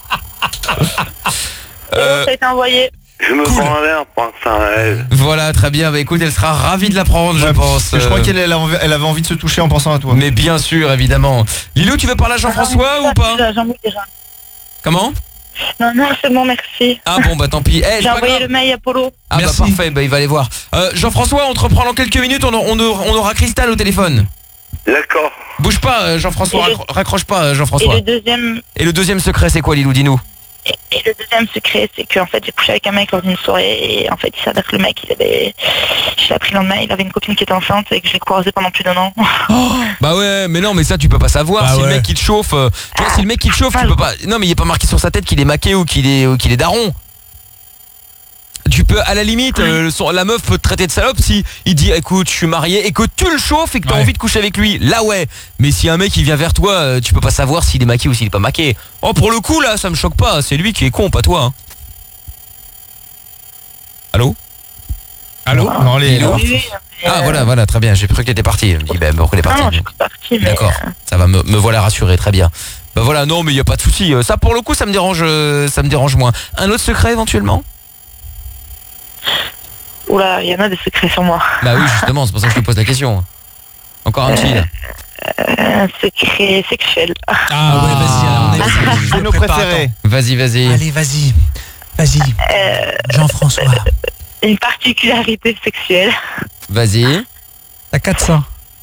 Ça a été envoyé. Je me branlais en pensant à elle. Voilà, très bien. Bah écoute, elle sera ravie de l'apprendre, je pense. Je crois qu'elle avait envie de se toucher en pensant à toi. Mais bien sûr, évidemment. Lilou, tu veux parler à Jean-François ou pas? Déjà. Comment? Non, c'est bon, merci. Ah bon, bah tant pis. J'ai envoyé le mail à Polo. Ah Merci. bah parfait, bah il va aller voir. Jean-François, on te reprend dans quelques minutes, on aura Cristal au téléphone. D'accord. Bouge pas, Jean-François, raccroche pas, Et Jean-François. le deuxième secret, c'est quoi, Lilou, dis-nous? Et le deuxième secret, c'est qu'en fait, j'ai couché avec un mec lors d'une soirée et en fait, il s'avère que le mec, je l'ai appris le lendemain, il avait une copine qui était enceinte et que je l'ai croisé pendant plus d'1 an. Bah ouais, mais non, mais ça tu peux pas savoir. Si le mec qui te chauffe, tu vois, si le mec qui te chauffe, tu peux pas. Non, mais il est pas marqué sur sa tête qu'il est maqué ou qu'il est daron. Tu peux, à la limite, la meuf peut te traiter de salope si il dit écoute, je suis marié et que tu le chauffes et que t'as envie de coucher avec lui. Là ouais. Mais si un mec il vient vers toi, tu peux pas savoir s'il est maqué ou s'il est pas maqué. Oh, pour le coup là, ça me choque pas. C'est lui qui est con, pas toi. Hein. Allô? Non, Ah voilà, très bien. J'ai cru que t'étais parti. Je me dis pourquoi elle est partie? Non, je suis partie. D'accord. Ça va me voilà rassuré, très bien. Bah voilà, non mais il y a pas de souci. Ça pour le coup, ça me dérange moins. Un autre secret éventuellement? Oula, il y en a des secrets sur moi. Bah oui, justement, c'est pour ça que je te pose la question. Encore un petit là. Un secret sexuel. Ah ouais, vas-y, c'est nos préférés. Vas-y. Allez, vas-y. Jean-François. Une particularité sexuelle. Vas-y. T'as 400.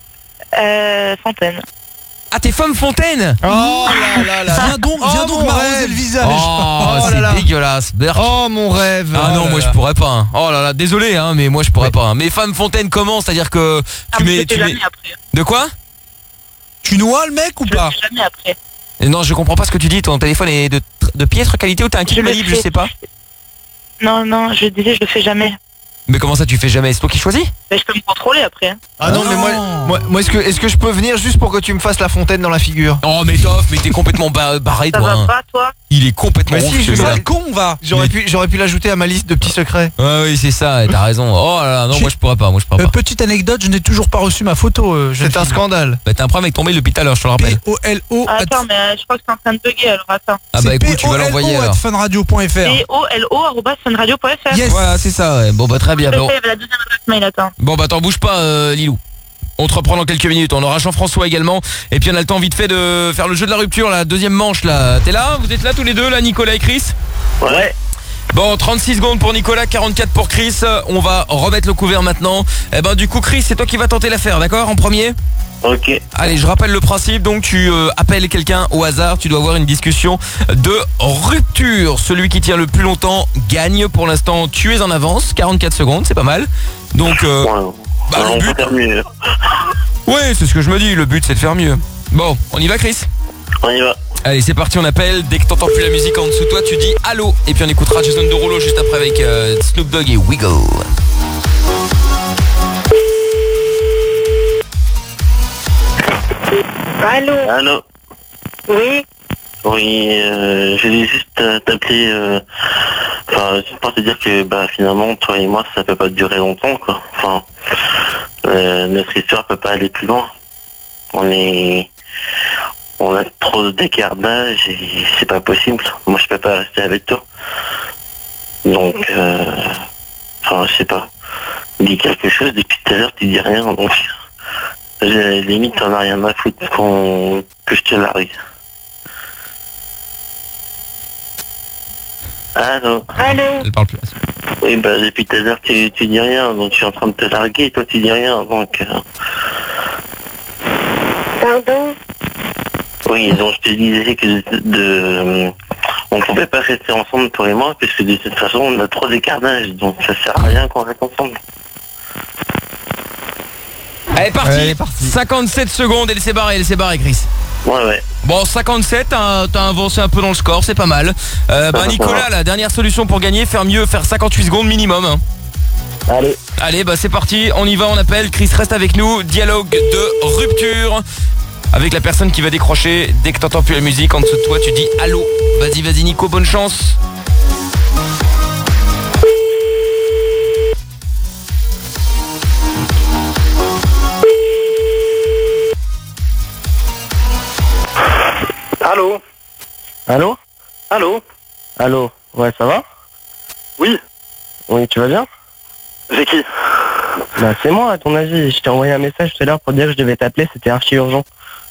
Fontaine. Ah, t'es femme Fontaine? Oh là là. Viens donc m'arroser le visage. Oh, c'est dégueulasse. Oh mon rêve. Ah non, moi je pourrais pas. Hein. Oh là là, désolé, hein, mais moi je pourrais pas. Hein. Mais femme Fontaine, comment? C'est-à-dire que tu mets. De quoi? Tu noies le mec ou pas? Jamais après. Non, je comprends pas ce que tu dis. Ton téléphone est de piètre qualité ou t'as un kit Malib, je sais pas. Non, je disais, je le fais jamais. Mais comment ça tu fais jamais? C'est toi qui choisis? Mais je peux me contrôler après. Hein. Ah non, mais moi est-ce que je peux venir juste pour que tu me fasses la fontaine dans la figure? Oh mais Toff, mais t'es complètement barré Ça toi. va pas toi? Il est complètement Mais si, je celui-là. suis con, va. J'aurais pu l'ajouter à ma liste de petits secrets. Ouais, oui, c'est ça, t'as raison. Oh là là, non, moi je pourrais pas. Petite anecdote, je n'ai toujours pas reçu ma photo. C'est un scandale. Bah t'as un problème avec ton mail depuis tout à l'heure, je te le rappelle. P-O-L-O. Attends, mais je crois que c'est en train de bugger alors attends. Ah bah écoute, tu vas l'envoyer alors. funradio.fr. POLO@funradio.fr. Yes. Voilà, c'est ça, ouais. Bon bah très bien. Il y avait la deuxième adresse mail, attends. Bon bah t'en bouge pas, Lilou. On te reprend dans quelques minutes. On aura Jean-François également. Et puis on a le temps vite fait de faire le jeu de la rupture, la deuxième manche là. T'es là? Vous êtes là tous les deux là, Nicolas et Chris? Ouais. Bon, 36 secondes pour Nicolas, 44 pour Chris. On va remettre le couvert maintenant. Eh ben du coup Chris, c'est toi qui vas tenter l'affaire, d'accord? En premier? Ok. Allez, je rappelle le principe. Donc tu appelles quelqu'un au hasard. Tu dois avoir une discussion de rupture. Celui qui tient le plus longtemps gagne. Pour l'instant, tu es en avance. 44 secondes, c'est pas mal. Donc on peut faire mieux. Ouais, c'est ce que je me dis. Le but, c'est de faire mieux. Bon, on y va, Chris? On y va. Allez, c'est parti, on appelle. Dès que t'entends plus la musique en dessous de toi, tu dis allô. Et puis on écoutera Jason Derulo juste après avec Snoop Dogg et Wiggle. Allô. Oui. Oui, je voulais juste t'appeler, juste pour te dire que finalement toi et moi ça peut pas durer longtemps quoi. Enfin, notre histoire peut pas aller plus loin. On a trop d'écart d'âge et c'est pas possible. Moi je peux pas rester avec toi. Donc, je sais pas. Dis quelque chose depuis tout à l'heure tu dis rien donc limite t'en as rien à foutre que je te largue. Allô. Elle parle plus. Oui, depuis tout à l'heure, tu dis rien, donc je suis en train de te larguer, et toi tu dis rien, donc... Pardon? Oui, donc je te disais que on pouvait pas rester ensemble, toi et moi, parce que de toute façon, on a trop d'écart d'âge, donc ça sert à rien qu'on reste ensemble. Elle est partie. 57 secondes, elle s'est barrée, Chris. Ouais. Bon, 57, t'as avancé un peu dans le score, c'est pas mal. Nicolas, la dernière solution pour gagner, faire 58 secondes minimum. Hein. Allez, c'est parti, on y va, on appelle. Chris, reste avec nous. Dialogue de rupture avec la personne qui va décrocher. Dès que t'entends plus la musique, en dessous de toi, tu dis allô. Vas-y Nico, bonne chance. Allô. Ouais, ça va? Oui, tu vas bien? c'est qui? Bah c'est moi, à ton avis. Je t'ai envoyé un message tout à l'heure pour dire que je devais t'appeler, c'était archi urgent.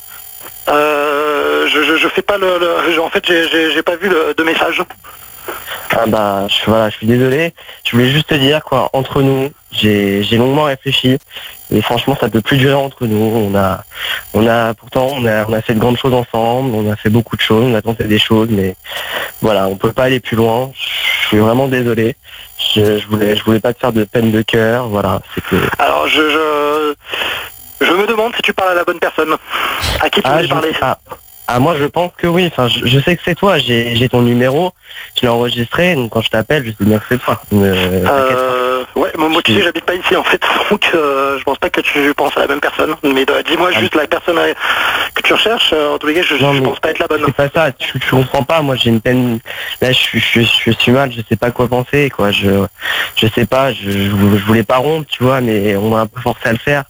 Je fais pas en fait, j'ai pas vu de message. Ah bah, je suis désolé. Je voulais juste te dire, quoi, entre nous, j'ai longuement réfléchi. Et franchement, ça peut plus durer entre nous. On a fait de grandes choses ensemble. On a fait beaucoup de choses. On a tenté des choses, mais voilà, on peut pas aller plus loin. Je suis vraiment désolé. Je voulais pas te faire de peine de cœur. Voilà, c'était... Alors, je me demande si tu parles à la bonne personne. À qui tu voulais parler? Moi je pense que oui, enfin je sais que c'est toi, j'ai ton numéro, je l'ai enregistré, donc quand je t'appelle, je sais bien que c'est toi. Ouais, moi tu sais, j'habite pas ici en fait, donc je pense pas que tu penses à la même personne. Mais dis-moi juste la personne que tu recherches, en tous les cas, je pense pas être la bonne. C'est pas ça, tu comprends pas, moi j'ai une peine, là je suis mal, je sais pas quoi penser, quoi, je sais pas, je voulais pas rompre, tu vois, mais on m'a un peu forcé à le faire.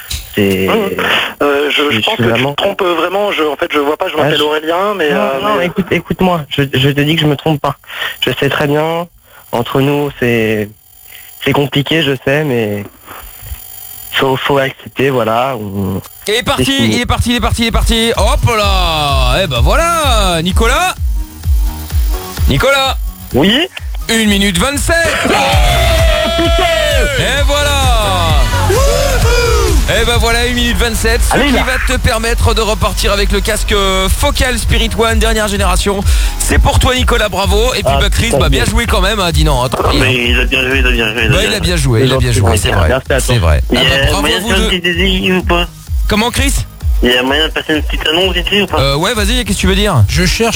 Je pense que tu te trompes vraiment. En fait, je vois pas. Je m'appelle Aurélien, mais non, écoute-moi. Je te dis que je me trompe pas. Je sais très bien. Entre nous, c'est compliqué, je sais, mais faut accepter. Voilà. Il est parti. Hop là. Eh ben voilà, Nicolas. Oui. 1 minute 27. Et voilà. Et ben voilà, 1 minute 27, ce qui va te permettre de repartir avec le casque Focal Spirit One dernière génération. C'est pour toi Nicolas, bravo. Et puis Chris, bien joué quand même, dis non. Attends, mais il a bien joué, il a bien joué, c'est vrai. C'est vrai. Bravo à vous deux. Comment Chris? Il y a moyen de passer une petite annonce ici ou pas? Ouais, vas-y, qu'est-ce que tu veux dire? Je cherche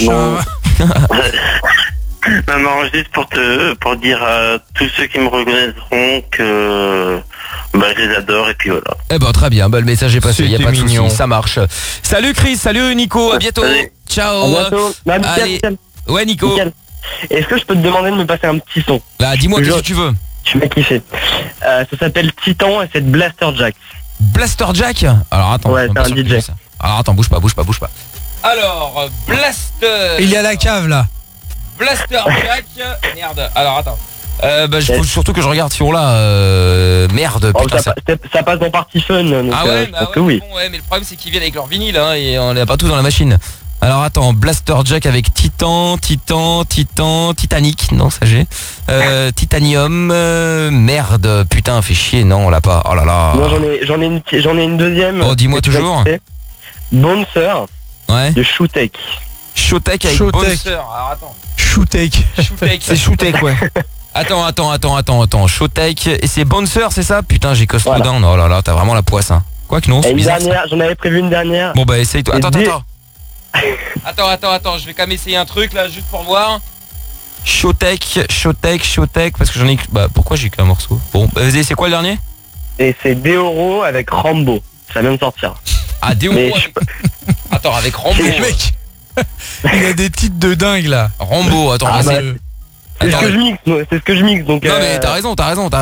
Non, juste pour dire à tous ceux qui me reconnaîtront que je les adore et puis voilà. Eh ben très bien, le message est passé, il n'y a pas de souci, ça marche. Salut Chris, salut Nico, à bientôt. Ciao. À bientôt. Allez. Ouais Nico. Nickel. Est-ce que je peux te demander de me passer un petit son? Là, dis-moi qu'est-ce que tu veux. Tu m'as kiffé. Ça s'appelle Titan et c'est de Blaster Jack. Blaster Jack? Alors attends. Ouais, c'est un DJ. Alors attends, bouge pas. Alors, Blaster. Il est à la cave là. Blaster Jack. Merde. Alors attends. Il faut surtout que je regarde si on l'a. Merde, putain. Ça passe dans Party Fun. Donc, oui. Bon, ouais, mais le problème c'est qu'ils viennent avec leur vinyle et on l'a pas tout dans la machine. Alors attends, Blaster Jack avec Titan, Titanic, non ça j'ai. Titanium, merde, putain, fait chier, non on l'a pas. Oh là là. Non, j'en ai une deuxième. Oh, dis-moi toujours. Bouncer. Ouais. De Shootek. Shootek avec Bouncer. Alors attends. Shootek. C'est Shootek, ouais. Attends. Shootek et c'est Bouncer, c'est ça? Putain, j'ai costaud down. Oh là là, t'as vraiment la poisse. Hein. Quoi que non. Une dernière, j'en avais prévu une dernière. Bon bah essaye toi. Attends, je vais quand même essayer un truc là juste pour voir. Shootek, parce que j'en ai... pourquoi j'ai qu'un morceau? Bon, vas-y, c'est quoi le dernier? Et c'est Deoro avec Rambo. Ça vient de sortir. Ah, Deoro Attends, avec Rambo. Mec, il a des titres de dingue là. Rambo, attends, c'est ce que je mixe, donc... Non mais t'as raison.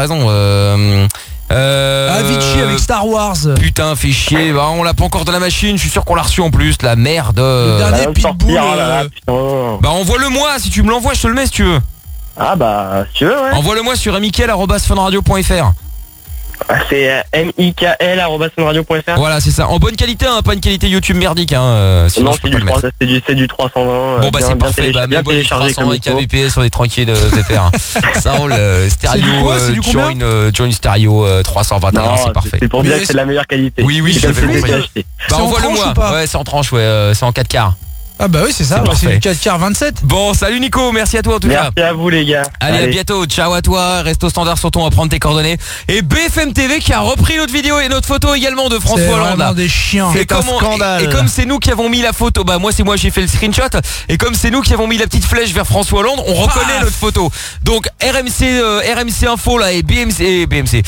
Avicii avec Star Wars. Putain, fait chier. On l'a pas encore dans la machine. Je suis sûr qu'on l'a reçu en plus. La merde. Le dernier Pitbull. Envoie-le-moi. Si tu me l'envoies, je te le mets si tu veux. Ah bah, si tu veux, ouais. Envoie-le-moi sur michael@funradio.fr. C'est mikl@funradio.fr. Voilà, c'est ça. En bonne qualité, pas une qualité YouTube merdique. Non, c'est du 320. Bon c'est parfait. Même bon, 320 kbps, on est tranquille de faire. Ça roule. Stéréo. Tu as une stéréo 321, c'est parfait. C'est pour dire que c'est de la meilleure qualité. Oui, je l'avais compris. Envoie-le moi. Ouais, c'est en tranche, ouais. C'est en 4 quarts. Ah bah oui, c'est ça, c'est du 4 27. Bon, salut Nico, merci à toi en tout cas. Merci à vous les gars. Allez, à bientôt, ciao à toi, reste au standard surtout, on va prendre tes coordonnées. Et BFM TV qui a repris notre vidéo et notre photo également de François Hollande. C'est vraiment des chiens. C'est un scandale. Et comme c'est nous qui avons mis la photo, bah moi j'ai fait le screenshot. Et comme c'est nous qui avons mis la petite flèche vers François Hollande, on reconnaît notre photo. Donc RMC Info là et BFM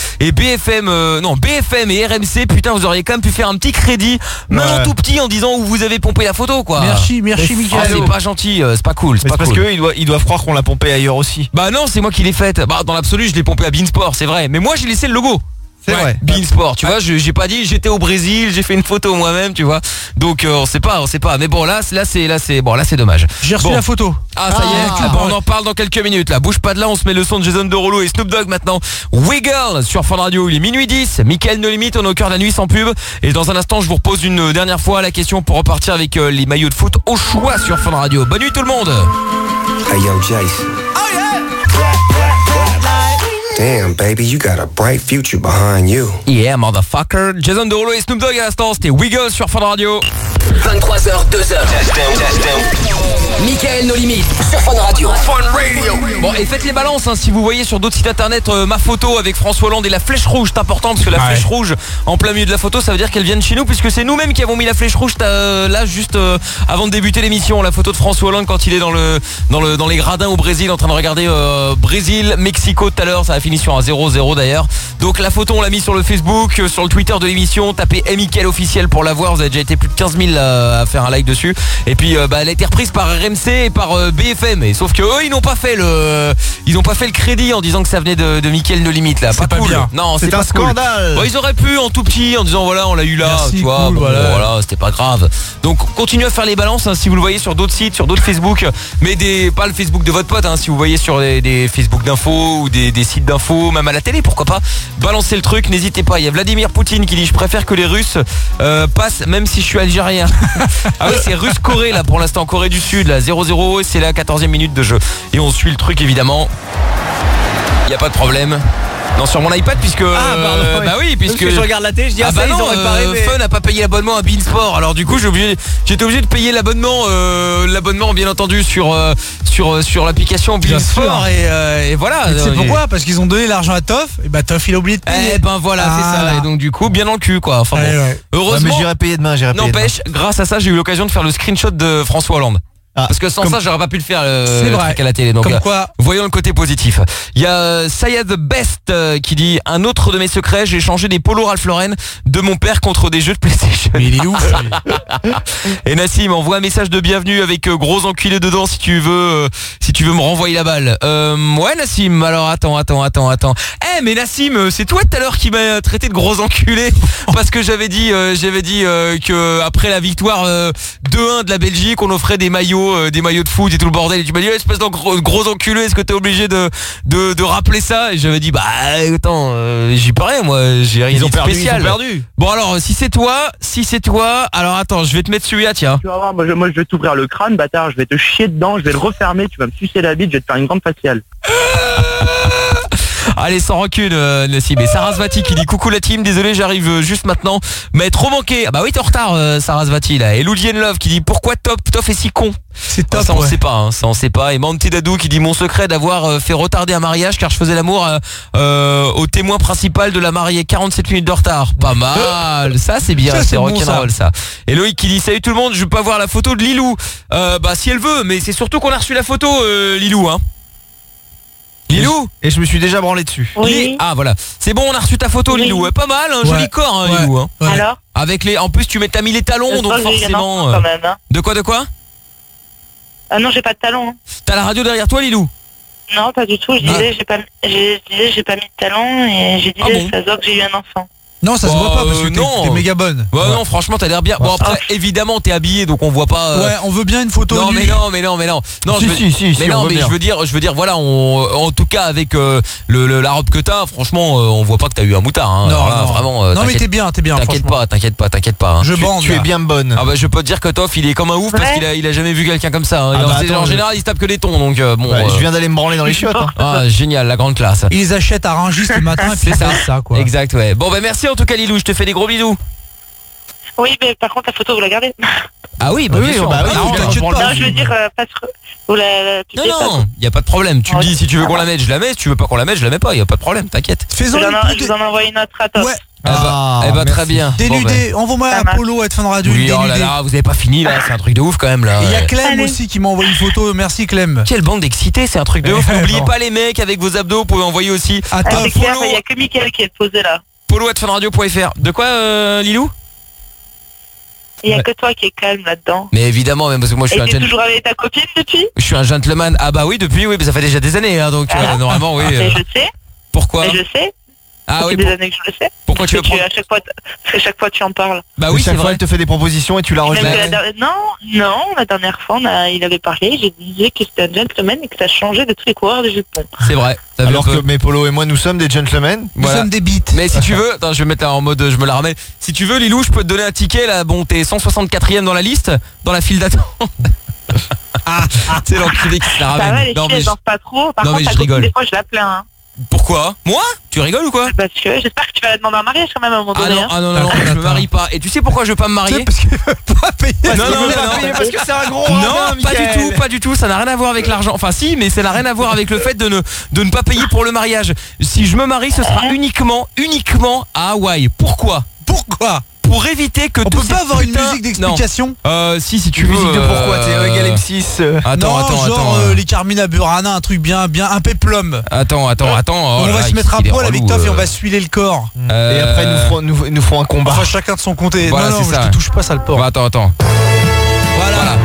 et RMC, putain vous auriez quand même pu faire un petit crédit, même en tout petit en disant où vous avez pompé la photo quoi. Merci Mickaël. C'est pas gentil, c'est pas cool, c'est pas parce cool. que ils doivent croire qu'on l'a pompé ailleurs aussi. Bah non, c'est moi qui l'ai faite. Bah dans l'absolu, je l'ai pompé à Beansport, c'est vrai. Mais moi j'ai laissé le logo. C'est vrai. Beansport, tu vois, j'ai pas dit j'étais au Brésil, j'ai fait une photo moi-même, tu vois. Donc on sait pas. Mais bon là c'est dommage. J'ai reçu la photo. Ah ça y est, on en parle dans quelques minutes là. Bouge pas de là, on se met le son de Jason Derulo et Snoop Dogg maintenant. Wiggle sur Fun Radio, il est minuit 10. Mickaël No Limit, on est au cœur de la nuit sans pub. Et dans un instant, je vous repose une dernière fois la question pour repartir avec les maillots de foot au choix sur Fun Radio. Bonne nuit tout le monde. Hey yo, Jace. Oh yeah. Damn, baby, you got a bright future behind you. Yeah, motherfucker. Jason Derulo et Snoop Dogg à l'instant, c'était Wiggle sur Fun Radio. 23h, 2h. Mickaël No Limit sur Fun Radio. Bon, et faites les balances si vous voyez sur d'autres sites internet ma photo avec François Hollande et la flèche rouge, c'est important parce que la flèche rouge en plein milieu de la photo, ça veut dire qu'elle vient de chez nous puisque c'est nous-mêmes qui avons mis la flèche rouge là juste avant de débuter l'émission, la photo de François Hollande quand il est dans les gradins au Brésil en train de regarder Brésil Mexico tout à l'heure, ça a fini sur un 0-0 d'ailleurs. Donc la photo on l'a mis sur le Facebook, sur le Twitter de l'émission, tapez Mickaël officiel pour la voir, vous avez déjà été plus de 15 000 à faire un like dessus. Et puis elle a été reprise par RMC et par BFM, et sauf que eux ils n'ont pas fait le crédit en disant que ça venait de Mickaël No Limit là. C'est pas cool. bien. Non, c'est pas un scandale. Cool. Bon, ils auraient pu en tout petit en disant voilà on l'a eu là. Merci, tu vois, cool, voilà, c'était pas grave. Donc continuez à faire les balances si vous le voyez sur d'autres sites, sur d'autres Facebook, mais pas le Facebook de votre pote si vous voyez sur des Facebook d'infos ou des sites d'infos, même à la télé, pourquoi pas. Balancez le truc, n'hésitez pas. Il y a Vladimir Poutine qui dit je préfère que les Russes passent même si je suis algérien. Ah oui, c'est Russe-Corée là pour l'instant, Corée du Sud là 0-0 et c'est la 14e minute de jeu. Et on suit le truc évidemment. Il n'y a pas de problème. Non, sur mon iPad puisque bah oui, puisque je regarde la télé, je dis bah non, Fun n'a pas payé l'abonnement à Beansport. Alors du coup, j'étais obligé de payer l'abonnement bien entendu sur l'application Beansport et voilà. C'est pourquoi? Parce qu'ils ont donné l'argent à Toff et bah Toff il a oublié de payer. Eh ben voilà, c'est ça. Et donc du coup, bien dans le cul quoi. Enfin bon. Heureusement. Mais j'irai payer demain, N'empêche, grâce à ça, j'ai eu l'occasion de faire le screenshot de François Hollande. Parce que sans ça j'aurais pas pu le faire le truc à la télé. Donc comme quoi, voyons le côté positif. Il y a Saya the Best qui dit un autre de mes secrets, j'ai échangé des polos Ralph Lauren de mon père contre des jeux de PlayStation. Mais il est ouf. Et Nassim envoie un message de bienvenue avec gros enculé dedans si tu veux me renvoyer la balle. Ouais Nassim, alors attends. Mais Nassim, c'est toi tout à l'heure qui m'a traité de gros enculé parce que j'avais dit que après la victoire 2-1 de la Belgique, on offrait des maillots de foot et tout le bordel, et tu m'as dit espèce de gros enculé, est-ce que t'es obligé de rappeler ça? Et j'avais dit bah attends, j'y peux rien moi, j'ai rien de spécial. Ils ont perdu. Bon alors si c'est toi, alors attends, je vais te mettre celui-là, tiens. Tu vas voir, moi je vais t'ouvrir le crâne, bâtard, je vais te chier dedans, je vais le refermer, tu vas me sucer la bite, je vais te faire une grande faciale. Allez, sans rancune, Nassim. Et Sarasvati qui dit coucou la team, désolé j'arrive juste maintenant, mais trop manqué. Ah bah oui, t'es en retard Sarasvati là. Et Loudienne Love qui dit pourquoi Toff est si con? C'est top. Ça on sait pas, Et Manti Dadou qui dit mon secret d'avoir fait retarder un mariage car je faisais l'amour au témoin principal de la mariée, 47 minutes de retard. Pas mal. Ça c'est bien, c'est rock'n'roll ça. Et Loïc qui dit salut tout le monde, je peux pas voir la photo de Lilou. Bah si elle veut, mais c'est surtout qu'on a reçu la photo Lilou Lilou. Et je me suis déjà branlé dessus. Oui. Ah voilà, c'est bon, on a reçu ta photo Lilou. Pas mal, joli corps Lilou. Alors avec en plus t'as mis les talons, donc forcément. Quand même, hein. De quoi? Ah non, j'ai pas de talons. T'as la radio derrière toi Lilou? Non, pas du tout. Je disais j'ai pas mis de talons et j'ai dit ça se voit que j'ai eu un enfant. Non, ça se voit pas parce que t'es méga bonne. Ouais, non, franchement, t'as l'air bien. Bon, après, évidemment, t'es habillé, donc on voit pas. Ouais, on veut bien une photo. Non, mais non. Non, je veux dire, voilà, en tout cas, avec la robe que t'as, franchement, on voit pas que t'as eu un moutard. Hein. Non, alors, non. Vraiment. Non, mais t'es bien. T'inquiète pas. Hein. Je bande. Tu es bien bonne. Ah bah, je peux te dire que Toff, il est comme un ouf parce qu'il a jamais vu quelqu'un comme ça. Hein. En général, il se tape que des tons, donc bon. Je viens d'aller me branler dans les chiottes. Ah, génial, la grande classe. Ils les achètent à Rungis le matin et puis c'est ça, quoi. Exact, ouais. Bon, bah merci en tout cas, Lilou, je te fais des gros bisous. Oui, mais par contre, la photo, vous la gardez. Ah oui, bah, Oui, bien sûr. bah oui, non, t'inquiète on pas. Non, je veux dire, parce que vous la publiez pas. non, il y a pas de problème. Tu me dis si tu veux qu'on la mette, je la mets. Si tu veux pas qu'on la mette, je la mets pas. Il y a pas de problème, t'inquiète. Faisons Je vous en envoie une autre à toi. Ouais. Eh bah très bien. Dénudé, envoie-moi Ça un marche. polo à Fun Radio. Oui, oh là dénudé. là, vous avez pas fini là, c'est un truc de ouf quand même là. Et il y a Clem Allez. aussi qui m'a envoyé une photo. Merci Clem. Quelle bande d'excités, c'est un truc de ouf. N'oubliez Bon. pas les mecs avec vos abdos, vous pouvez envoyer aussi Ah, Attends, c'est clair, polo. il n'y a que Mickaël qui est posé là. polo@funradio.fr. De quoi Lilou? Il n'y a que toi qui est calme là-dedans. Mais évidemment, même parce que moi je suis Et un t'es gentleman. toujours avec ta copine depuis? Je suis un gentleman. Ah bah oui, depuis oui, mais ça fait déjà des années hein, donc normalement oui. Mais je sais. Pourquoi? Mais je sais. Ah Ça oui, fait des années que je le sais. pourquoi tu veux Parce prendre? que à chaque fois tu en parles. Bah oui, c'est chaque fois vrai. elle te fait des propositions et tu la Même rejettes. que non, la dernière fois, il avait parlé, je disais que c'était un gentleman et que ça changeait de tous les coureurs de jupons. C'est vrai. T'as vu Alors un peu que mes Polo et moi nous sommes des gentlemen. nous sommes des bites. Mais si tu veux, attends, je vais mettre là en mode, je me la remets. Si tu veux, Lilou, je peux te donner un ticket là. Bon, t'es 164e dans la liste, dans la file d'attente. C'est l'enculé qui se la Ça va, ramène. les Non, filles, mais elles dansent pas trop. Par non, contre, mais ta je copine, rigole. des fois, je la plains. Hein. Pourquoi? Moi? Tu rigoles ou quoi? Parce que j'espère que tu vas la demander en mariage quand même à un moment Ah donné. non, hein. ah non, non, non, je me marie pas. Et tu sais pourquoi je veux pas me marier? Parce qu'il veut pas payer. Non, non, non, Parce que c'est un gros non, radin, pas du Mickaël. tout, pas du tout. Ça n'a rien à voir avec l'argent. Enfin, si, mais ça n'a rien à voir avec le fait de ne pas payer pour le mariage. Si je me marie, ce sera uniquement à Hawaï. Pourquoi? Pourquoi? Pour éviter que On tous peut pas ces avoir une putains- musique d'explication? Non. Si tu veux. Musique de pourquoi t'es égal M6. Attends, Non, attends, genre attends. les Carmina Burana, un truc bien, un péplum. Attends. Oh on là va là, se mettre à il est poil avec relou, Toff et on va suiler le corps. Et après nous ferons un combat. Enfin, chacun de son côté. Voilà, non, c'est je ça. te touche pas, sale porc. Attends. Voilà.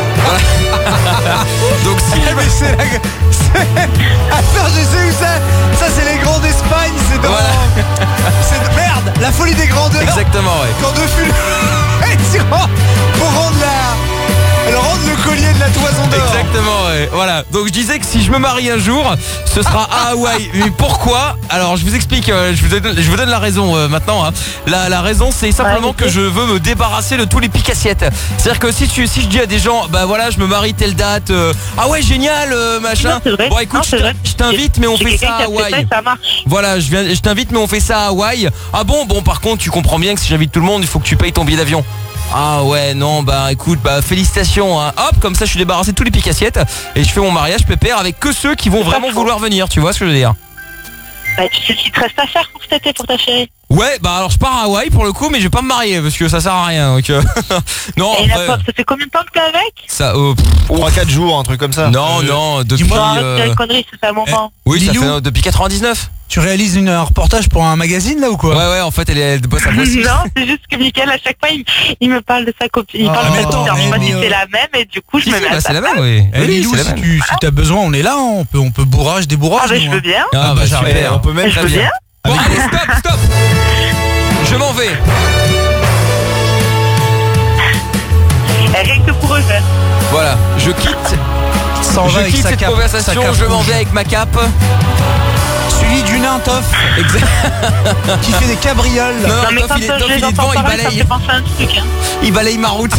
Donc si Eh, mais c'est la... Attends, je sais où c'est. Ça, c'est les grands d'Espagne. C'est dans... C'est... Merde, la folie des grandeurs. Exactement, ouais. Quand De Ful... pour rendre le collier de la toison d'or. Exactement, ouais. Voilà. Donc je disais que si je me marie un jour, ce sera à Hawaï. Mais pourquoi? Alors je vous explique, je vous donne la raison maintenant. Hein. La raison, c'est simplement que je veux me débarrasser de tous les pique-assiettes. C'est-à-dire que si je dis à des gens, bah voilà, je me marie telle date, ah ouais, génial, machin. Non, c'est vrai. Bon écoute, Non, je t'invite, mais on J'ai fait quelqu'un ça à qui a fait ça Hawaï. et ça marche. Voilà, je t'invite, mais on fait ça à Hawaï. Ah bon, par contre, tu comprends bien que si j'invite tout le monde, il faut que tu payes ton billet d'avion. Ah ouais, non, bah écoute, bah félicitations, hein. Hop, comme ça je suis débarrassé de tous les pique-assiettes et je fais mon mariage pépère avec que ceux qui vont vraiment vouloir venir, tu vois ce que je veux dire? Bah, tu sais ce qu'il te reste à faire pour cet été pour ta chérie. Ouais, bah alors je pars à Hawaï pour le coup, mais je vais pas me marier parce que ça sert à rien. Donc, non, Et après, ça fait combien de temps que t'es avec? ça, 3-4 jours, un truc comme ça. non, depuis. Dis-moi, arrête de dire une connerie, ça fait un moment. Oui, ça Lilou, fait depuis 99. Tu réalises un reportage pour un magazine là ou quoi? Ouais, en fait, elle bosse à Non, Boissy. c'est juste que Mickaël, à chaque fois, il me parle de sa copine. Il parle de mais sa attends, copine. Alors, je sais pas mais, si c'est la même et du coup, je me mets à bah, sa c'est la place. même, oui. Eh, Oui, Lilou, c'est la si même. t'as besoin, on est là, hein. on peut bourrage, débourrage. Ah, bah, je nous, veux hein. bien. Ah bah j'arrive. super. On peut même Je veux bien. Bon, allez, stop. Je m'en vais. Rien que pour eux, ça. Voilà, je quitte. S'en va Je avec quitte sa cette cape, conversation, sa cape je m'en rouge. vais avec ma cape. Celui du nain Toff qui fait des cabrioles. Non, Non, mais Toff, quand il est je les devant, entends il parler, ça me balaye. fait penser à un truc. Hein. Il balaye ma route.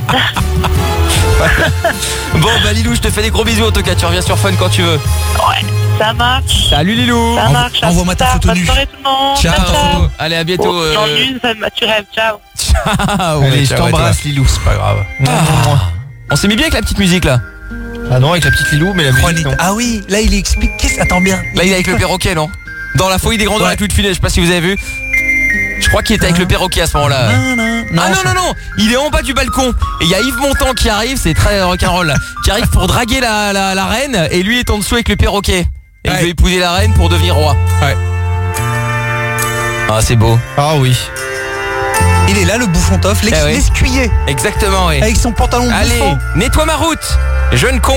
Bon, bah Lilou, je te fais des gros bisous en tout cas. Tu reviens sur Fun quand tu veux. Ouais, ça marche. Salut Lilou. Ça marche. Envoie-moi ta photo Bonne nue. soirée tout le monde. Ciao. Allez, à bientôt. Non, nue, tu rêves. Ciao. Allez, je t'embrasse Lilou, c'est pas grave. On s'est mis bien avec la petite musique là. Ah non, avec la petite Lilou, mais la musique non. Ah oui, là il explique. Attends bien. Là, il est avec le perroquet, non? Dans la folie des grandeurs avec Louis de Funès, je sais pas si vous avez vu. Je crois qu'il était avec le perroquet à ce moment-là. Non, il est en bas du balcon et il y a Yves Montand qui arrive, c'est très rock'n'roll là, qui arrive pour draguer la reine et lui est en dessous avec le perroquet. Et il veut épouser la reine pour devenir roi. Ouais. Ah, c'est beau. Ah oui. Il est là le bouffon Toff, l'escuyer. Exactement, oui. Avec son pantalon Allez, bouffant. nettoie ma route, jeune con.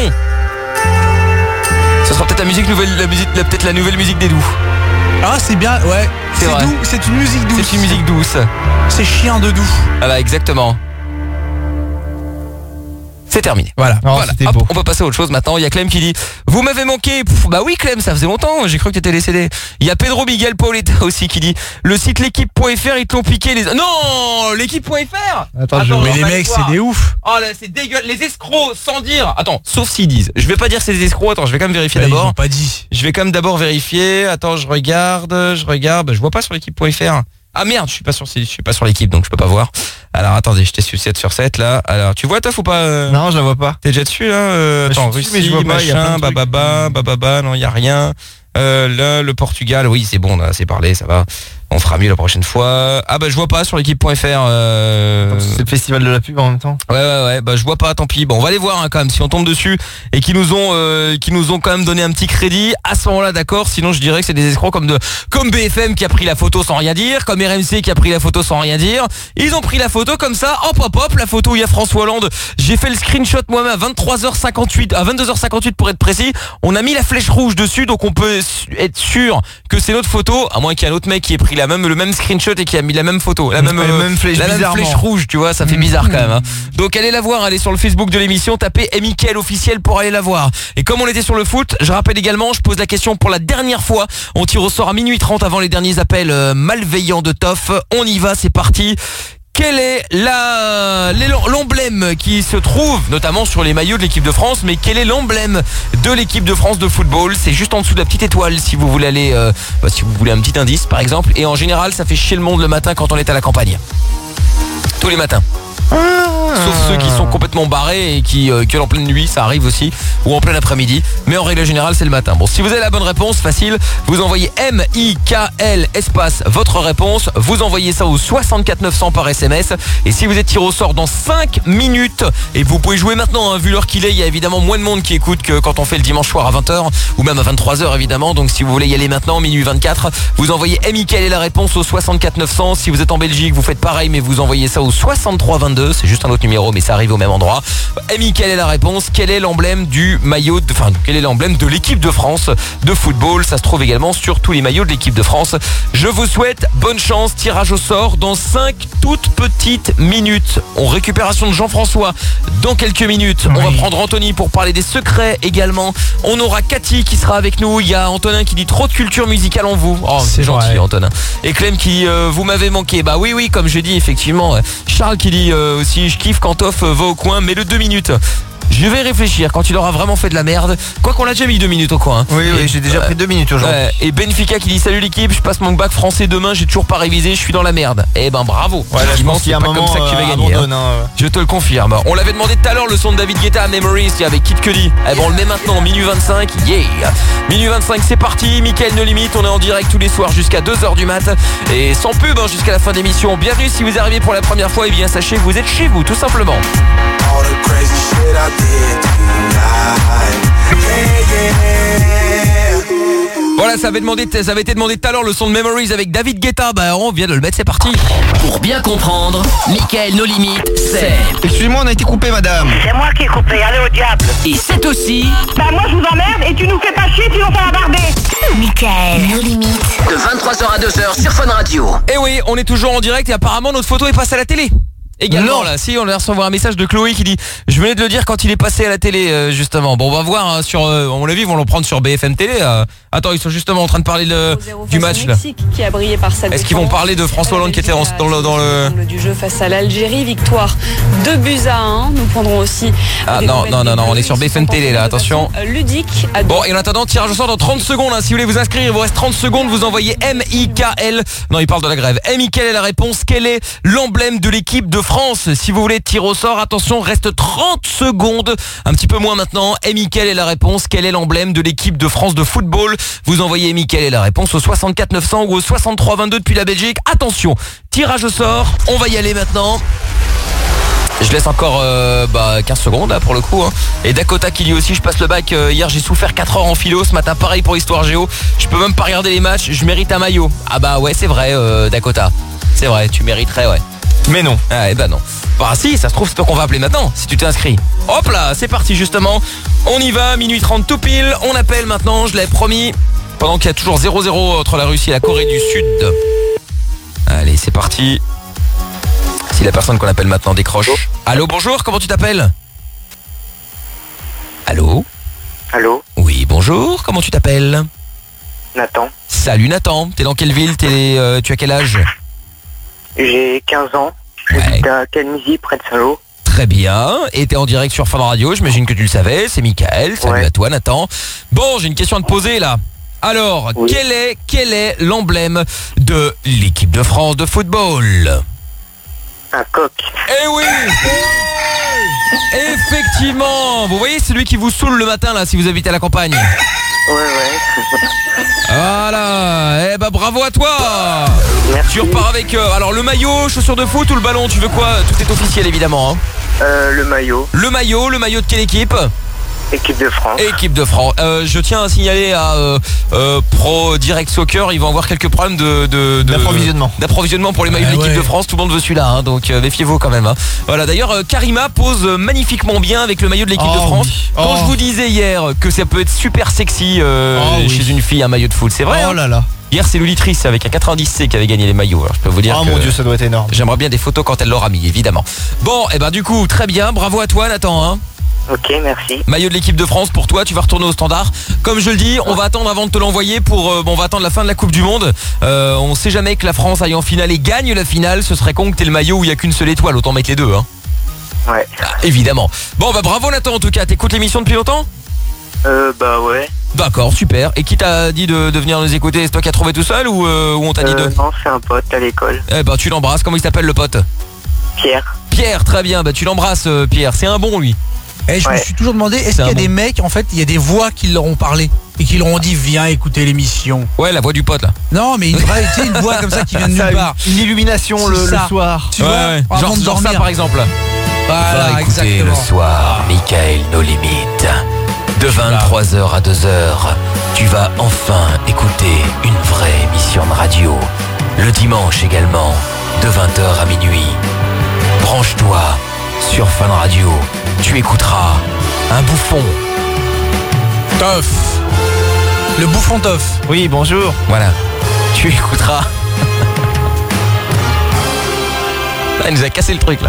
Ce sera peut-être peut-être la nouvelle musique des doux. Ah c'est bien, ouais. C'est vrai. Doux, c'est une musique douce. C'est une musique douce. C'est chien de doux. Voilà, exactement. C'est terminé. Voilà. Voilà. Hop, on peut passer à autre chose maintenant. Il y a Clem qui dit vous m'avez manqué. Bah oui Clem, ça faisait longtemps. J'ai cru que t'étais décédé. Il y a Pedro Miguel Pauletta aussi qui dit le site l'équipe.fr ils te l'ont piqué les. Non, l'équipe.fr. Attends, mais les mecs c'est des oufs. Oh là c'est dégueulasse. Les escrocs sans dire. Attends, sauf s'ils disent. Je vais pas dire c'est des escrocs. Attends, je vais quand même vérifier Ils d'abord. ont pas dit. Je vais quand même d'abord vérifier. Attends, je regarde. Bah, je vois pas sur l'équipe.fr. Ah merde, je suis pas sur l'équipe, donc je peux pas voir. Alors attendez, j'étais sur 7 sur 7 là. Alors tu vois toi faut pas Non, je la vois pas. T'es déjà dessus là Attends, je suis Russie, dessus, mais je vois pas, machin, bababa, non, il y a rien. Là le Portugal, oui, c'est bon là, c'est parlé, ça va. On fera mieux la prochaine fois. Ah bah je vois pas sur l'équipe.fr. C'est le festival de la pub en même temps. Ouais, bah je vois pas, tant pis. Bon, on va aller voir hein, quand même si on tombe dessus et qui nous ont quand même donné un petit crédit. À ce moment-là, d'accord. Sinon, je dirais que c'est des escrocs comme BFM qui a pris la photo sans rien dire, comme RMC qui a pris la photo sans rien dire. Ils ont pris la photo comme ça, hop, la photo où il y a François Hollande. J'ai fait le screenshot moi-même à 22h58 pour être précis. On a mis la flèche rouge dessus, donc on peut être sûr que c'est notre photo, à moins qu'il y ait un autre mec qui ait pris le même screenshot et qui a mis la même photo, la même flèche rouge, tu vois, ça fait bizarre quand même. Hein. Donc allez la voir, allez sur le Facebook de l'émission, tapez Mickaël officiel pour aller la voir. Et comme on était sur le foot, je rappelle également, je pose la question pour la dernière fois. On tire au sort à minuit 30 avant les derniers appels malveillants de Toff. On y va, c'est parti. Quel est l'emblème qui se trouve notamment sur les maillots de l'équipe de France, mais quel est l'emblème de l'équipe de France de football? C'est juste en dessous de la petite étoile si vous voulez aller, si vous voulez un petit indice par exemple. Et en général, ça fait chier le monde le matin quand on est à la campagne. Tous les matins. Sauf ceux qui sont complètement barrés et qui en pleine nuit, ça arrive aussi, ou en plein après-midi. Mais en règle générale, c'est le matin. Bon, si vous avez la bonne réponse, facile, vous envoyez MIKL espace votre réponse. Vous envoyez ça au 64 900 par SMS. Et si vous êtes tiré au sort dans 5 minutes, et vous pouvez jouer maintenant, hein, vu l'heure qu'il est, il y a évidemment moins de monde qui écoute que quand on fait le dimanche soir à 20h, ou même à 23h évidemment. Donc si vous voulez y aller maintenant, minuit 24, vous envoyez MIKL et la réponse au 64 900. Si vous êtes en Belgique, vous faites pareil, mais vous envoyez ça au 63 22. C'est juste un autre numéro, mais ça arrive au même endroit. Amy, quelle est la réponse? Quel est l'emblème du maillot quel est l'emblème de l'équipe de France de football? Ça se trouve également sur tous les maillots de l'équipe de France. Je vous souhaite bonne chance. Tirage au sort dans 5 toutes petites minutes. On récupération de Jean-François dans quelques minutes. On va prendre Anthony pour parler des secrets également. On aura Cathy qui sera avec nous. Il y a Antonin qui dit trop de culture musicale en vous. Oh, c'est gentil vrai. Antonin. Et Clem qui dit vous m'avez manqué. Bah oui, comme je dis effectivement. Charles qui dit aussi je kiffe quand Toff va au coin, mais le 2 minutes. Je vais réfléchir quand il aura vraiment fait de la merde. Quoi qu'on l'a déjà mis 2 minutes au coin. Oui, j'ai déjà pris 2 minutes aujourd'hui. Et Benfica qui dit salut l'équipe, je passe mon bac français demain, j'ai toujours pas révisé, je suis dans la merde. Eh ben bravo. Voilà, je pense qu'il y a un moment comme ça que tu vas gagner. Je te le confirme. On l'avait demandé tout à l'heure le son de David Guetta à Memories avec Kid Cudi. Eh ben on le met maintenant, minuit 25. Yeah. Minuit 25, c'est parti. Mickaël No Limit, on est en direct tous les soirs jusqu'à 2h du mat. Et sans pub jusqu'à la fin de l'émission. Bienvenue si vous arrivez pour la première fois, et bien sachez que vous êtes chez vous tout simplement. Voilà, ça avait été demandé tout à l'heure le son de Memories avec David Guetta. Bah on vient de le mettre, c'est parti. Pour bien comprendre, Mickaël No Limit, c'est... Excusez-moi, on a été coupé madame. C'est moi qui ai coupé, allez au diable. Et c'est aussi... Bah moi je vous emmerde et tu nous fais pas chier, sinon ça va barder. Mickaël No Limit. De 23h à 2h sur Fun Radio. Et oui, on est toujours en direct et apparemment notre photo est passée à la télé. Également là, si on vient recevoir un message de Chloé qui dit je venais de le dire quand il est passé à la télé justement. Bon on va voir hein, sur on l'a vu, ils vont le prendre sur BFM Télé. Attends, ils sont justement en train de parler du match là. Qui a brillé par sa Est-ce qu'ils vont parler de François Hollande qui était dans le du jeu face à l'Algérie, victoire 2-1. Nous prendrons aussi non, on est sur BFM Télé là, attention. Ludique. Bon, et en attendant, tirage au sort dans 30 secondes hein, si vous voulez vous inscrire, il vous reste 30 secondes, vous envoyez MIKL. Non, il parle de la grève. MIKL est la réponse. Quel est l'emblème de l'équipe de France? Si vous voulez tirer au sort, attention, reste 30 secondes, un petit peu moins maintenant. MIKL est la réponse. Quel est l'emblème de l'équipe de France de football? Vous envoyez MIKL est la réponse au 64 900 ou au 63 22 depuis la Belgique. Attention, tirage au sort, on va y aller maintenant. Je laisse encore 15 secondes là, pour le coup hein. Et Dakota qui dit aussi je passe le bac hier, j'ai souffert 4 heures en philo. Ce matin pareil pour histoire géo. Je peux même pas regarder les matchs, je mérite un maillot. Ah bah ouais c'est vrai Dakota. C'est vrai, tu mériterais ouais. Mais non. Ah, eh ben non. Bah si, ça se trouve c'est toi qu'on va appeler maintenant, si tu t'es inscrit. Hop là, c'est parti justement. On y va, minuit 30 tout pile. On appelle maintenant, je l'avais promis. Pendant qu'il y a toujours 0-0 entre la Russie et la Corée du Sud. Allez, c'est parti. Si la personne qu'on appelle maintenant décroche. Allô, bonjour, comment tu t'appelles? Allô? Allô? Oui, bonjour, comment tu t'appelles? Nathan. Salut Nathan, t'es dans quelle ville? Tu as quel âge? J'ai 15 ans, j'habite à Calmisy, près de Saint-Lô. Très bien, et t'es en direct sur Fun Radio, j'imagine que tu le savais, c'est Mickaël, salut à toi Nathan. Bon, j'ai une question à te poser là. Alors, quel est l'emblème de l'équipe de France de football? Un coq. Eh oui. Effectivement. Vous voyez celui qui vous saoule le matin là si vous habitez à la campagne? Ouais. Voilà. Eh ben bravo à toi. Merci. Tu repars avec alors le maillot, chaussures de foot ou le ballon? Tu veux quoi? Tout est officiel évidemment hein. Le maillot. Le maillot de quelle équipe? Équipe de France. Équipe de France. Je tiens à signaler à Pro Direct Soccer, ils vont avoir quelques problèmes d'approvisionnement pour les maillots de l'équipe de France. Tout le monde veut celui-là, hein, donc méfiez-vous quand même. Hein. Voilà. D'ailleurs, Karima pose magnifiquement bien avec le maillot de l'équipe de France. Oui. Quand je vous disais hier que ça peut être super sexy chez une fille un maillot de foot, c'est vrai. Oh là là. Hier, c'est Lolitrice avec un 90C qui avait gagné les maillots. Alors, je peux vous dire. Oh mon Dieu, ça doit être énorme. J'aimerais bien des photos quand elle l'aura mis, évidemment. Bon, et ben du coup, très bien. Bravo à toi, Nathan. Hein. Ok, merci. Maillot de l'équipe de France pour toi, tu vas retourner au standard. Comme je le dis, on va attendre avant de te l'envoyer pour on va attendre la fin de la Coupe du Monde. On sait jamais que la France aille en finale et gagne la finale, ce serait con que t'aies le maillot où il y a qu'une seule étoile, autant mettre les deux hein. Ouais. Évidemment. Bon bah bravo Nathan en tout cas, t'écoutes l'émission depuis longtemps? Bah ouais. D'accord, super. Et qui t'a dit de venir nous écouter? C'est toi qui as trouvé tout seul ou on t'a dit de... Non, c'est un pote à l'école. Eh bah tu l'embrasses, comment il s'appelle le pote? Pierre. Pierre, très bien, bah tu l'embrasses Pierre, c'est un bon lui. Et je me suis toujours demandé, est-ce qu'il y a des mecs, en fait, il y a des voix qui leur ont parlé et qui leur ont dit viens écouter l'émission? Ouais, la voix du pote là. Non, mais une vraie, tu sais, une voix comme ça qui vient de nulle part. Une illumination le soir. Tu vois, avant de genre dormir. ça par exemple. Voilà, va écouter exactement. le soir, Mickaël No Limites. De 23h à 2h, tu vas enfin écouter une vraie émission de radio. Le dimanche également, de 20h à minuit. Branche-toi sur Fun Radio. Tu écouteras un bouffon. Toff. Le bouffon Toff. Oui, bonjour. Voilà. Tu écouteras. Il nous a cassé le truc là.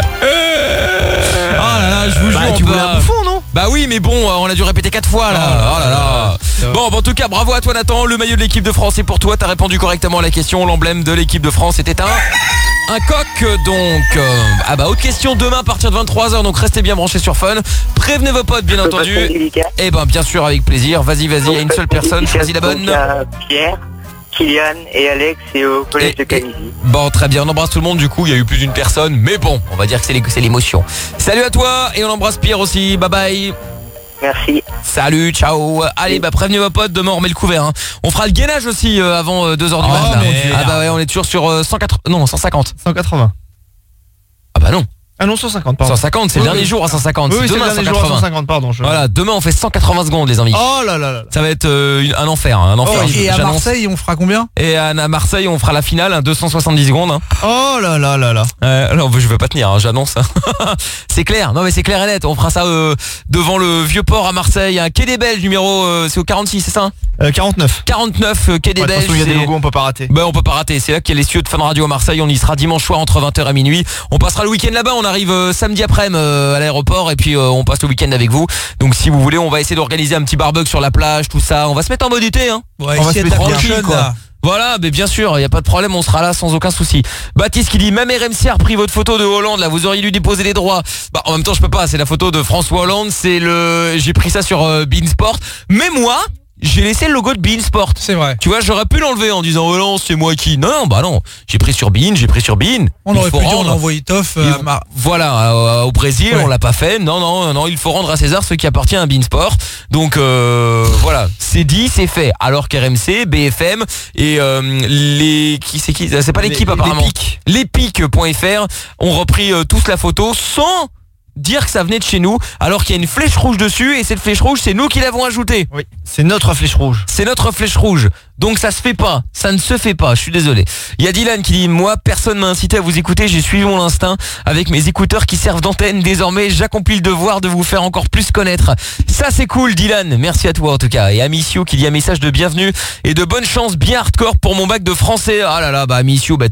Oh là là, je vous jure. Tu voulais un bouffon, non? Bah oui, mais bon, on a dû répéter 4 fois là. Oh là là. Bon, en tout cas, bravo à toi Nathan. Le maillot de l'équipe de France est pour toi. T'as répondu correctement à la question. L'emblème de l'équipe de France était un coq donc. Ah bah autre question demain à partir de 23h. Donc restez bien branchés sur Fun. Prévenez vos potes bien entendu. Et ben bien sûr avec plaisir. Vas-y, il y a une seule personne. Choisis la bonne. Pierre, Kylian et Alex et au collège de Canizy. Bon très bien, on embrasse tout le monde. Du coup il y a eu plus d'une personne, mais bon on va dire que c'est l'émotion. Salut à toi et on embrasse Pierre aussi. Bye bye. Merci. Salut, ciao. Allez, bah prévenez vos potes, demain on remet le couvert hein. On fera le gainage aussi avant 2h du matin. Ah bah ouais, on est toujours sur 150. 180. Ah bah non. Ah non, 150, pardon. 150, c'est le dernier jour à 150. Oui, c'est le demain dernier jour à 150, pardon. Voilà, demain on fait 180 secondes les amis. Oh là là là. Ça va être un enfer, un enfer. Et à Marseille, on fera combien? Et à Marseille, on fera la finale, 270 secondes. Hein. Oh là là là là. Alors, je vais pas tenir, hein, j'annonce. C'est clair, non mais c'est clair et net. On fera ça devant le Vieux-Port à Marseille, un quai des Belges numéro, c'est au 46, c'est ça 49. 49, quai des Belges. Il y a des logos, on peut pas rater. Ben on peut pas rater, c'est là qu'il y a les cieux de Fun Radio à Marseille. On y sera dimanche soir entre 20h et minuit. On passera le week-end là-bas, on arrive samedi après-midi à l'aéroport et puis on passe le week-end avec vous. Donc si vous voulez, on va essayer d'organiser un petit barbecue sur la plage, tout ça. On va se mettre en mode été hein. Ouais, on va se mettre tranquille quoi. Voilà, mais bien sûr, il y a pas de problème, on sera là sans aucun souci. Baptiste qui dit même RMC a repris votre photo de Hollande là, vous auriez dû déposer les droits. Bah en même temps, je peux pas, c'est la photo de François Hollande, j'ai pris ça sur Beansport. Mais moi, j'ai laissé le logo de Beansport. C'est vrai. Tu vois, j'aurais pu l'enlever en disant oh non, c'est moi qui. Non, bah non. J'ai pris sur Bean. On aurait pu dire on a envoyé Toff voilà, au Brésil, on l'a pas fait. Non, il faut rendre à César ce qui appartient à Beansport. Donc voilà, c'est dit, c'est fait. Alors qu'RMC, BFM et c'est pas l'équipe apparemment. L'Epic.fr ont repris tous la photo sans dire que ça venait de chez nous, alors qu'il y a une flèche rouge dessus, et cette flèche rouge, c'est nous qui l'avons ajoutée. Oui, c'est notre flèche rouge. C'est notre flèche rouge. Donc ça se fait pas, ça ne se fait pas, je suis désolé. Il y a Dylan qui dit moi personne m'a incité à vous écouter, j'ai suivi mon instinct avec mes écouteurs qui servent d'antenne. Désormais j'accomplis le devoir de vous faire encore plus connaître. Ça c'est cool Dylan, merci à toi en tout cas. Et Amicio qui dit un message de bienvenue et de bonne chance bien hardcore pour mon bac de français. Ah là là, bah Amicio, bah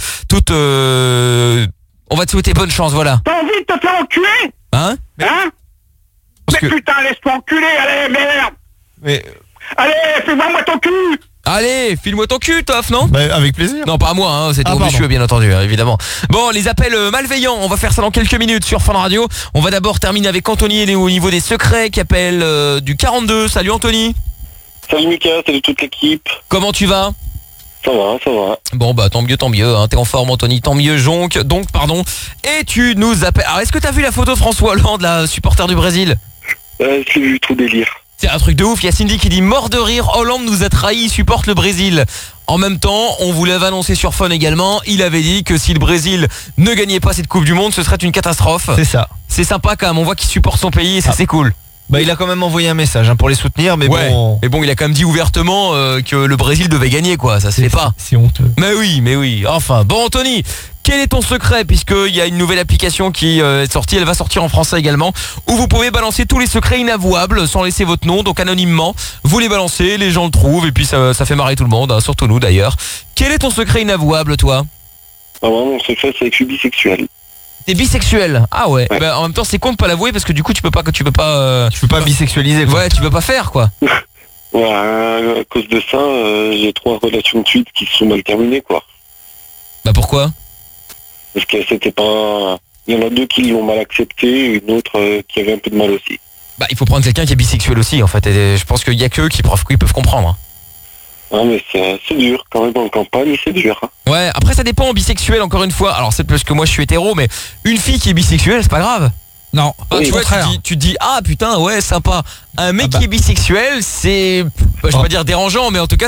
on va te souhaiter bonne chance, voilà. T'as envie de te faire enculer? Hein? Mais putain, laisse-toi enculer, allez, merde! Mais... Allez, fais-moi ton cul! Allez, file-moi ton cul, Toff, non? Bah, avec plaisir. Non, pas à moi, hein, c'était au monsieur, bien entendu, hein, évidemment. Bon, les appels malveillants, on va faire ça dans quelques minutes sur Fun Radio. On va d'abord terminer avec Anthony, il est au niveau des secrets, qui appelle du 42. Salut Anthony. Salut Mika, salut toute l'équipe. Comment tu vas ? Ça va, ça va. Bon bah tant mieux, hein. T'es en forme Anthony, tant mieux donc pardon. Et tu nous appelles. Alors est-ce que t'as vu la photo de François Hollande, la supporter du Brésil ? Je l'ai vu, trop délire. C'est un truc de ouf, il y a Cindy qui dit mort de rire, Hollande nous a trahis, il supporte le Brésil. En même temps, on vous l'avait annoncé sur Fun également, il avait dit que si le Brésil ne gagnait pas cette Coupe du Monde, ce serait une catastrophe. C'est ça. C'est sympa quand même, on voit qu'il supporte son pays et ça c'est cool. Bah il a quand même envoyé un message pour les soutenir, mais bon. Mais bon, il a quand même dit ouvertement que le Brésil devait gagner quoi, ça se fait pas. C'est honteux. Mais oui, enfin. Bon Anthony, quel est ton secret, puisqu'il y a une nouvelle application qui est sortie, elle va sortir en français également, où vous pouvez balancer tous les secrets inavouables sans laisser votre nom, donc anonymement. Vous les balancez, les gens le trouvent et puis ça fait marrer tout le monde, hein, surtout nous d'ailleurs. Quel est ton secret inavouable toi ? Ah ouais, mon secret c'est que je suis bisexuel. T'es bisexuel. Ah ouais. Bah, en même temps c'est con de pas l'avouer parce que du coup tu peux pas bisexualiser quoi. Ouais, tu peux pas faire quoi. Ouais, à cause de ça, j'ai 3 relations de suite qui se sont mal terminées quoi. Bah pourquoi ? Parce que c'était pas... Il y en a 2 qui l'ont mal accepté et une autre qui avait un peu de mal aussi. Bah il faut prendre quelqu'un qui est bisexuel aussi en fait. Et je pense qu'il y a qu'eux qui peuvent comprendre. Ah mais c'est dur, quand même en campagne c'est dur. Hein. Ouais, après ça dépend en bisexuel encore une fois. Alors c'est parce que moi je suis hétéro, mais une fille qui est bisexuelle c'est pas grave. Non, tu vois, tu dis ah putain ouais sympa. Un mec qui est bisexuel c'est, je vais pas dire dérangeant, mais en tout cas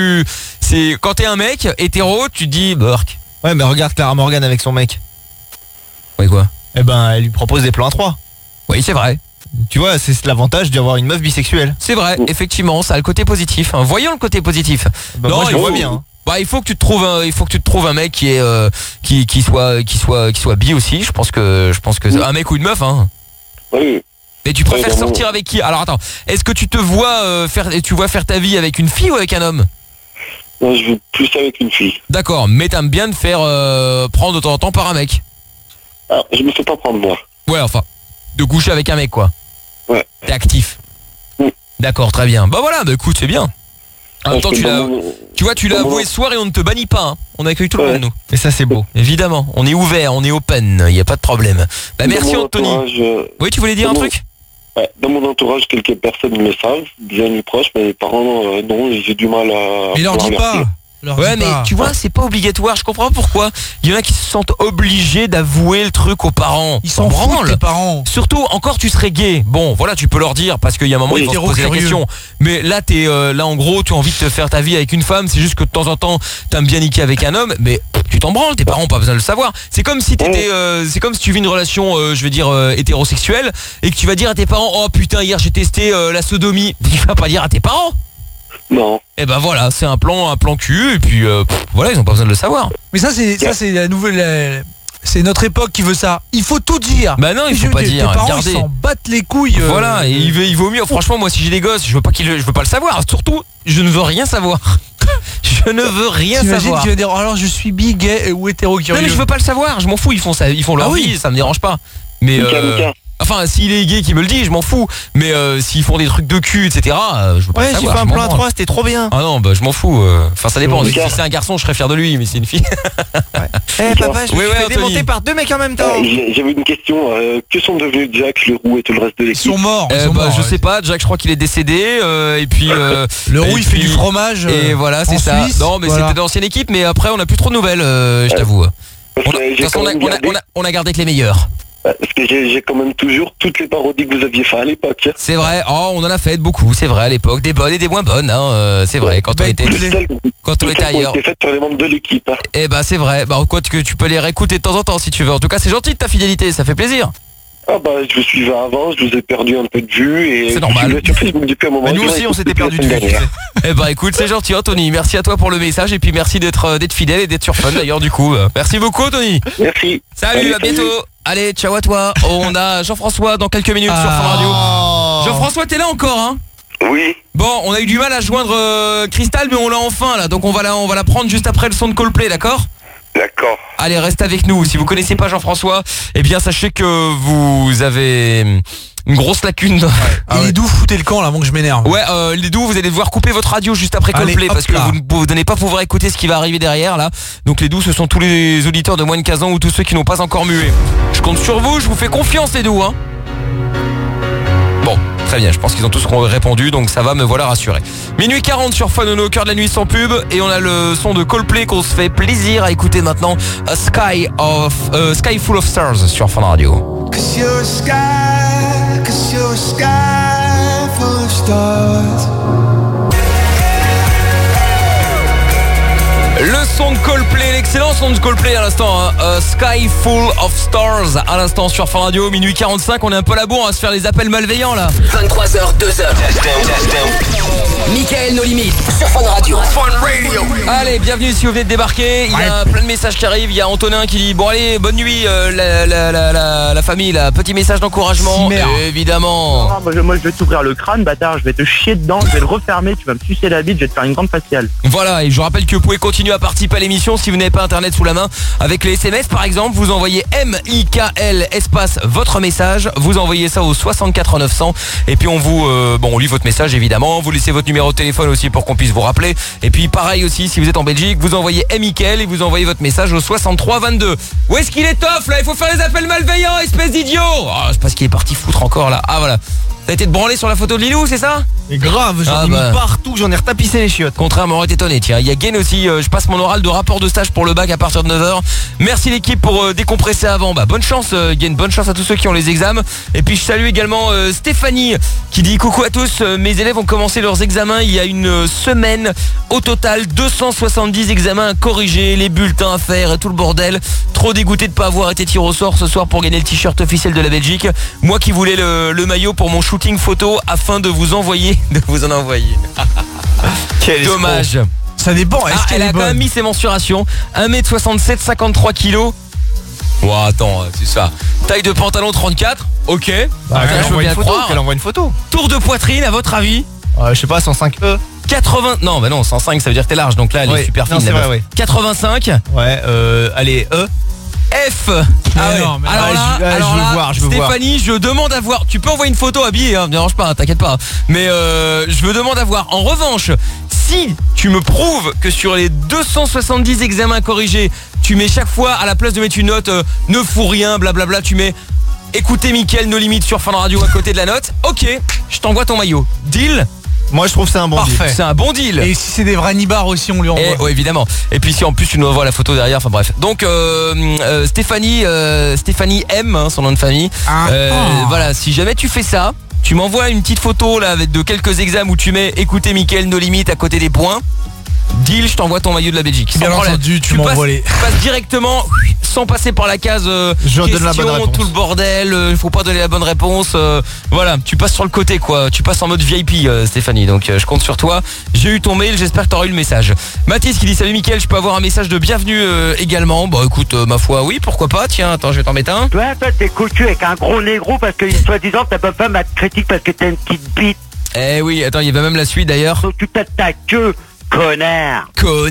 c'est quand t'es un mec hétéro tu te dis Burk. Ouais mais regarde Clara Morgan avec son mec. Ouais quoi ? Eh ben elle lui propose des plans à 3. Oui c'est vrai. Tu vois, c'est l'avantage d'avoir une meuf bisexuelle. C'est vrai, effectivement, ça a le côté positif. Hein. Voyons le côté positif. Bah non, moi je le vois bien. Hein. Bah il faut que tu te trouves un mec qui est qui soit bi aussi. Je pense que un mec ou une meuf hein. Oui. Mais tu préfères sortir avec qui ? Alors attends, est-ce que tu te vois faire ta vie avec une fille ou avec un homme ? Non, je veux plus avec une fille. D'accord, mais t'aimes bien te faire prendre de temps en temps par un mec. Ah, je me fais pas prendre moi. Ouais, enfin, de coucher avec un mec quoi. Ouais. T'es actif. D'accord, très bien. Bah voilà, bah écoute, c'est bien. En même temps, tu l'as avoué ce soir et on ne te bannit pas. Hein. On accueille tout le monde, nous. Et ça, c'est beau. Évidemment, on est ouvert, on est open, il n'y a pas de problème. Bah merci Anthony. Oui, tu voulais dire un truc ? Ouais, dans mon entourage, quelques personnes me savent, des amis proches, mais mes parents, non, j'ai du mal à... Mais leur dis pas. Ouais mais tu vois c'est pas obligatoire, je comprends pas pourquoi il y en a qui se sentent obligés d'avouer le truc aux parents. Ils s'en branlent les parents. Surtout encore tu serais gay. Bon voilà tu peux leur dire parce qu'il y a un moment ils vont se poser la question. Mais là là en gros tu as envie de te faire ta vie avec une femme, c'est juste que de temps en temps t'aimes bien niquer avec un homme, mais tu t'en branles, tes parents ont pas besoin de le savoir. C'est comme si t'étais c'est comme si tu vis une relation je veux dire hétérosexuelle et que tu vas dire à tes parents oh putain hier j'ai testé la sodomie. Tu vas pas dire à tes parents. Non. Et ben voilà, c'est un plan cul et puis voilà, ils ont pas besoin de le savoir. Mais ça c'est la nouvelle c'est notre époque qui veut ça. Il faut tout dire. Bah non, il faut pas dire. Tes parents Regardez. ils s'en battent les couilles. Voilà, et il vaut mieux franchement moi si j'ai des gosses, je veux pas le savoir, surtout je ne veux rien savoir. Je ne veux rien savoir. Tu vas dire alors je suis bi, gay ou hétéro curieux. Non mais je veux pas le savoir, je m'en fous, ils font leur vie, ça me dérange pas. Mais enfin, s'il est gay qui me le dit, je m'en fous. Mais s'ils font des trucs de cul, etc., je veux pas le savoir. Ouais, j'ai fait un plan à 3, c'était trop bien. Ah non, bah je m'en fous. Enfin, ça dépend. Si c'est un garçon, je serais fier de lui, mais c'est une fille. Eh papa, je me suis fait démonter par 2 mecs en même temps. J'avais une question. Que sont devenus Jack, le roux et tout le reste de l'équipe ? Ils sont morts. Je sais pas. Jack, je crois qu'il est décédé. Et puis le roux, il fait du fromage. Et voilà, c'est ça. Non, mais c'était d'ancienne équipe. Mais après, on a plus trop de nouvelles. Je t'avoue. De toute façon, on a gardé que les meilleurs. Parce que j'ai quand même toujours toutes les parodies que vous aviez fait à l'époque. C'est vrai, on en a fait beaucoup, c'est vrai à l'époque, des bonnes et des moins bonnes, hein, c'est vrai, quand on était ailleurs. C'était fait sur les membres de l'équipe. Hein. Eh ben c'est vrai, quoi que tu peux les réécouter de temps en temps si tu veux. En tout cas, c'est gentil de ta fidélité, ça fait plaisir. Ah bah je vous suivais avant, je vous ai perdu un peu de vue et c'est normal. Sur Facebook depuis un moment. Mais nous aussi on s'était perdu de vue. Eh bah écoute, c'est gentil Anthony, merci à toi pour le message et puis merci d'être fidèle et d'être sur Fun d'ailleurs du coup. Merci beaucoup Anthony. Merci. Salut, à bientôt. Allez, ciao à toi. On a Jean-François dans quelques minutes sur Fun Radio. Jean-François, t'es là encore hein ? Oui. Bon, on a eu du mal à joindre Cristal mais on l'a enfin là, donc on va la prendre juste après le son de Coldplay, d'accord ? D'accord. Allez, reste avec nous. Si vous connaissez pas Jean-François, eh bien sachez que vous avez une grosse lacune. Et les doux, foutez le camp là avant que je m'énerve. Ouais, les doux, vous allez devoir couper votre radio juste après Coldplay parce que vous n'allez pas pouvoir écouter ce qui va arriver derrière là. Donc les doux, ce sont tous les auditeurs de moins de 15 ans ou tous ceux qui n'ont pas encore mué. Je compte sur vous, je vous fais confiance les doux hein. Bon, Très bien, je pense qu'ils ont tous répondu, donc ça va, me voilà rassuré. Minuit 40 sur Fun, on est au cœur de la nuit sans pub, et on a le son de Coldplay qu'on se fait plaisir à écouter maintenant, A Sky Full of Stars sur Fun Radio. Cause you're a sky full of stars. Le son de Coldplay, l'excellent son de Coldplay à l'instant, hein. A Sky Full of Stars à l'instant sur Fun Radio, minuit 45, on est un peu à la bourre, on va se faire les appels malveillants là. 23h, 2h. Mickaël, nos limites sur Fun Radio. Allez, bienvenue si vous venez de débarquer. Il y a plein de messages qui arrivent. Il y a Antonin qui dit bon allez, bonne nuit la famille, là. Petit message d'encouragement. Évidemment. Moi je vais t'ouvrir le crâne, bâtard, je vais te chier dedans, je vais le refermer, tu vas me sucer la bite, je vais te faire une grande faciale. Voilà, et je vous rappelle que vous pouvez continuer à participer à l'émission si vous n'avez pas internet sous la main. Avec les SMS par exemple, vous envoyez MIKL espace votre message, vous envoyez ça au 64 900 et puis on vous on lit votre message évidemment, vous laissez votre numéro de téléphone aussi pour qu'on puisse vous rappeler. Et puis pareil aussi, si vous êtes en Belgique, vous envoyez MIKL et vous envoyez votre message au 63 22. Où est-ce qu'il est Toff là? Il faut faire les appels malveillants, espèce d'idiot. C'est parce qu'il est parti foutre encore là. Ah voilà. T'as été te branler sur la photo de Lilou, c'est ça? Mais grave, j'en ai mis partout, j'en ai retapissé les chiottes. Contrairement, m'aurait étonné. Tiens, il y a Gain aussi, je passe mon oral de rapport de stage pour le bac à partir de 9h. Merci l'équipe pour décompresser avant. Bonne chance Gain, bonne chance à tous ceux qui ont les examens. Et puis je salue également Stéphanie qui dit coucou à tous, mes élèves ont commencé leurs examens il y a une semaine. Au total, 270 examens à corriger, les bulletins à faire et tout le bordel. Trop dégoûté de pas avoir été tiré au sort ce soir pour gagner le t-shirt officiel de la Belgique. Moi qui voulais le maillot pour mon shooting photo afin de vous en envoyer. Dommage. Ça dépend. Elle a quand même mis ses mensurations. 1m67, 53 kg. Oh, attends, c'est ça. Taille de pantalon 34. Ok. Je veux bien croire. Qu'elle envoie une photo. Tour de poitrine, à votre avis? Je sais pas, 105E. 80. Non, bah non, 105, ça veut dire que t'es large. Donc là, elle est super fine. C'est vrai, 85. Ouais, allez, E. F. Non, mais je veux Stéphanie, je demande à voir. Tu peux envoyer une photo habillée, hein, me dérange pas, t'inquiète pas. Mais je me demande à voir. En revanche, si tu me prouves que sur les 270 examens corrigés, tu mets chaque fois à la place de mettre une note ne fous rien, blablabla, tu mets écoutez Mickaël, nos limites sur Fun Radio à côté de la note. Ok, je t'envoie ton maillot. Deal? Moi je trouve que c'est un bon deal. C'est un bon deal. Et si c'est des vrais nibards aussi, on lui envoie. Ouais, évidemment. Et puis si en plus tu nous envoies la photo derrière, enfin bref. Donc Stéphanie M, hein, son nom de famille. Voilà, si jamais tu fais ça, tu m'envoies une petite photo là de quelques examens où tu mets écoutez Mickaël, nos limites à côté des points. Deal, je t'envoie ton maillot de la Belgique. Bien entendu, tu m'envoies les. Tu passes directement sans passer par la case je donne la bonne réponse. Tout le bordel, il faut pas donner la bonne réponse. Voilà, tu passes sur le côté quoi. Tu passes en mode VIP Stéphanie. Donc je compte sur toi. J'ai eu ton mail, j'espère que t'auras eu le message. Mathis qui dit salut Mickaël, je peux avoir un message de bienvenue également. Bon écoute, ma foi oui, pourquoi pas. Tiens, attends, je vais t'en mettre un. Toi t'es coutu avec un gros négro parce que soi-disant ta pas ma critique parce que t'as une petite bite. Eh oui, attends, il y avait même la suite d'ailleurs. Donc tu tâtes ta queue. Connard.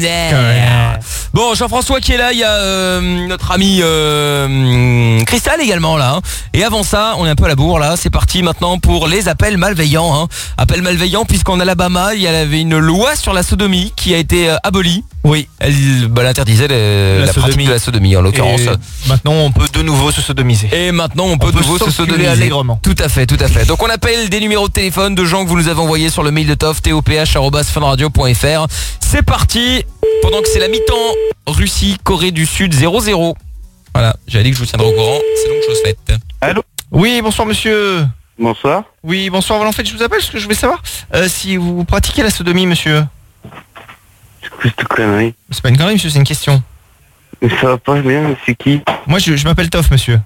Bon, Jean-François qui est là, il y a notre ami Cristal également là. Et avant ça, on est un peu à la bourre là. C'est parti maintenant pour les appels malveillants. Hein. Appels malveillants puisqu'en Alabama, il y avait une loi sur la sodomie qui a été abolie. Oui, elle interdisait la pratique de la sodomie en l'occurrence. Maintenant, on peut de nouveau se sodomiser. Et maintenant, on peut de nouveau se sodomiser allègrement. Tout à fait. Donc on appelle des numéros de téléphone de gens que vous nous avez envoyés sur le mail de Toff, toph@funradio.fr. C'est parti. Pendant que c'est la mi-temps, Russie, Corée du Sud 0-0. Voilà, j'avais dit que je vous tiendrai au courant. C'est donc chose faite. Allô? Oui, bonsoir monsieur. Bonsoir. Oui, bonsoir. En fait, je vous appelle parce que je voulais savoir si vous pratiquez la sodomie, monsieur. C'est quoi cette connerie? C'est pas une connerie, monsieur, c'est une question. Mais ça va pas bien, c'est qui? Moi, je m'appelle Toff, monsieur.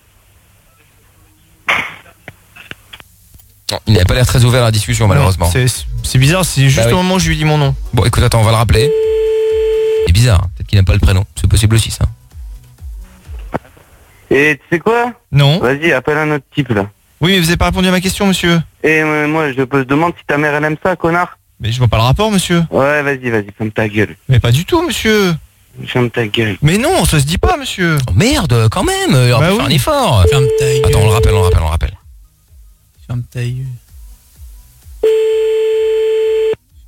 Non, il n'a pas l'air très ouvert à la discussion, malheureusement. C'est bizarre, c'est juste au moment où je lui dis mon nom. Bon, écoute, attends, on va le rappeler. C'est bizarre, peut-être qu'il n'a pas le prénom. C'est possible aussi, ça. Et tu sais quoi? Non. Vas-y, appelle un autre type, là. Oui, mais vous avez pas répondu à ma question, monsieur. Et moi, je te demande si ta mère, elle aime ça, connard. Mais je vois pas le rapport, monsieur. Ouais, vas-y, ferme ta gueule. Mais pas du tout, monsieur. Ferme ta gueule. Mais non, ça se dit pas, monsieur. Oh, merde, quand même, il va faire un effort. Ferme ta gueule. Attends, on le rappelle. Ferme ta gueule.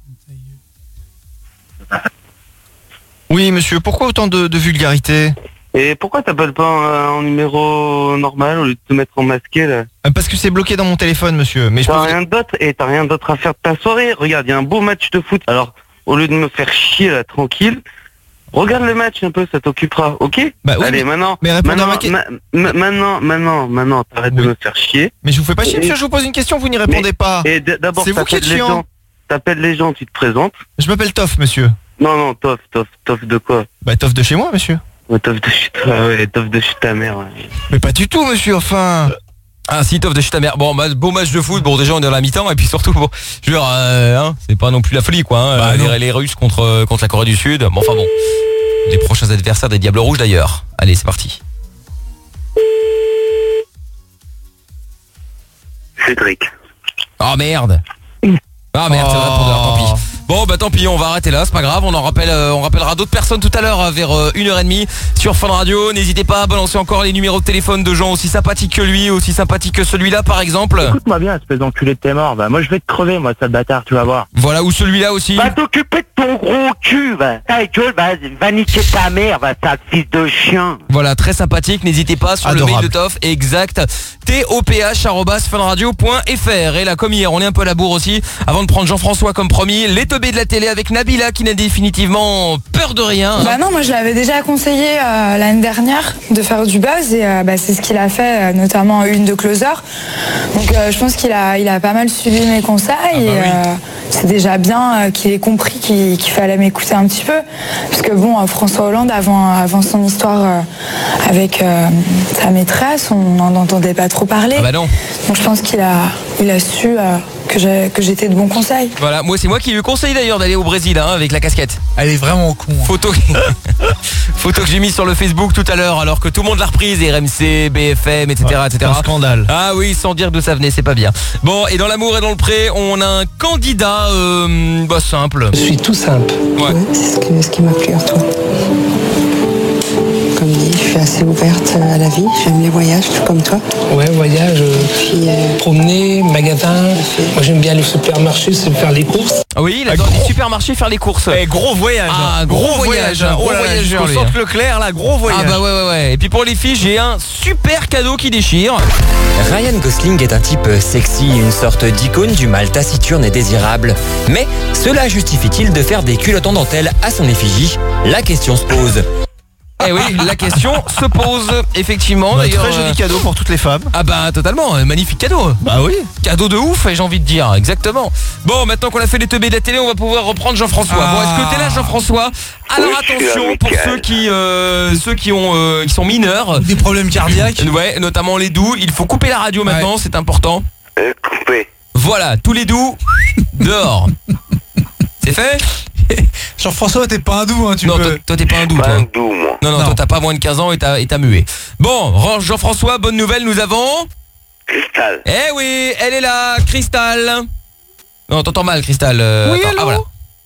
Oui, monsieur, pourquoi autant de vulgarité? Et pourquoi t'appelles pas en numéro normal au lieu de te mettre en masqué là? Parce que c'est bloqué dans mon téléphone, monsieur. Mais t'as rien d'autre et t'as rien d'autre à faire de ta soirée. Regarde, il y a un beau match de foot. Alors, au lieu de me faire chier là, tranquille, regarde le match un peu, ça t'occupera, ok? Bah oui, allez, maintenant, maintenant, t'arrêtes de me faire chier. Mais je vous fais pas chier, monsieur, je vous pose une question, vous n'y répondez pas. Et d'abord, c'est vous qui êtes chiant. T'appelles les gens, tu te présentes. Je m'appelle Toff, monsieur. Non, Toff de quoi? Bah, Toff de chez moi, monsieur. Ouais, Toff de chez ta mère. Ouais. Mais pas du tout, monsieur, enfin. Ah si, Toff de chez ta mère. Bon, beau match de foot. Bon, déjà on est dans la mi-temps et puis surtout, bon, je veux dire, c'est pas non plus la folie, quoi. Hein, les Russes contre la Corée du Sud. Bon, enfin bon, les prochains adversaires des Diables Rouges d'ailleurs. Allez, c'est parti. Cédric. Oh merde. Ah merde, c'est le répondeur, tant pis. Bon bah tant pis, on va arrêter là, c'est pas grave, on rappellera d'autres personnes tout à l'heure vers 1h30 sur Fun Radio. N'hésitez pas à balancer encore les numéros de téléphone de gens aussi sympathiques que lui, aussi sympathiques que celui-là par exemple. Écoute-moi bien, espèce d'enculé de tes morts, bah moi je vais te crever, moi, sale bâtard, tu vas voir. Voilà, ou celui-là aussi. Va t'occuper de ton gros cul, va. Ta gueule, va niquer ta mère, va, sale fils de chien. Voilà, très sympathique, n'hésitez pas sur le mail de Toff, exact, toph@funradio.fr. Et là, comme hier, on est un peu à la bourre aussi, avant de prendre Jean-François comme promis, les teubés de la télé avec Nabila qui n'a définitivement peur de rien. Bah non, moi je l'avais déjà conseillé l'année dernière de faire du buzz et c'est ce qu'il a fait, notamment une de Closer. Donc je pense qu'il a pas mal suivi mes conseils et c'est déjà bien qu'il ait compris qu'il fallait m'écouter un petit peu. Parce que bon, François Hollande, avant son histoire avec sa maîtresse, on n'en entendait pas trop parler. Ah bah non. Donc je pense qu'il a su que j'étais de bons conseils. Voilà, moi c'est moi qui lui conseille d'ailleurs d'aller au Brésil avec la casquette. Elle est vraiment con. Photo que j'ai mis sur le Facebook tout à l'heure alors que tout le monde l'a reprise, RMC, BFM, etc. etc. Un scandale. Ah oui, sans dire d'où ça venait, c'est pas bien. Bon, et dans l'amour et dans le pré, on a un candidat simple. Je suis tout simple. Ouais. C'est ce qui m'a plu en toi. Comme dit, je suis assez ouverte à la vie. J'aime les voyages, tout comme toi. Ouais, voyage, promener, magasin. Moi, j'aime bien aller au supermarché, faire les courses. Oui, il adore les supermarchés, faire les courses. Gros voyage. Ah, gros voyage. Gros voyage. Au centre Leclerc, là, gros voyage. Ah bah ouais. Et puis pour les filles, j'ai un super cadeau qui déchire. Ryan Gosling est un type sexy, une sorte d'icône du mal taciturne et désirable. Mais cela justifie-t-il de faire des culottes en dentelle à son effigie? La question se pose. Eh oui, la question se pose effectivement. Très joli cadeau pour toutes les femmes. Ah bah totalement, magnifique cadeau. Bah oui. Cadeau de ouf, j'ai envie de dire, exactement. Bon, maintenant qu'on a fait les teubés de la télé, on va pouvoir reprendre Jean-François. Bon, est-ce que t'es là, Jean-François? Alors attention pour ceux qui sont mineurs, des problèmes cardiaques. Ouais, notamment les doux. Il faut couper la radio maintenant, c'est important. Couper. Voilà, tous les doux dehors. C'est fait? Jean-François, t'es pas un doux, hein, non, toi t'es pas un doux, toi. Un doux, moi. Non, toi t'as pas moins de 15 ans et t'as mué. Bon, Jean-François, bonne nouvelle, nous avons... Cristal. Eh oui, elle est là, Cristal. Non, t'entends mal, Cristal. Oui, allô. Ah, voilà.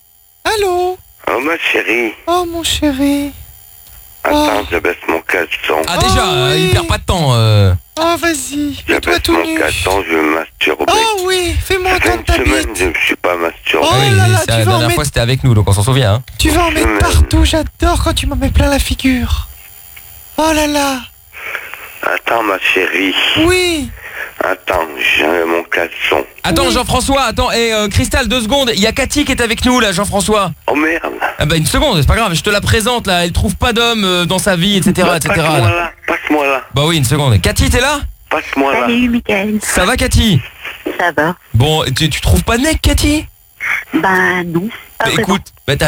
Allô. Oh, ma chérie. Oh, mon chéri. Attends, je baisse mon caleçon. Ah, déjà, il perd pas de temps. Oh, vas-y, je baisse mon caleçon, je vais masturber. Oh oui, fais-moi entendre ta bite. Je ne suis pas masturbé. Oh là là, la dernière fois c'était avec nous, donc on s'en souvient. Hein. Tu vas en mettre partout, j'adore quand tu m'en mets plein la figure. Oh là là. Attends, ma chérie. Oui. Attends, j'ai mon caleçon. Attends, Jean-François, attends, Cristal, 2 secondes. Il y a Cathy qui est avec nous là, Jean-François. Oh merde. Ah bah une seconde, c'est pas grave, je te la présente là. Elle trouve pas d'homme dans sa vie, etc. etc. Passe-moi là. Bah oui, une seconde. Cathy, t'es là? Passe-moi là. Salut, Mickaël. Ça va, Cathy? Ça va. Bon, tu trouves pas de mec, Cathy? Bah non. Bah, écoute,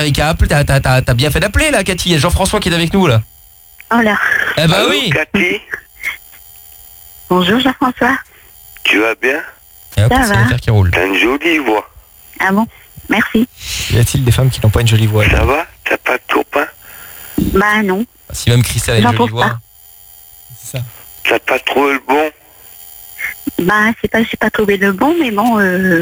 t'as bien fait d'appeler là, Cathy. Il y a Jean-François qui est avec nous là. Oh là. Eh bah allô, oui. Cathy. Bonjour Jean-François. Tu vas bien? Ça va. Qui roule. T'as une jolie voix. Ah bon? Merci. Y a-t-il des femmes qui n'ont pas une jolie voix? Ça va? T'as pas de copain? Bah non. Si même Cristal a une jolie voix. C'est ça. T'as pas trouvé le bon? Bah j'ai pas trouvé le bon, mais bon,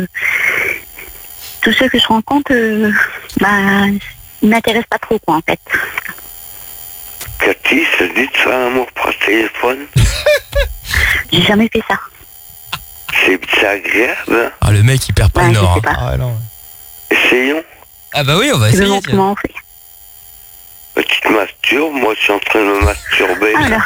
tous ceux que je rencontre, ils m'intéressent pas trop, quoi, en fait. Cathy, ça dit de faire l'amour par téléphone? J'ai jamais fait ça. C'est agréable, hein? Ah, le mec il perd pas le nord. Je sais pas. Ah non. Essayons. Ah bah oui, on va essayer. Comment on fait? Bah, tu tu te masturbes, moi je suis en train de me masturber. Alors.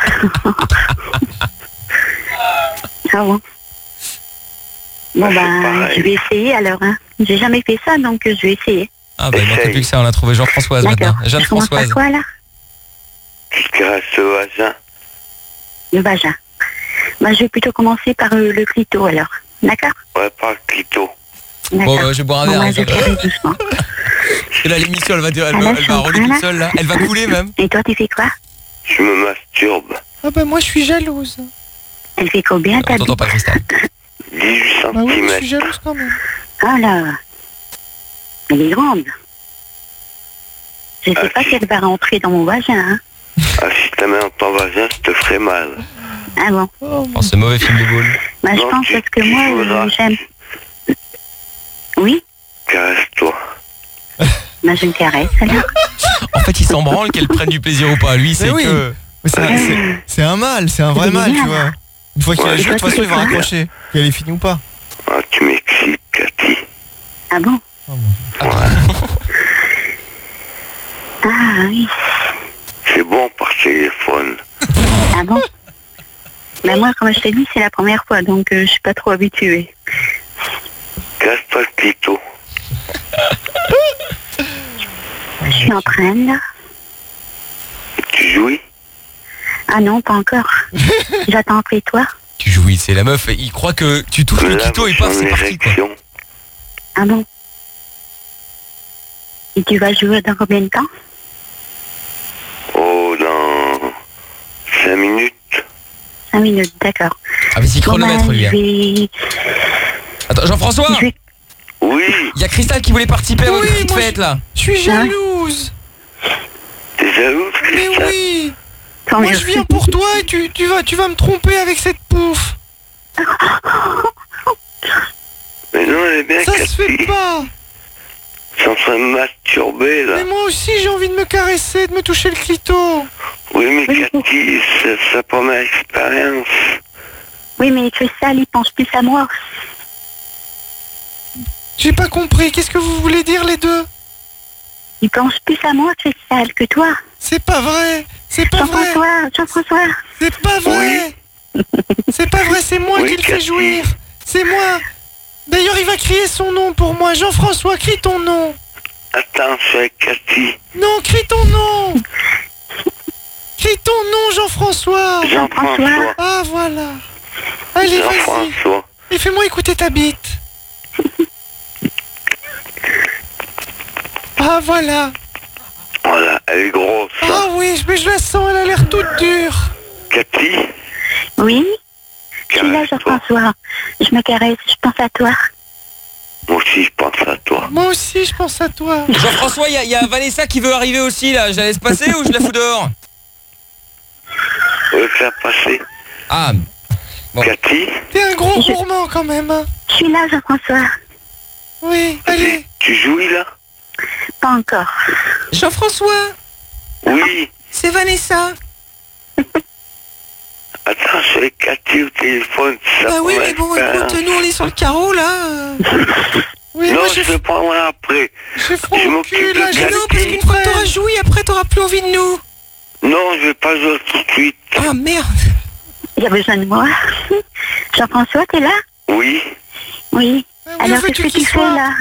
Ah bon. Bon je vais essayer alors. Hein. J'ai jamais fait ça, donc je vais essayer. Ah bah il manque plus que ça, on a trouvé Jean-Françoise maintenant. Jeanne-Françoise. Quoi là? Tu te caresses le vagin. Le vagin. Bah, je vais plutôt commencer par le clito alors. D'accord? Ouais, par le clito. Bon, je vais boire un verre. Je vais doucement. Et là, l'émission, elle va rouler toute seule, là. Elle va couler, même. Et toi, tu fais quoi? Je me masturbe. Ah bah moi, je suis jalouse. Elle fait combien, ta bite? T'entends pas, Christelle? 18 cm. Bah oui, je suis jalouse quand même. Ah là. Elle est grande. Je sais pas si elle va rentrer dans mon vagin, hein. Ah, si ta main dans ton vagin, ça te ferait mal. Ah bon? Oh, c'est mauvais film de boule. Bah, je pense parce que moi, j'aime... Oui? Caresse-toi. Bah, je me caresse, alors. En fait, il s'en branle qu'elle prenne du plaisir ou pas. Lui, c'est oui. que... C'est un mal, c'est un vrai mal, tu vois. Une fois qu'il a joué, de toute façon, il va raccrocher. Qu'elle est finie ou pas. Ah, tu m'excites, Cathy. Ah bon? Ah oui. C'est bon par téléphone. Ah bon? Bah moi, comme je t'ai dit, c'est la première fois, donc je suis pas trop habituée. Casse-toi le clito. Je suis en train, là. Tu jouis? Ah non, pas encore. J'attends après toi. Tu jouis, c'est la meuf. Il croit que tu touches le clito et paf, c'est parti, quoi. Ah bon? Et tu vas jouer dans combien de temps? Oh, dans 5 minutes. 5 minutes, d'accord. Ah, vas-y, chronomètre, lui. Attends, Jean-François? Oui. Il y a Christelle qui voulait participer à votre petite fête, là. Je suis jalouse. T'es jalouse, Christelle? Mais oui. Moi, je viens pour toi et tu vas me tromper avec cette pouffe. Mais non, elle est bien, ça se fait pas. Je suis en train de me masturber, là. Mais moi aussi, j'ai envie de me caresser, de me toucher le clito. Oui, mais Cathy, c'est sa première expérience. Oui, mais Christelle, il pense plus à moi. J'ai pas compris. Qu'est-ce que vous voulez dire, les deux? Il pense plus à moi, Christelle, que toi. C'est pas vrai. C'est pas vrai. Jean-François. C'est pas vrai. Oui. C'est pas vrai, c'est moi qui le fais jouir. C'est moi. D'ailleurs, il va crier son nom pour moi. Jean-François, crie ton nom. Attends, je suis avec Cathy. Non, crie ton nom. Crie ton nom, Jean-François. Jean-François. Ah, voilà. Allez, vas-y. Jean-François. Et fais-moi écouter ta bite. Ah, voilà. Voilà, elle est grosse. Ah oui, mais je la sens, elle a l'air toute dure. Cathy? Oui? Je suis là, Jean-François. Je me caresse, je pense à toi. Moi aussi, je pense à toi. Moi aussi, je pense à toi. Jean-François, il y a Vanessa qui veut arriver aussi, là. Je la laisse passer ou je la fous dehors? Je vais faire passer. Ah. Bon. Cathy? T'es un gros gourmand, quand même. Je suis là, Jean-François. Oui, allez. Tu jouis, là? Pas encore. Jean-François? Oui. C'est Vanessa. Attends, je suis avec Cathy au téléphone. Bah oui, mais bon, écoute, nous on est sur le carreau, là. Oui, non, je vais prendre après. Je m'occupe là, non, parce qu'une fois que t'auras joué, après t'auras plus envie de nous. Non, je vais pas jouer tout de suite. Ah, merde. Il y a besoin de moi. Jean-François, t'es là? Oui. Oui. Alors, qu'est-ce que tu fais, là?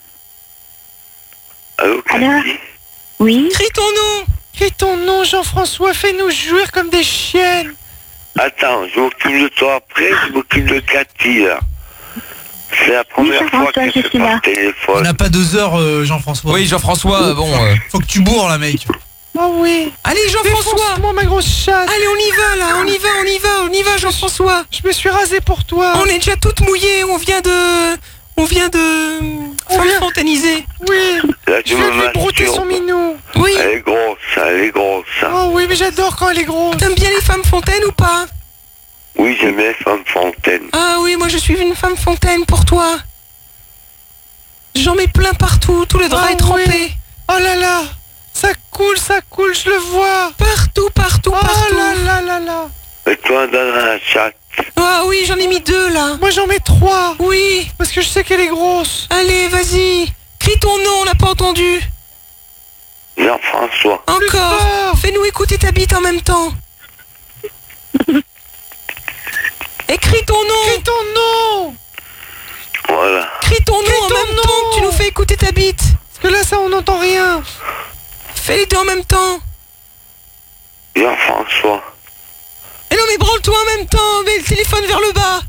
Allô, Cathy? Alors? Oui. Crie ton nom. Crie ton nom, Jean-François. Fais-nous jouir comme des chiennes. Attends, je m'occupe de toi après, je m'occupe de Cathy, là. C'est la première fois que je fais par téléphone. On n'a pas 2 heures, Jean-François. Oui, Jean-François, bon... Faut que tu bourres, là, mec. Oh oui. Allez, Jean-François. Moi, ma grosse chatte. Allez, on y va, là. On y va, Jean-François. Je me suis rasé pour toi. On est déjà toutes mouillées. On vient de fontaniser. Oui. Là, je viens de lui brouter son minou. Oui. Elle est grosse. Oh oui, mais j'adore quand elle est grosse. T'aimes bien les femmes fontaines ou pas? Oui, j'aime bien les femmes fontaines. Ah oui, moi je suis une femme fontaine pour toi. J'en mets plein partout, tout le drap est trempé. Oui. Oh là là, ça coule, je le vois. Partout. Oh là là. Et toi, dans la chatte. Ah oui, j'en ai mis 2 là. Moi j'en mets 3. Oui. Parce que je sais qu'elle est grosse. Allez, vas-y. Crie ton nom, on l'a pas entendu. Jean-François. Encore. fais-nous écouter ta bite en même temps. Écris ton nom. Crie ton nom. Voilà. Crie ton nom en même temps que tu nous fais écouter ta bite. Parce que là, ça, on n'entend rien. Fais les deux en même temps. Jean-François. Et non mais branle-toi en même temps, mets le téléphone vers le bas.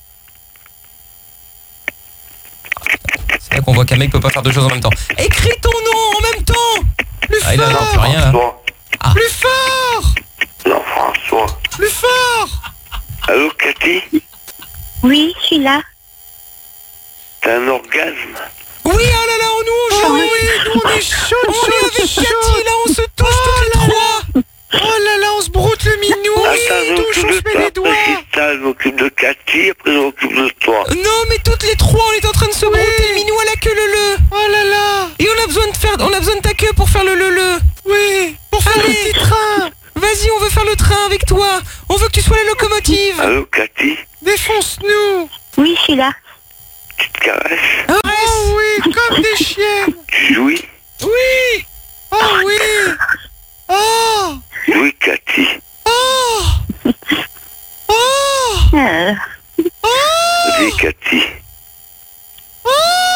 C'est là qu'on voit qu'un mec peut pas faire deux choses en même temps. Écris ton nom en même temps. Plus fort. Il a plus rien là. Plus fort. Jean-François. Plus fort. Allô, Cathy? Oui, je suis là. T'as un orgasme? Oui, oh là là, nous on est chaud, on est avec Cathy, là, on se touche toutes les trois. Oh là là, on se broute le minou. Attends, je m'occupe de toi, après ça, je m'occupe de Cathy, après je m'occupe de toi. Non, mais toutes les trois, on est en train de se brouter le minou à la queue le. Oh là là. Et on a besoin de ta queue pour faire le. Oui, pour faire le petit train. Vas-y, on veut faire le train avec toi. On veut que tu sois la locomotive. Allô, Cathy? Défonce-nous. Oui, je suis là. Tu te caresses? Oh oui, comme des chiennes. Tu jouis? Oui. Oh oui. Oh. Oui, Cathy. Oh. Oh. Vas-y, Cathy. Oh.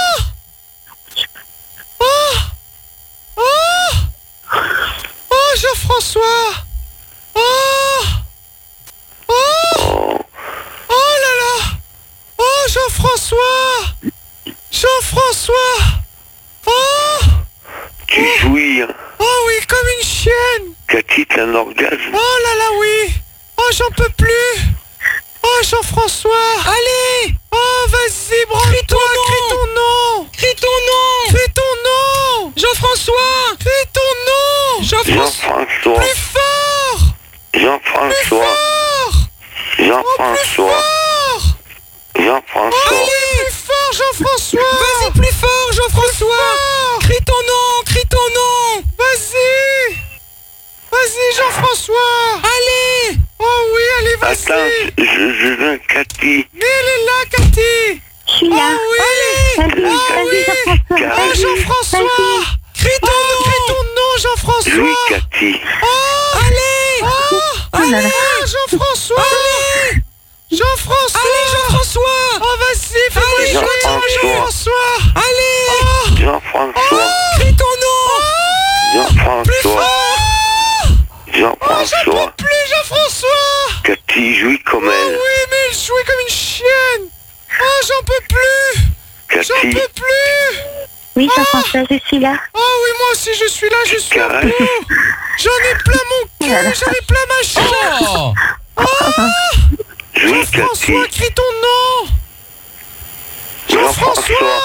Oh. Oh. Oh, Jean-François. Oh. Oh. Oh là là. Oh, Jean-François. Jean-François. Oh. Tu jouis, hein? Oh oui, comme une chienne. Cathy, t'as un orgasme? Oh là là, oui. Oh, j'en peux plus. Oh, Jean-François. Allez. Oh, vas-y, branle-toi, crie ton nom. Crie ton nom. Crie ton nom. Jean-François. Crie ton nom. Jean-François. Plus fort. Jean-François. Jean-François. Jean-François. Allez, plus fort, Jean-François. Vas-y, plus fort, Jean-François. Crie ton nom, crie ton nom. Vas-y. Vas-y, Jean-François. Allez. Oh oui, allez, vas-y. Attends, je veux Cathy. Mais elle est là, Cathy. Je suis là. Oh oui. Allez. Oh oui. Oh, Jean-François. Crie ton nom, Jean-François. Oui, Cathy. Oh. Allez. Oh. Allez. Jean-François. Allez. Jean-François. Allez, Jean-François. Oh, vas-y, fais-moi jouer, Jean-François. Allez. Jean-François. Crie ton nom. Jean-François. J'en peux plus, Jean-François. Cathy jouit comme Oh elle. oui, mais elle jouait comme une chienne. Oh, j'en peux plus. J'en Cathy. peux plus. Oui, Jean-François, je suis là. Oh oui, moi aussi je suis là, je suis à Caresse. bout. J'en ai plein mon cul, j'en ai plein ma chatte. Oh. Jouis, Cathy. Jean-François, crie ton nom. Jean-François.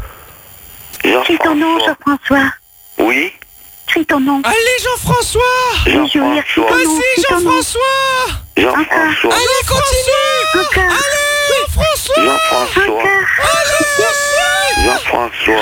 Crie ton nom, Jean-François. Oui. Crie ton nom. Allez, Jean-François. Jean-François. Vas-y, Jean-François. Jean-François. Allez, continue. Encore. Jean-François. Jean-François. Jean-François.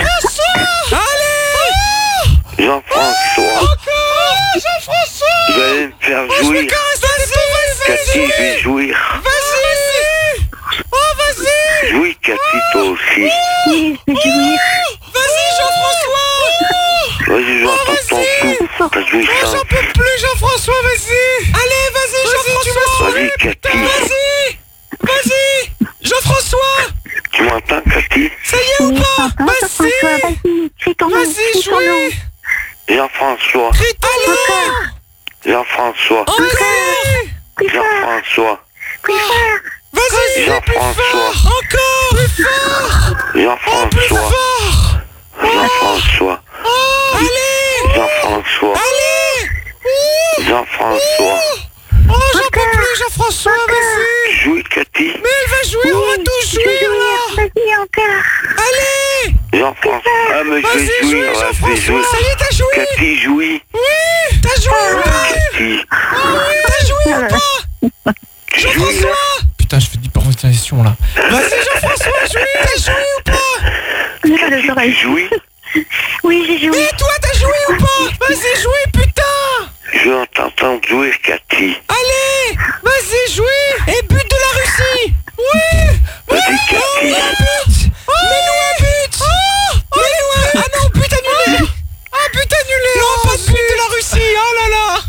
Allez. Jean-François. Jean-François. Vous allez me faire Oh, je vais jouir. caresser tes fesses. Cathy, je vais jouir. Vas-y. Oh, vas-y. Jouis, Cathy, toi aussi. Oui, je vais jouir. Vas-y, Jean-François. Vas-y, j'entends ton souffle. Ta Oh, jouissance. j'en peux plus, Jean-François, vas-y. Allez, vas-y, Jean-François. Vas-y, Cathy. Vas-y. Jean-François. Tu m'entends, Cathy? Ça y est ou Oui, pas? j'entends, Jean-François, vas-y. Crie ton nom. Vas-y, Crie ton nom. jouez. Jean-François. Crie ton nom. Jean-François. Plus fort. Jean-François. Plus fort. Vas-y, Jean-François. Encore. plus fort. Jean-François. Jean-François. Allez. Jean-François. Allez. Jean-François. Oh, j'en peux plus, Jean-François, vas-y. Jouis, Cathy. Mais elle va jouer, on va tous jouer, là. Vas-y, encore. Allez. Jean-François. Ah, mais je vais Vas-y, jouir. jouez, Ouais, je vais Jean-François. jouer. Ça y est, t'as joué. Cathy, jouis. Oui, t'as joué ou pas? Cathy. T'as joué ou pas? Jean-François. Putain, je fais du prononciation là. Vas-y, Jean-François, jouez. T'as joué ou pas? J'ai pas les oreilles. Jouis. Oui, j'ai joué. Et toi, t'as joué ou pas? Vas-y, jouez, putain. Je veux t'entendre jouer, Cathy. Allez. Vas-y, jouez. Et but de la Russie. Oui. Vas-y, Cathy. Un but. Mets-nous un but. Mets-nous un... Ah non, but annulé. Ah, but annulé. Non, pas de but de la Russie. Oh là là.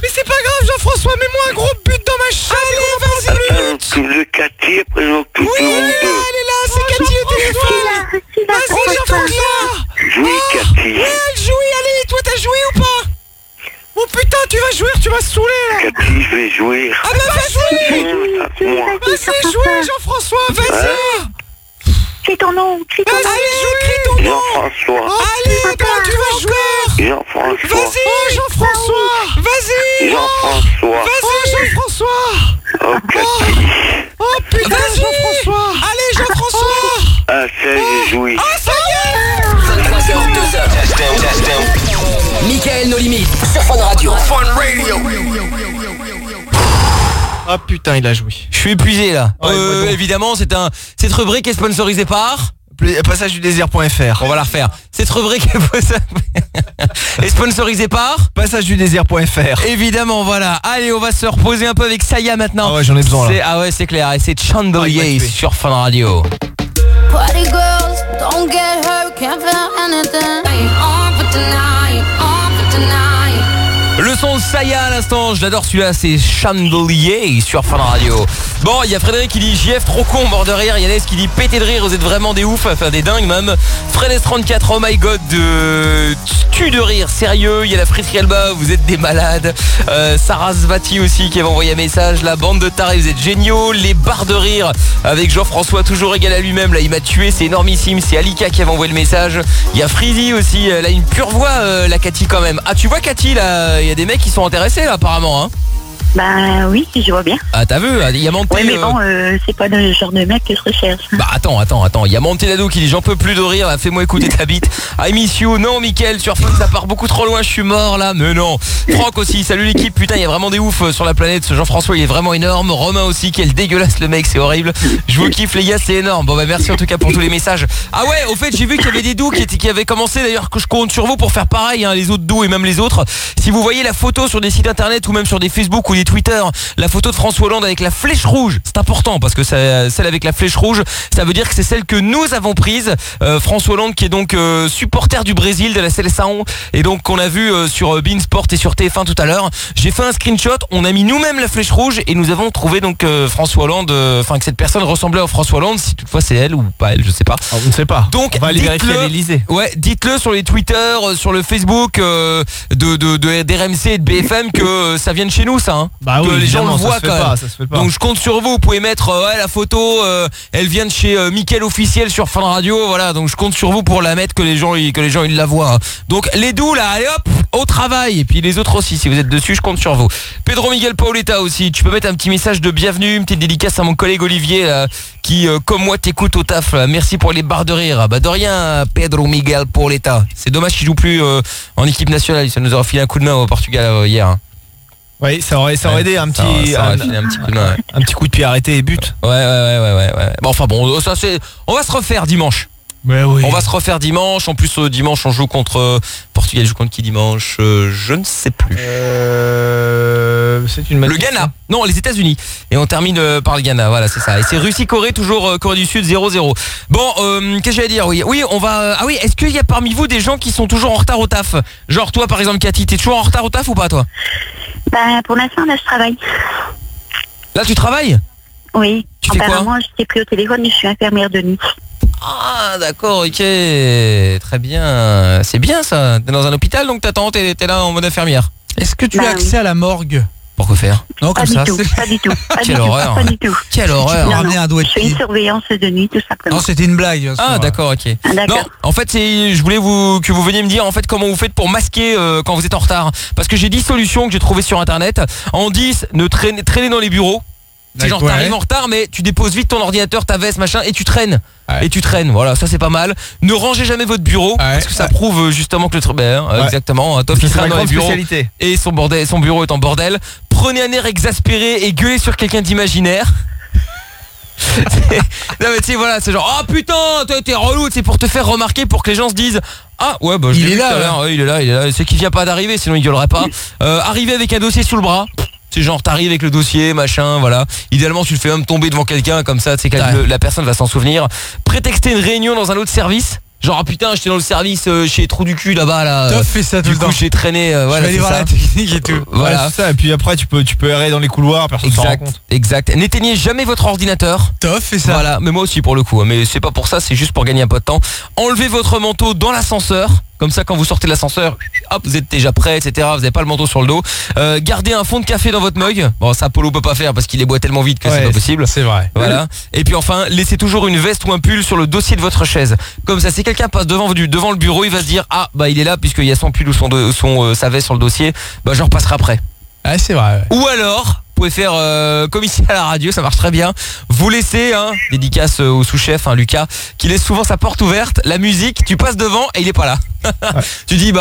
Cathy, elle présente tout le monde. Elle est là, c'est Cathy au téléphone. Vas-y, Jean-François. Oui, Cathy. Ouais, elle joue, allez, toi t'as joué ou pas? Oh putain, tu vas jouer, tu vas se saouler là. Cathy, je vais jouer. Ah bah vas-y. Vas-y, jouer, Jean-François, vas-y. Crie ton nom, crie ton nom. Allez, crie ton nom. Jean-François. Allez, comment tu vas jouer? Jean-François. Vas-y, Jean-François. Vas-y. Jean-François. Vas-y, Jean-François. Oh, Cathy. Oh putain, Jean-François. Allez, Jean-François. Ah, ça y est, j'ai joué. Ah, ça y est. 23h, Mickaël No Limite sur Fun Radio. Ah putain, il a joué. Je suis épuisé là. Évidemment, cette rubrique est sponsorisée par Passage du désir.fr. On va la refaire. Cette rubrique est sponsorisée par Passage du désir.fr. Évidemment, voilà. Allez, on va se reposer un peu avec Saya maintenant. Ah ouais, j'en ai besoin là. Ah ouais, c'est clair. Et c'est Chandelier sur Fun Radio. Party girls, don't get hurt, can't feel anything. On for tonight, on for tonight. Le son de Saya à l'instant, je l'adore celui-là, c'est Chandelier sur Fun Radio. Bon, il y a Frédéric qui dit JF trop con, bord de rire. Yannès qui dit pété de rire, vous êtes vraiment des oufs, enfin des dingues même. Fredès34, oh my god, tue de rire, sérieux. Il y a la friterie Alba, vous êtes des malades. Sarah Svati aussi qui avait envoyé un message. La bande de tarés, vous êtes géniaux. Les barres de rire avec Jean-François toujours égal à lui-même. Là, il m'a tué, c'est énormissime. C'est Alika qui avait envoyé le message. Il y a Frizy aussi, elle a une pure voix, la Cathy quand même. Ah, tu vois Cathy là, il y a des mecs qui sont intéressés là, apparemment, hein. Bah oui, je vois bien. Ah, t'as vu, il y a Monté. Ouais, mais bon, c'est pas le genre de mec que je recherche. Bah attends, il y a Montelado qui dit j'en peux plus de rire, là, fais-moi écouter ta bite. I miss you, non Mickaël, sur Fun, ça part beaucoup trop loin, je suis mort là, mais non. Franck aussi, salut l'équipe, putain, il y a vraiment des oufs sur la planète, ce Jean-François il est vraiment énorme. Romain aussi, quel dégueulasse le mec, c'est horrible. Je vous kiffe les gars, c'est énorme. Bon bah merci en tout cas pour tous les messages. Ah ouais, au fait j'ai vu qu'il y avait des doux qui avaient commencé, d'ailleurs que je compte sur vous pour faire pareil, hein, les autres doux et même les autres. Si vous voyez la photo sur des sites internet ou même sur des Facebook ou des Twitter, la photo de François Hollande avec la flèche rouge, c'est important parce que celle avec la flèche rouge, ça veut dire que c'est celle que nous avons prise. François Hollande qui est donc supporter du Brésil de la Seleção et donc qu'on a vu sur Beansport et sur TF1 tout à l'heure. J'ai fait un screenshot, on a mis nous-mêmes la flèche rouge et nous avons trouvé donc François Hollande, enfin que cette personne ressemblait à François Hollande, si toutefois c'est elle ou pas elle, je sais pas. On ne sait pas. Donc on va aller vérifier à l'Elysée. Ouais, dites-le sur les Twitter, sur le Facebook d'RMC et de BFM que ça vient de chez nous ça. Hein. Bah oui, les gens le voient quand même. Ça se fait pas. Donc je compte sur vous, vous pouvez mettre la photo, elle vient de chez Mickaël officiel sur Fun Radio, voilà, donc je compte sur vous pour la mettre que les gens ils la voient. Hein. Donc les doux là, allez hop, au travail et puis les autres aussi si vous êtes dessus, je compte sur vous. Pedro Miguel Paoletta aussi, tu peux mettre un petit message de bienvenue, une petite dédicace à mon collègue Olivier là, qui comme moi t'écoute au taf. Là. Merci pour les barres de rire. Bah de rien Pedro Miguel Paoletta. C'est dommage qu'il joue plus en équipe nationale, ça nous aurait filé un coup de main au Portugal hier. Hein. Oui, ça aurait aidé un petit coup de main, un petit coup de pied arrêté et but. Ouais. Bon enfin bon, ça c'est on va se refaire dimanche. Ouais, oui. On va se refaire dimanche. En plus dimanche on joue contre Portugal, joue contre qui dimanche je ne sais plus. C'est une le Ghana. Non, les États-Unis. Et on termine par le Ghana. Voilà, c'est ça. Et c'est Russie-Corée toujours Corée du Sud 0-0. Bon, qu'est-ce que j'allais dire? Oui, on va ah oui, est-ce qu'il y a parmi vous des gens qui sont toujours en retard au taf? Genre toi par exemple Cathy, t'es toujours en retard au taf ou pas toi? Bah pour l'instant là je travaille. Là tu travailles? Oui. Tu fais quoi? Apparemment je t'ai pris au téléphone, mais je suis infirmière de nuit. Ah d'accord, ok, très bien. C'est bien ça. T'es dans un hôpital donc t'attends, t'es là en mode infirmière. Est-ce que tu as accès à la morgue? Pourquoi faire? Non, comme ça. Pas du tout. Quelle horreur. Pas du tout. Quelle horreur. Je fais une surveillance de nuit tout simplement. Non, c'était une blague. Ah d'accord, ok. Non, en fait je voulais que vous veniez me dire en fait comment vous faites pour masquer quand vous êtes en retard. Parce que j'ai 10 solutions que j'ai trouvées sur internet. En 10, ne traîner dans les bureaux. C'est genre t'arrives en retard mais tu déposes vite ton ordinateur, ta veste, machin et tu traînes. Ouais. Et tu traînes, voilà, ça c'est pas mal. Ne rangez jamais votre bureau parce que ça prouve justement que exactement, Toff il traîne dans les bureaux et son bureau est en bordel. Prenez un air exaspéré et gueulez sur quelqu'un d'imaginaire. Non mais tu sais voilà, c'est genre oh putain, toi t'es relou, c'est pour te faire remarquer pour que les gens se disent ah ouais bah il est là, il est là, c'est qu'il vient pas d'arriver sinon il gueulerait pas. Arriver avec un dossier sous le bras. C'est genre t'arrives avec le dossier, machin, voilà. Idéalement tu le fais même tomber devant quelqu'un comme ça, c'est que la personne va s'en souvenir. Prétexter une réunion dans un autre service. Genre, ah putain, j'étais dans le service chez Trou du cul là-bas, là. Toff fait ça tout le temps. Du coup, j'ai traîné, voilà. Je vais aller voir la technique et tout. Voilà. Ouais, c'est ça. Et puis après, tu peux errer dans les couloirs, personne s'en rend compte. Exact. N'éteignez jamais votre ordinateur. Toff fait ça. Voilà, mais moi aussi pour le coup. Mais c'est pas pour ça, c'est juste pour gagner un peu de temps. Enlevez votre manteau dans l'ascenseur. Comme ça, quand vous sortez de l'ascenseur, hop, vous êtes déjà prêt, etc. Vous n'avez pas le manteau sur le dos. Gardez un fond de café dans votre mug. Bon, ça, Polo peut pas faire parce qu'il les boit tellement vite que c'est pas possible. C'est vrai. Voilà. Et puis enfin, laissez toujours une veste ou un pull sur le dossier de votre chaise. Comme ça, si quelqu'un passe devant le bureau, il va se dire, ah, bah il est là puisqu'il y a son pull ou sa veste sur le dossier. Bah, je repasserai après. Ah, c'est vrai. Ouais. Ou alors, vous pouvez faire comme ici à la radio, ça marche très bien. Vous laissez, dédicace au sous-chef, Lucas, qui laisse souvent sa porte ouverte, la musique, tu passes devant et il est pas là. Ouais. Tu dis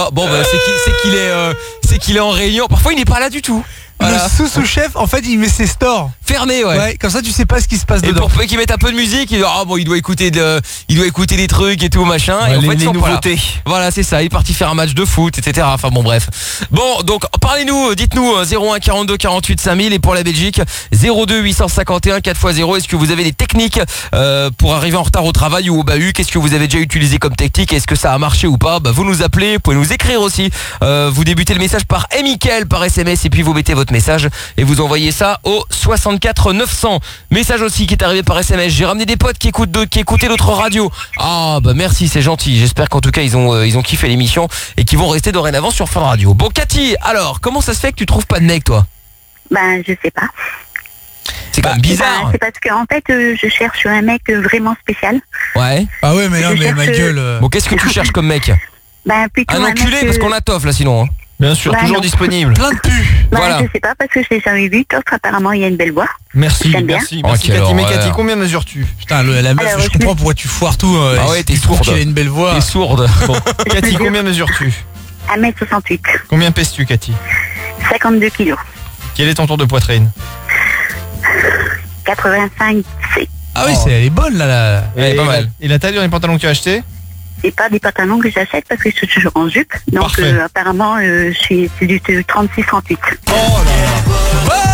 c'est qu'il est en réunion. Parfois il n'est pas là du tout. Voilà. Le sous-chef, en fait, il met ses stores fermés, ouais. Comme ça, tu sais pas ce qui se passe dedans. Et pour peu qu'il mette un peu de musique, il doit écouter des trucs et tout machin. Ouais, et en fait, les nouveautés. Voilà, c'est ça. Il est parti faire un match de foot, etc. Enfin bon, bref. Bon, donc parlez-nous, dites-nous 01 42 48 5000 et pour la Belgique 02 851 4x0. Est-ce que vous avez des techniques pour arriver en retard au travail ou au bahut? Qu'est-ce que vous avez déjà utilisé comme technique? Est-ce que ça a marché ou pas? Bah, vous nous appelez, vous pouvez nous écrire aussi. Vous débutez le message par Mickaël par SMS et puis vous mettez votre message et vous envoyez ça au 64 900. Message aussi qui est arrivé par SMS. J'ai ramené des potes qui écoutaient d'autres radios. Ah bah merci, c'est gentil. J'espère qu'en tout cas ils ont kiffé l'émission et qu'ils vont rester dorénavant sur Fun Radio. Bon Cathy, alors comment ça se fait que tu trouves pas de mec toi? Ben je sais pas. C'est quand même bizarre. C'est parce qu'en fait je cherche un mec vraiment spécial. Ouais. Ah ouais mais non mais ma gueule. Bon qu'est-ce que tu cherches comme mec? Ben plutôt un enculé parce qu'on a Toff là sinon. Bien sûr, toujours disponible. Plein de pu. Voilà. Je sais pas parce que je l'ai jamais vu. Toff apparemment il y a une belle voix. Merci, j'aime bien. Merci Cathy. Mais Cathy, combien mesures-tu? Putain, la meuf, je comprends pourquoi tu foires tout. Ah ouais, t'es sourde. Qu'elle a une belle voix. T'es sourde. Bon. Cathy, combien mesures-tu? 1m68. Combien pèses-tu, Cathy? 52 kilos. Quel est ton tour de poitrine? 85C. Ah oui, elle est bonne là. Elle est pas mal. Et la taille dans les pantalons que tu as achetés? C'est pas des pantalons que j'achète parce que je suis toujours en jupe. Donc apparemment c'est du 36-38. Oh là là.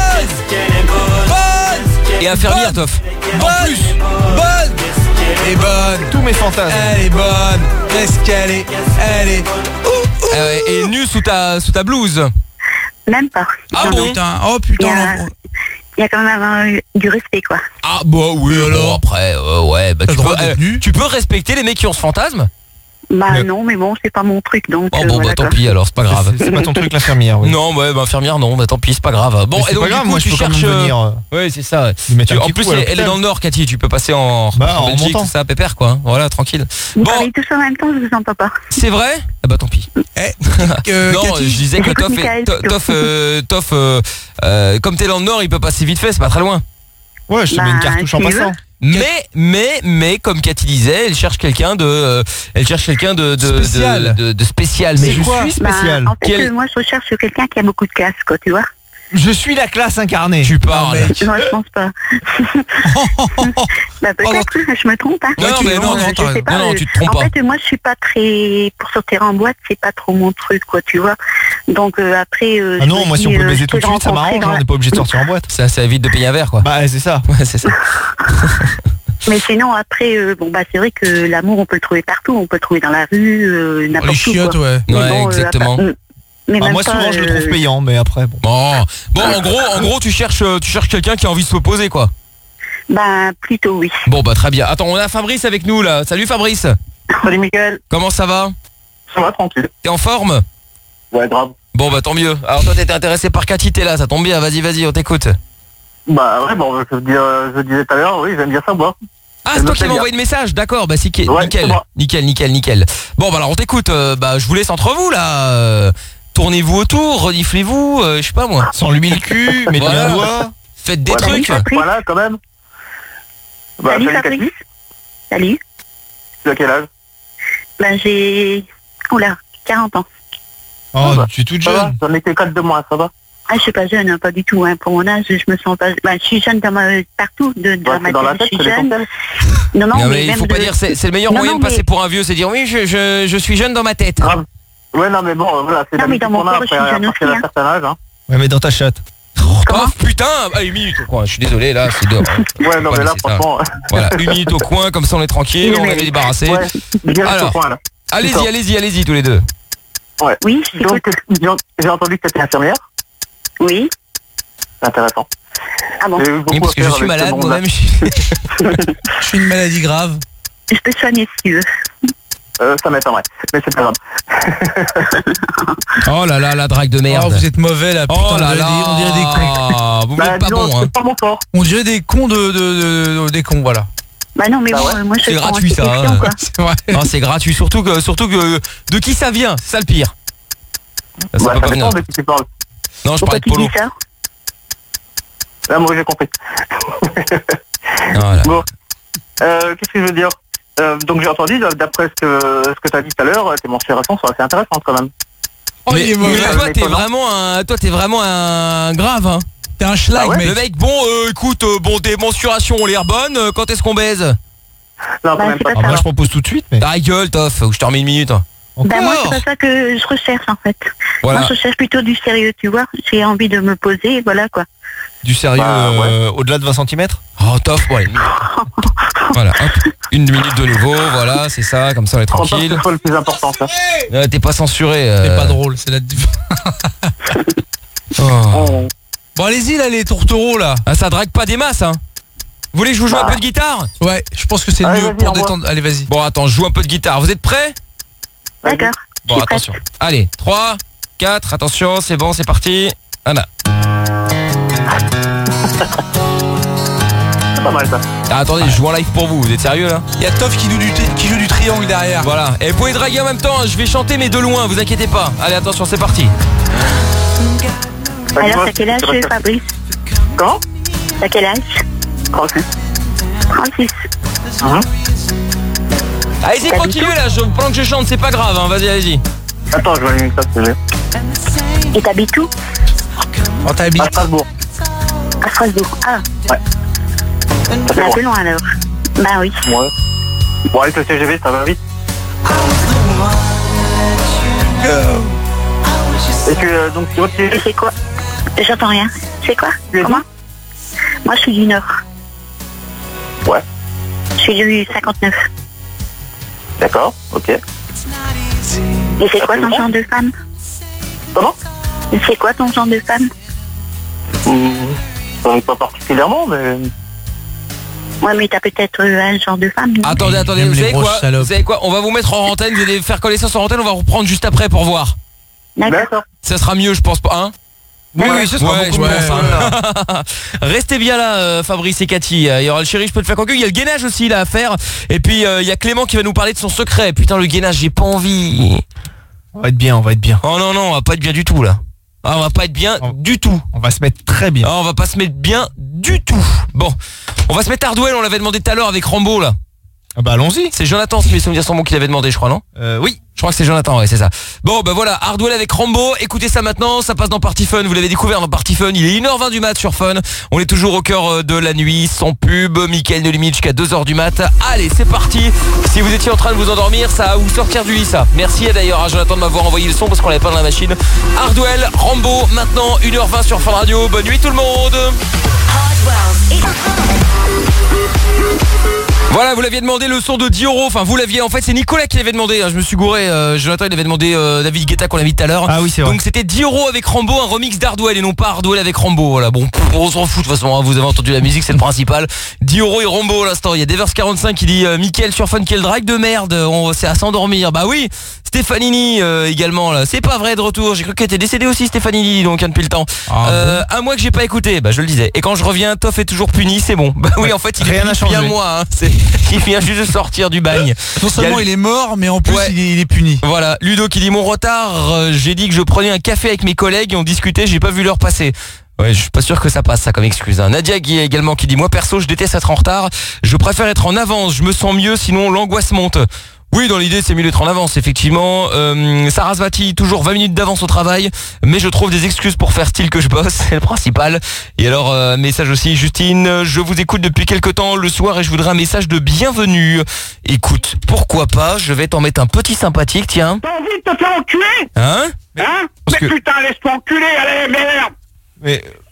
Et infirmière Toff. En plus. Bonne. Elle est bonne. Tous mes fantasmes. Elle est bonne. Qu'est-ce qu'elle est? Elle est. Et nue sous ta blouse. Même pas. Ah bon? Putain. Oh putain. Il y a quand même du respect quoi. Ah bah oui alors. Bon, après ouais bah tu peux respecter les mecs qui ont ce fantasme? Bah non mais bon c'est pas mon truc donc. Oh bon bah tant pis alors c'est pas grave. C'est pas ton truc l'infirmière. Oui. Non ouais bah infirmière non bah tant pis c'est pas grave. Bon et donc du coup moi, tu cherches. Ouais c'est ça. En plus elle est dans le nord Cathy, tu peux passer en Belgique tout ça pépère quoi. Voilà tranquille. Vous parlez tout ça en même temps je vous entends pas. C'est vrai? Ah bah tant pis. Non je disais que Toff comme t'es dans le nord il peut passer vite fait, c'est pas très loin. Ouais je te mets une cartouche en passant. Mais comme Cathy disait, elle cherche quelqu'un de spécial. Mais je suis spécial. En fait, moi je recherche quelqu'un qui a beaucoup de classe quoi, tu vois. Je suis la classe incarnée. Tu parles. Non, je pense pas. Bah peut-être, je me trompe. Hein. Non, tu te trompes pas. En fait, moi, je suis pas très pour sortir en boîte, c'est pas trop mon truc, quoi, tu vois. Donc après. Ah non, moi si on peut baiser tout de suite, ça m'arrange. On n'est pas obligé de sortir en boîte. Ça évite de payer un verre, quoi. Bah c'est ça. Ouais, c'est ça. Mais sinon après, c'est vrai que l'amour, on peut le trouver partout, on peut le trouver dans la rue, n'importe où. Chiottes, ouais. Ouais, exactement. Moi souvent je le trouve payant mais après bon. Bon en gros tu cherches quelqu'un qui a envie de se poser quoi. Bah plutôt oui. Bon bah très bien. Attends, on a Fabrice avec nous là. Salut Fabrice. Salut Mickaël. Comment ça va? Ça va tranquille. T'es en forme? Ouais grave. Bon bah tant mieux. Alors toi t'étais intéressé par Cathy, t'es là, ça tombe bien, vas-y, on t'écoute. Bah ouais bon je disais tout à l'heure, oui j'aime bien ça boire. Ah c'est toi qui m'as envoyé le message, d'accord, bah c'est nickel. Bon bah alors on t'écoute, je vous laisse entre vous là. Tournez-vous autour, reniflez-vous, je sais pas moi. Sans lui le cul, mettez un doigt. Faites des trucs. Voilà quand même. Bah, salut Fabrice. Salut. Tu as quel âge? Ben j'ai 40 ans. Oh tu es toute jeune. J'en ai que 4 de moins, ça va? Ah je suis pas jeune, hein, pas du tout, hein. Pour mon âge, je me sens pas. Je suis jeune partout, dans ma tête, je suis jeune. Non, mais il faut pas dire, c'est le meilleur moyen de passer pour un vieux, c'est dire oui, je suis jeune dans ma tête. Ouais, non, mais bon, voilà, c'est non, mais dans mon corps, je suis jeune aussi. Un certain âge, hein. Ouais, mais dans ta chatte. Toff, putain. Ah, 1 minute au coin. Je suis désolé, là, c'est dehors. Ouais, non, mais là, franchement. Voilà, 1 minute au coin, comme ça on est tranquille, on est débarrassé. Ouais, direct au coin, là. Allez-y tous les deux. Ouais. Oui, donc, j'ai entendu que tu étais infirmière. Oui. C'est intéressant. Ah bon? Oui, parce que je suis malade moi-même. Je suis une maladie grave. Je peux te soigner si tu veux. Ça m'étonnerait, mais c'est pas grave. Oh là là, la drague de merde. Oh, vous êtes mauvais là, putain, oh là là. on dirait des cons. Vous n'êtes pas bon, hein. C'est pas mon fort. On dirait des cons des cons, voilà. Bah non, mais bon, moi je c'est prends gratuit ces ça. questions, quoi. C'est vrai. Non, c'est gratuit, surtout que de qui ça vient, c'est ça le pire. Ça Bah, peut pas ça venir. dépend de qui tu parles. Non, je Pourquoi parlais de tu dis Polo. ça? Là, moi, j'ai compris. Voilà. Bon. Qu'est-ce que je veux dire? Donc, j'ai entendu, d'après ce que tu as dit tout à l'heure, tes mensurations sont assez intéressantes quand même. Oh, il est mauvais. Mais toi, t'es vraiment un grave, hein. T'es un schlag, mec. Le mec, bon, écoute, tes mensurations ont l'air bonnes, quand est-ce qu'on baise? Non, quand même pas. Moi, je propose tout de suite, mais. Ta gueule, Toff, ou je te remets 1 minute. Bah moi c'est pas ça que je recherche en fait. Voilà. Moi je recherche plutôt du sérieux, tu vois. J'ai envie de me poser, voilà quoi. Du sérieux au-delà de 20 cm? Oh, Toff, bon, allez. Voilà, hop, 1 minute de nouveau, voilà, c'est ça, comme ça on est tranquille. C'est le plus important, ça. T'es pas censuré. C'est pas drôle, c'est la. Oh. Bon, allez-y là, les tourtereaux là. Ah, ça drague pas des masses, hein. Vous voulez que je vous joue un peu de guitare? Ouais, je pense que c'est le mieux pour détendre. Allez, vas-y. Bon, attends, je joue un peu de guitare. Vous êtes prêts? D'accord. Bon, attention. Allez, 3, 4, attention, c'est bon, c'est parti. Voilà. C'est pas mal ça. Ah, attendez, je joue en live pour vous, vous êtes sérieux là? Il y a Toff qui joue du triangle derrière. Voilà, et vous pouvez draguer en même temps, hein. Je vais chanter mais de loin, vous inquiétez pas. Allez, attention, c'est parti. Alors t'as quel âge Fabrice? Quand? T'as quel âge? 36. 36. Allez-y, continuez là, pendant que je chante, c'est pas grave, hein. Vas-y, allez-y. Attends, je vais allumer ça, s'il te plaît. Et t'habites où? Oh, t'habites à Strasbourg. À Strasbourg, ah. Ouais. C'est un peu loin alors. Bah oui. Ouais. Bon, avec le CGV, ça va vite. Et tu, donc, tu vois que Et c'est quoi? J'entends rien. C'est quoi? Comment? Moi, je suis du Nord. Ouais. Je suis du 59. D'accord, ok. Et c'est quoi ton genre de femme? Comment? C'est quoi ton genre de femme? Pas particulièrement, mais... Ouais, mais t'as peut-être un genre de femme. Non? Attendez, vous savez quoi? On va vous mettre en antenne, vous allez faire connaissance en antenne, on va reprendre juste après pour voir. D'accord. Ça sera mieux, je pense pas, hein? Oui, ce sera beaucoup mieux. Restez bien là, Fabrice et Cathy. Il y aura le chéri, je peux te faire conquérir. Il y a le gainage aussi là à faire. Et puis il y a Clément qui va nous parler de son secret. Putain, le gainage, j'ai pas envie. On va être bien, Oh non, on va pas être bien du tout là. Ah, on va pas être bien du tout. On va se mettre très bien. Ah, on va pas se mettre bien du tout. Bon, on va se mettre Hardwell, on l'avait demandé tout à l'heure avec Rambo là. Ah bah allons-y. C'est Jonathan, si mes souvenirs sont bons, qui l'avait demandé, je crois, non? Oui. Je crois que c'est Jonathan, ouais, c'est ça. Bon, bah voilà, Hardwell avec Rambo. Écoutez ça maintenant, ça passe dans Party Fun. Vous l'avez découvert dans Party Fun. Il est 1h20 du mat sur Fun. On est toujours au cœur de la nuit, sans pub. Mickaël No Limite jusqu'à 2h du mat. Allez, c'est parti. Si vous étiez en train de vous endormir, ça va vous sortir du lit, ça. Merci d'ailleurs à Jonathan de m'avoir envoyé le son parce qu'on l'avait pas dans la machine. Hardwell, Rambo, maintenant 1h20 sur Fun Radio. Bonne nuit tout le monde. Voilà, vous l'aviez demandé le son de Dioro. Enfin, vous l'aviez, en fait, c'est Nicolas qui l'avait demandé, hein. Je me suis gouré, Jonathan il avait demandé David Guetta qu'on l'a mis tout à l'heure. Ah oui, c'est vrai. Donc c'était Dioro avec Rambo, un remix d'Hardwell et non pas Hardwell avec Rambo. Voilà, bon, on s'en fout de toute façon, hein. Vous avez entendu la musique, c'est le principal. Dioro et Rambo à l'instant. Il y a Devers45 qui dit Mickaël sur Fun, quel drague de merde, c'est à s'endormir. Bah oui, Stéphanini également là. C'est pas vrai, de retour. J'ai cru qu'elle était décédée aussi, Stéphanini, donc depuis le temps. Un mois que j'ai pas écouté, bah je le disais. Et quand je reviens, Toff est toujours puni, c'est bon. Bah oui, en fait, il Rien n'a est changé. bien moi, hein. Il vient juste de sortir du bagne. Non seulement il est mort, mais en plus il est puni. Voilà, Ludo qui dit mon retard, j'ai dit que je prenais un café avec mes collègues et on discutait, j'ai pas vu l'heure passer. Ouais, je suis pas sûr que ça passe ça comme excuse, hein. Nadia qui également qui dit moi perso je déteste être en retard, je préfère être en avance, je me sens mieux sinon l'angoisse monte. Oui, dans l'idée, c'est mieux d'être en avance, effectivement. Sarasvati, toujours 20 minutes d'avance au travail, mais je trouve des excuses pour faire style que je bosse, c'est le principal. Et alors, message aussi, Justine, je vous écoute depuis quelque temps le soir et je voudrais un message de bienvenue. Écoute, pourquoi pas, je vais t'en mettre un petit sympathique, tiens. T'as envie de te faire enculer? Hein? Mais putain, laisse-toi enculer, allez, merde! Mais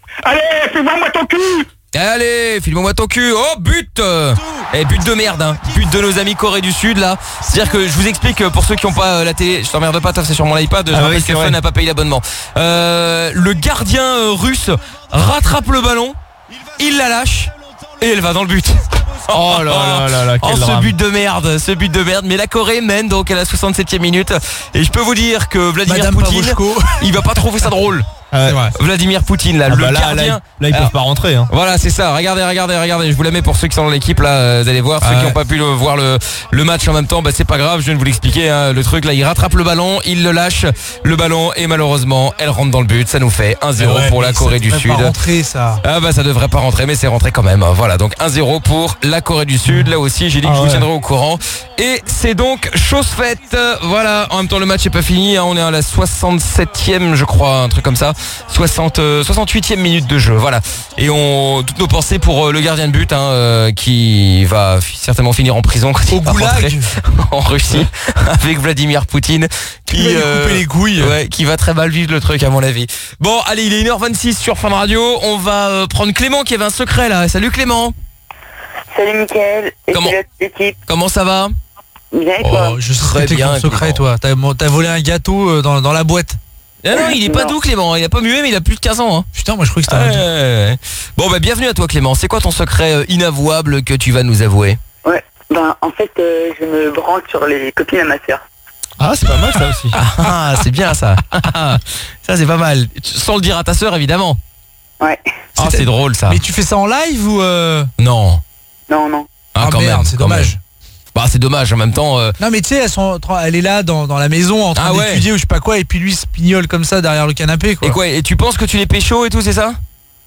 Allez, fais-moi ton cul. Allez, filme-moi ton cul. Oh, but. But de merde, hein. But de nos amis Corée du Sud, là. C'est-à-dire que je vous explique, pour ceux qui n'ont pas la télé, je t'emmerde pas, c'est sur mon iPad, je rappelle que Fun n'a pas payé l'abonnement. Le gardien russe rattrape le ballon, il la lâche, et elle va dans le but. Oh là là là, quel ce drame. but de merde. Mais la Corée mène donc à la 67e minute. Et je peux vous dire que Vladimir Poutine, il va pas trouver ça drôle. Vladimir Poutine là, le gardien. Là ils peuvent pas rentrer hein. Voilà, c'est ça. Regardez, je vous la mets pour ceux qui sont dans l'équipe là, vous allez voir. Ceux qui n'ont pas pu voir le match en même temps, bah c'est pas grave, je viens de vous l'expliquer hein. Le truc là, il rattrape le ballon, il le lâche, le ballon, et malheureusement elle rentre dans le but. Ça nous fait 1-0 pour la Corée du Sud. Pas rentrer, ça. Ah bah ça devrait pas rentrer, mais c'est rentré quand même. Voilà, donc 1-0 pour la Corée du Sud. Là aussi j'ai dit que je vous tiendrai au courant. Et c'est donc chose faite. Voilà, en même temps le match est pas fini hein. On est à la 67e je crois, un truc comme ça, 68e minute de jeu. Voilà, et toutes nos pensées pour le gardien de but hein, qui va certainement finir en prison quand il va rentrer en Russie avec Vladimir Poutine qui couper les couilles. Ouais, qui va très mal vivre le truc à mon avis. Bon allez, il est 1h26 sur Fun Radio. On va prendre Clément qui avait un secret là. Salut Clément. Salut Mickaël. Et salut à toute l'équipe. Comment ça va? Bien et toi? Je sais que t'es ton secret toi. T'as volé un gâteau dans la boîte. Ah non, il est pas doux Clément, il a pas mué mais il a plus de 15 ans hein. Putain, moi je crois que c'était un Bon bah bienvenue à toi Clément. C'est quoi ton secret inavouable que tu vas nous avouer? Ouais, en fait je me branle sur les copines à ma sœur. Ah c'est pas mal ça aussi. Ah c'est bien ça. Ça c'est pas mal. Sans le dire à ta sœur évidemment. Ouais. Ah c'est drôle ça. Mais tu fais ça en live ou Non. Non. Ah quand merde, même, c'est dommage. Bah c'est dommage en même temps. Non mais tu sais, elle est là dans la maison en train d'étudier ou je sais pas quoi, et puis lui se pignole comme ça derrière le canapé quoi. Et quoi? Et tu penses que tu les pécho et tout, c'est ça?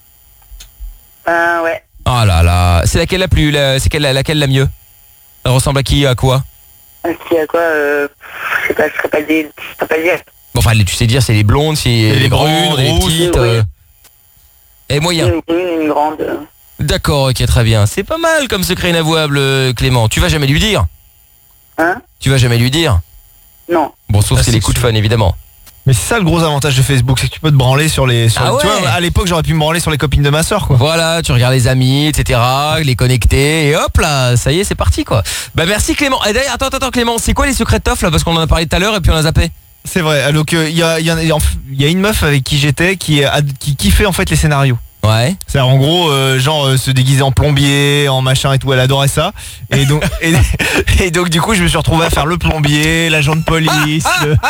Ouais. Oh là là, c'est laquelle laquelle la mieux? Elle ressemble à qui, à quoi? Qui à quoi je sais pas, je serais pas dire. Bon enfin tu sais dire c'est les blondes, c'est les brunes, les petites. Et moyen. Une brune, une grande. D'accord, ok, très bien. C'est pas mal comme secret inavouable, Clément. Tu vas jamais lui dire? Hein? Tu vas jamais lui dire? Non. Bon, sauf c'est les coups de fun, évidemment. Mais c'est ça le gros avantage de Facebook, c'est que tu peux te branler sur les... Tu vois, à l'époque j'aurais pu me branler sur les copines de ma soeur quoi. Voilà, tu regardes les amis, etc., les connecter, et hop là, ça y est, c'est parti quoi. Bah merci Clément. Et d'ailleurs, attends Clément, c'est quoi les secrets de Toff là? Parce qu'on en a parlé tout à l'heure et puis on a zappé. C'est vrai, donc il y a une meuf avec qui j'étais qui kiffait en fait les scénarios. Ouais. C'est en gros se déguiser en plombier, en machin et tout, elle adorait ça. Et donc et donc du coup je me suis retrouvé à faire le plombier, l'agent de police,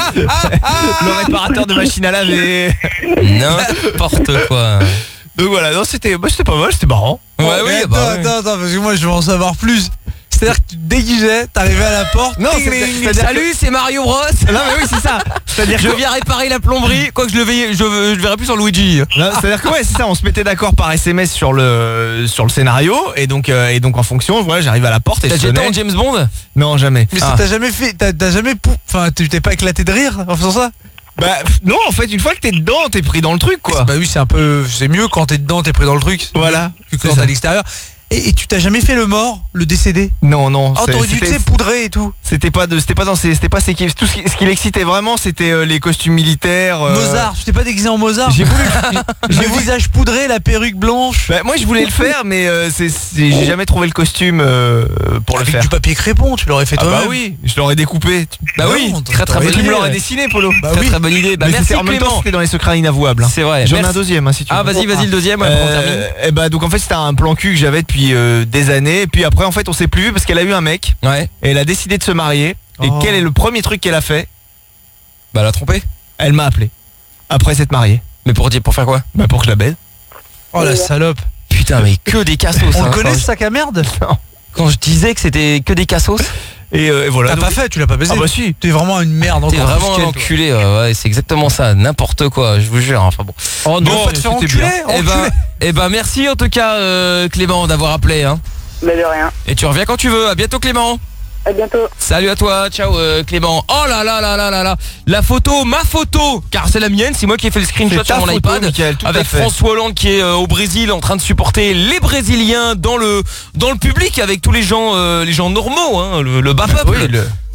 le réparateur de machine à laver. N'importe quoi. Donc voilà, non c'était pas mal, c'était marrant. Ouais, oui, attends, parce que moi je veux en savoir plus. C'est-à-dire que tu te déguisais, t'arrivais à la porte. Non, salut, c'est Mario Bros. Non mais oui, c'est ça. C'est-à-dire je viens réparer la plomberie, quoique je le verrai plus sur Luigi. C'est-à-dire que ouais, c'est ça, on se mettait d'accord par SMS sur le scénario et donc en fonction, voilà, j'arrive à la porte et t'as jeté en James Bond? Non, jamais. Mais ça t'as jamais fait, t'as jamais tu t'es pas éclaté de rire en faisant ça? Bah non, en fait, une fois que t'es dedans, t'es pris dans le truc quoi. Bah oui, c'est mieux quand t'es dedans, t'es pris dans le truc. Voilà. Que quand t'es à l'extérieur. Et tu t'as jamais fait le mort, le décédé? Non. Oh, t'aurais dû poudrer et tout. C'était pas tout ce qui l'excitait vraiment, c'était les costumes militaires. Mozart, tu t'es pas déguisé en Mozart? J'ai voulu. Le visage poudré, la perruque blanche. Bah, moi je voulais le faire, mais j'ai jamais trouvé le costume pour le faire. Avec du papier crépon, tu l'aurais fait toi-même. Bah oui, je l'aurais découpé. Bah oui, très bonne idée. Tu me l'aurais dessiné, Polo. Bah très bonne idée. Bah merci en même temps, Clément. c'était dans les secrets inavouables. C'est vrai. J'en ai un deuxième si tu veux. Ah vas-y le deuxième. Et bah donc en fait c'était un plan cul que j'avais depuis des années. Et puis après en fait on s'est plus vu parce qu'elle a eu un mec. Ouais. Et elle a décidé de se marier. Et quel est le premier truc qu'elle a fait? Bah elle a trompé. Elle m'a appelé après s'être mariée. Mais pour faire quoi? Bah pour que je la baise. Oh la salope. Putain mais que des cassos. On le connaît ce sac à merde? Non. Quand je disais que c'était que des cassos. Et voilà. T'as pas fait, tu l'as pas baisé. Ah bah si. T'es vraiment une merde. T'es vraiment un enculé. Ouais, c'est exactement ça. N'importe quoi. Je vous jure. Enfin bon. Oh non, pas te faire enculer. Eh ben merci en tout cas Clément d'avoir appelé. Hein. Bah de rien. Et tu reviens quand tu veux. À bientôt Clément. À bientôt. Salut à toi, ciao Clément. Oh là là là là là là. La photo, ma photo, car c'est la mienne, c'est moi qui ai fait le screenshot sur mon iPad, Mickaël, avec François Hollande qui est au Brésil en train de supporter les Brésiliens dans le public avec tous les gens normaux, hein, le bas peuple. Oui,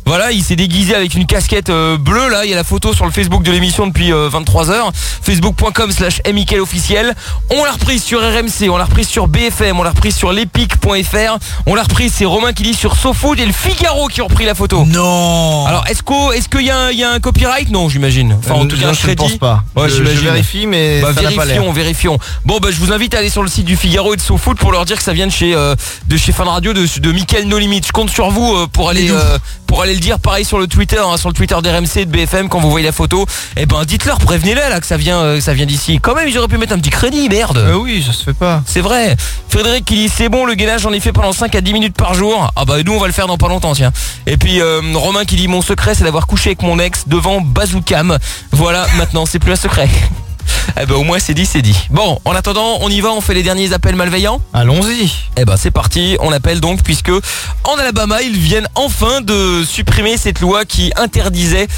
Voilà, il s'est déguisé avec une casquette bleue là. Il y a la photo sur le Facebook de l'émission depuis 23h. Facebook.com/mickaëlofficiel. On l'a reprise sur RMC, on l'a reprise sur BFM, on l'a reprise sur l'epic.fr. On l'a reprise, c'est Romain qui dit sur SoFood et le Figaro qui ont repris la photo. Non. Alors est-ce qu'il y a un copyright? Non, j'imagine. Enfin en tout cas un je ne crédit. pense pas. Ouais, je vérifie, mais ça n'a pas l'air. Vérifions. Bon bah je vous invite à aller sur le site du Figaro et de SoFood pour leur dire que ça vient de chez Fun Radio, de Mickaël No Limit. Je compte sur vous pour aller le dire. Pareil sur le Twitter, sur le Twitter d'RMC et de BFM quand vous voyez la photo. Eh ben dites-leur, prévenez-les là que ça vient d'ici. Quand même ils auraient pu mettre un petit crédit, merde. Oui, ça se fait pas. C'est vrai. Frédéric qui dit c'est bon, le gainage j'en ai fait pendant 5 à 10 minutes par jour. Ah bah nous on va le faire dans pas longtemps, tiens. Et puis Romain qui dit mon secret c'est d'avoir couché avec mon ex devant Bazookam. Voilà, maintenant c'est plus un secret. Eh ben au moins c'est dit. Bon, en attendant, on y va, on fait les derniers appels malveillants. Allons-y. Eh ben c'est parti, on appelle donc puisque en Alabama ils viennent enfin de supprimer cette loi qui interdisait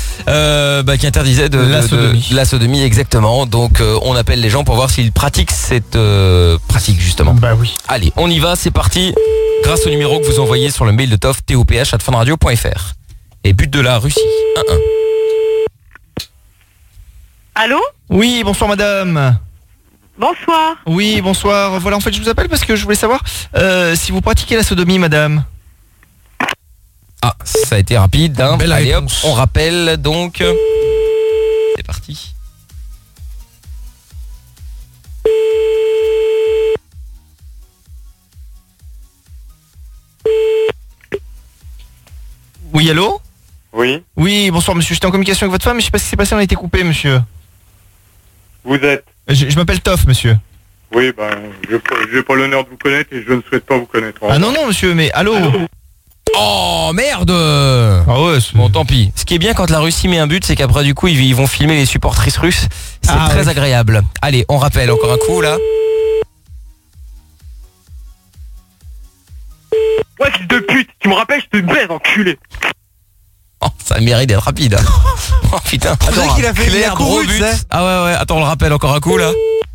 la sodomie exactement. Donc on appelle les gens pour voir s'ils pratiquent cette pratique justement. Bah oui. Allez, on y va, c'est parti. Grâce au numéro que vous envoyez sur le mail de Toff toph@funradio.fr. Et but de la Russie 11. Allô? Oui, bonsoir madame. Bonsoir. Oui, bonsoir. Voilà, en fait, je vous appelle parce que je voulais savoir si vous pratiquez la sodomie, madame. Ah, ça a été rapide, hein. Allez hop, on rappelle donc. C'est parti. Oui, allô? Oui. Oui, bonsoir monsieur, j'étais en communication avec votre femme, mais je sais pas ce qui s'est passé, on a été coupé, monsieur. Vous êtes? Je m'appelle Toff, monsieur. Oui, je n'ai pas l'honneur de vous connaître et je ne souhaite pas vous connaître. Ah non, monsieur, mais allô? Oh merde! Ah ouais, bon tant pis. Ce qui est bien quand la Russie met un but, c'est qu'après du coup ils vont filmer les supportrices russes. C'est très agréable. Allez, on rappelle encore un coup là. Ouais, fils de pute, tu me rappelles, je te baise, enculé. Oh, ça mérite d'être rapide. Oh putain. Attends, qu'il a fait clair, gros but. Ah ouais, attends, on le rappelle encore un coup là.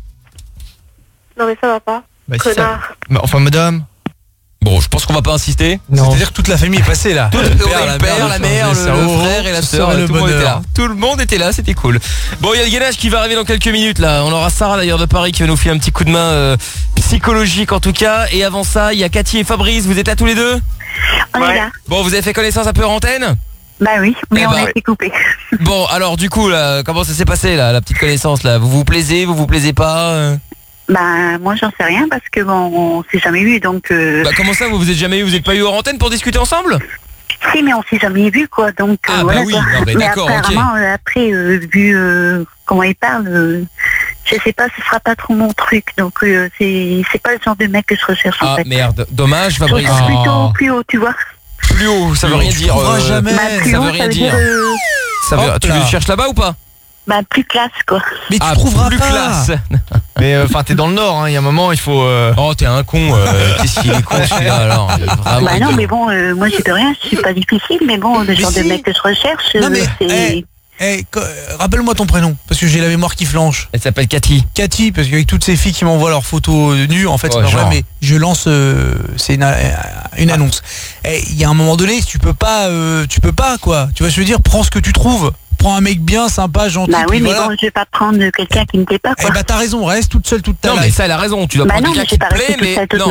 Non mais ça va pas. Bah, connard. Bah, enfin madame. Bon, je pense qu'on va pas insister. C'est-à-dire que toute la famille est passée là. Tout le père, la mère, le frère et la sœur, tout le monde était là. Tout le monde était là, c'était cool. Bon, il y a le gainage qui va arriver dans quelques minutes là. On aura Sarah d'ailleurs de Paris qui va nous filer un petit coup de main psychologique en tout cas. Et avant ça, il y a Cathy et Fabrice. Vous êtes là tous les deux? On est là. Bon, vous avez fait connaissance un peu en antenne? Bah oui, mais on a été coupé. Bon, alors du coup là, comment ça s'est passé là, la petite connaissance là? Vous vous plaisez pas? Bah moi j'en sais rien parce que bon, on s'est jamais vu donc. Bah comment ça, vous êtes jamais eu, vous êtes pas eu hors antenne pour discuter ensemble? Si, mais on s'est jamais vu quoi, donc. Ah voilà, bah oui, quoi. non, mais d'accord, apparemment, après vu comment il parle, je sais pas, ce sera pas trop mon truc, donc c'est pas le genre de mec que je recherche en fait. Ah merde, dommage, Fabrice. Plutôt plus haut, tu vois. Plus haut, ça veut rien dire. Jamais. Plus ça haut, veut rien dire. ça veut dire, Tu le cherches là-bas ou pas? Bah plus classe quoi. Mais tu trouveras plus pas. classe. Mais enfin t'es dans le nord, hein. Il y a un moment il faut. Oh t'es un con. Qu'est-ce qu'il est con celui-là alors? Vraiment, bah non mais bon, moi j'y peux rien, je suis pas difficile, mais bon le genre de mec que je recherche, non, mais, c'est. Rappelle-moi ton prénom, parce que j'ai la mémoire qui flanche. Elle s'appelle Cathy. Cathy, parce qu'avec toutes ces filles qui m'envoient leurs photos nues, en fait, c'est pas vrai, mais je lance, c'est une annonce. Il y a un moment donné, tu peux pas quoi. Tu vois, je veux dire, prends ce que tu trouves. Prends un mec bien, sympa, gentil. Bah oui, mais voilà. bon, je vais pas prendre quelqu'un qui me plaît pas quoi. Eh bah t'as raison, reste toute seule toute ta life. Non mais ça elle a raison, tu dois prendre quelqu'un qui te plaît, mais non.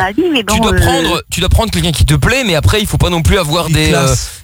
Tu dois prendre quelqu'un qui te plaît, mais après il faut pas non plus avoir des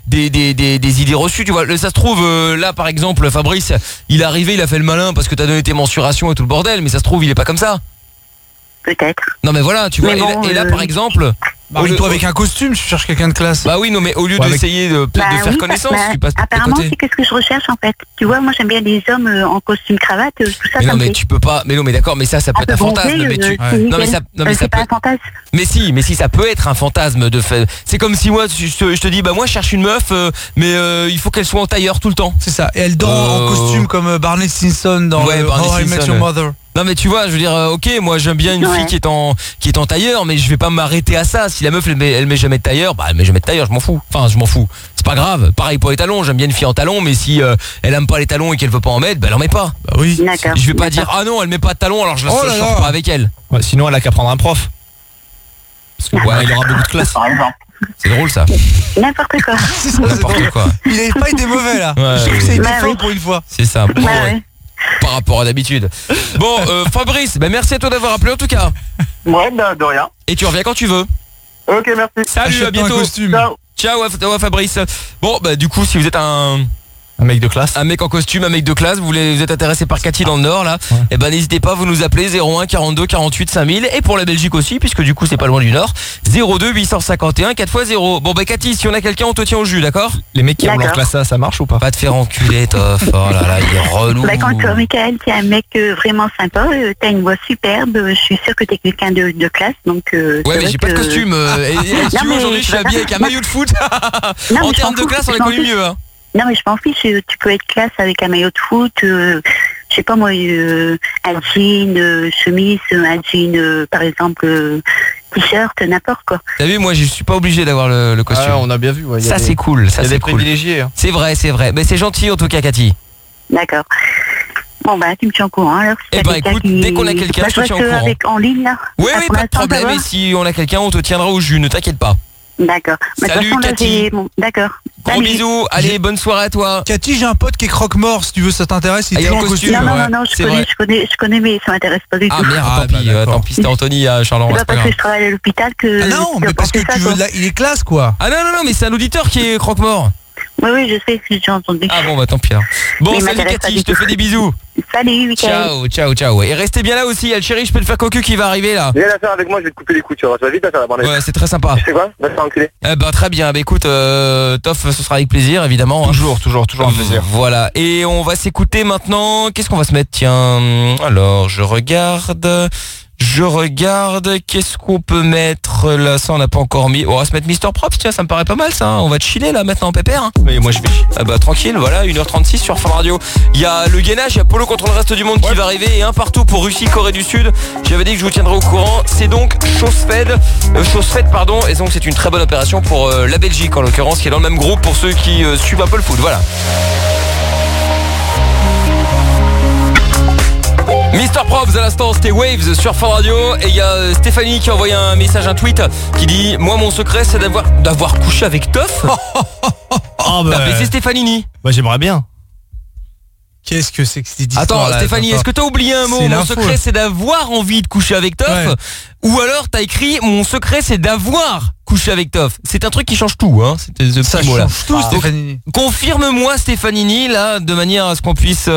idées reçues, tu vois. Ça se trouve là par exemple Fabrice, il est arrivé, il a fait le malin parce que t'as donné tes mensurations et tout le bordel, mais ça se trouve il est pas comme ça. Peut-être. Non mais voilà, tu vois, bon, et là par exemple, toi avec un costume, tu cherches quelqu'un de classe. Bah oui, non mais au lieu d'essayer de faire connaissance, tu passes de apparemment côté. c'est qu'est-ce que je recherche en fait. Tu vois, moi j'aime bien les hommes en costume cravate, tout ça. Mais ça non me mais plaît. tu peux pas. Mais non mais d'accord, mais ça peut être un fantasme. Mais tu. Non mais ça c'est pas un fantasme. Mais si ça peut être un fantasme de fait. C'est comme si moi je te dis bah moi je cherche une meuf, mais il faut qu'elle soit en tailleur tout le temps. C'est ça. Et elle dort en costume comme Barney Stinson dans How I Met Your Mother. Non mais tu vois, je veux dire, ok, moi j'aime bien une fille qui est en tailleur, mais je vais pas m'arrêter à ça. Si la meuf elle met jamais de tailleur, bah elle met jamais de tailleur, je m'en fous. Enfin je m'en fous. C'est pas grave. Pareil pour les talons, j'aime bien une fille en talons, mais si elle aime pas les talons et qu'elle veut pas en mettre, bah elle en met pas. Bah oui. Je vais pas dire ah non elle met pas de talons alors je la sors pas avec elle. Ouais, sinon elle a qu'à prendre un prof. Parce que il aura beaucoup de classe. Par exemple. C'est drôle ça. N'importe quoi. N'importe quoi. Il n'avait pas été mauvais là. Ouais, Je trouve que ça a été Bah fort oui. pour une fois. c'est ça. Bon, Bah ouais. ouais. Par rapport à d'habitude. Bon, Fabrice, merci à toi d'avoir appelé en tout cas. Ouais, bah, de rien. Et tu reviens quand tu veux. Ok, merci. Salut, à Achète-toi bientôt. un costume. Ciao. Ciao, à Fabrice. Bon, bah du coup, si vous êtes un mec de classe. Un mec en costume, un mec de classe, vous êtes intéressé par Cathy dans le Nord là, et ben n'hésitez pas, vous nous appelez 01 42 48 5000 et pour la Belgique aussi puisque du coup c'est pas loin du Nord, 02 851 4x0. Bon bah Cathy, si on a quelqu'un on te tient au jus, d'accord? Les mecs qui roulent en D'accord. classe A, ça marche ou pas? Pas te faire enculer, Toff. Oh là là, il est relou. Bah, quand Michael, t'es un mec vraiment sympa, t'as une voix superbe, je suis sûre que t'es quelqu'un de classe, donc... Ouais, mais j'ai pas de costume. Et si tu veux, aujourd'hui, je suis habillé avec un maillot de foot. Non, En mais je termes de m'en classe, fous, on est je m'en connu fiche. mieux. Hein. Non, mais je m'en fiche, tu peux être classe avec un maillot de foot, je sais pas moi, un jean, chemise, un jean, par exemple, t-shirt, n'importe quoi. T'as vu, moi, je suis pas obligé d'avoir le costume. Ah, on a bien vu. Ouais, Ça, c'est cool. Ça, Il y a c'est des cool. privilégiés. Hein. C'est vrai, c'est vrai. Mais c'est gentil, en tout cas, Cathy. D'accord. Bon, bah, tu me tiens au courant, alors. si Eh t'as ben, quelqu'un écoute, dès qu'on a quelqu'un, je te tiens au reste courant. avec en ligne, là. Oui, Ah, oui, pour pas de l'instant, ça problème. va Et si on a quelqu'un, on te tiendra au jus. Ne t'inquiète pas. D'accord. Bah, de toute Salut, façon, là, Cathy. j'ai- bon, d'accord. Gros Salut. bisous. Allez, bonne soirée à toi. Cathy, j'ai un pote qui est croque-mort. Si tu veux, ça t'intéresse. Il Ah, est il est toujours en en costume. costume. Non, ouais. non, c'est vrai. je connais, mais ça m'intéresse pas du tout. Ah merde, Ah, tant pis. bah, d'accord. Tant pis, c'était Anthony à Charleroi. C'est C'est pas pas parce grave. que je travaille à l'hôpital que... Ah non, que mais parce que ça, tu veux. quoi. Là, il est classe, quoi. Ah non, mais c'est un auditeur qui est croque-mort. Oui, oui, je sais, j'ai déjà entendu. Ah bon, bah tant pis alors. Bon, Mais il salut m'intéresse pas Cathy, du je te tout. fais des bisous. Salut, Michael. Ciao. Et restez bien là aussi, il y a le chéri, je peux te faire cocu qui va arriver là. Viens la faire avec moi, je vais te couper les coups, tu vois. Ça va vite, ça va parler. Ouais, c'est très sympa. Tu sais quoi? Va te faire enculer. Eh ben très bien, bah écoute, Toff, ce sera avec plaisir évidemment. hein. Toujours un plaisir. Voilà, et on va s'écouter maintenant. Qu'est-ce qu'on va se mettre? Tiens, alors je regarde, qu'est-ce qu'on peut mettre là? Ça on n'a pas encore mis. On va se mettre Mister Props, tiens, ça me paraît pas mal ça. On va chiller là maintenant, pépère. Hein. Mais moi, je vais. Ah bah tranquille, voilà, 1h36 sur Fun Radio. Il y a le gainage, il y a Polo contre le reste du monde qui va arriver et un partout pour Russie, Corée du Sud. J'avais dit que je vous tiendrai au courant. C'est donc chose faite, et donc c'est une très bonne opération pour la Belgique en l'occurrence, qui est dans le même groupe pour ceux qui suivent un peu le foot. Voilà. Mister Probs à l'instant, c'était Waves sur Fun Radio. Et il y a Stéphanie qui a envoyé un message, un tweet qui dit: moi mon secret c'est d'avoir couché avec Toff. Oh, bah, Mais c'est Stéphanini. bah, j'aimerais bien. Qu'est-ce que c'est que cette histoire? Attends, Stéphanie, est-ce que t'as oublié un mot? C'est Mon l'info. secret c'est d'avoir envie de coucher avec Toff. Ouais. Ou alors t'as écrit mon secret c'est d'avoir couché avec Toff. C'est un truc qui change tout, hein. C'était ce Ça petit mot-là. change tout, Stéphanie. Confirme-moi Stéphanini là, de manière à ce qu'on puisse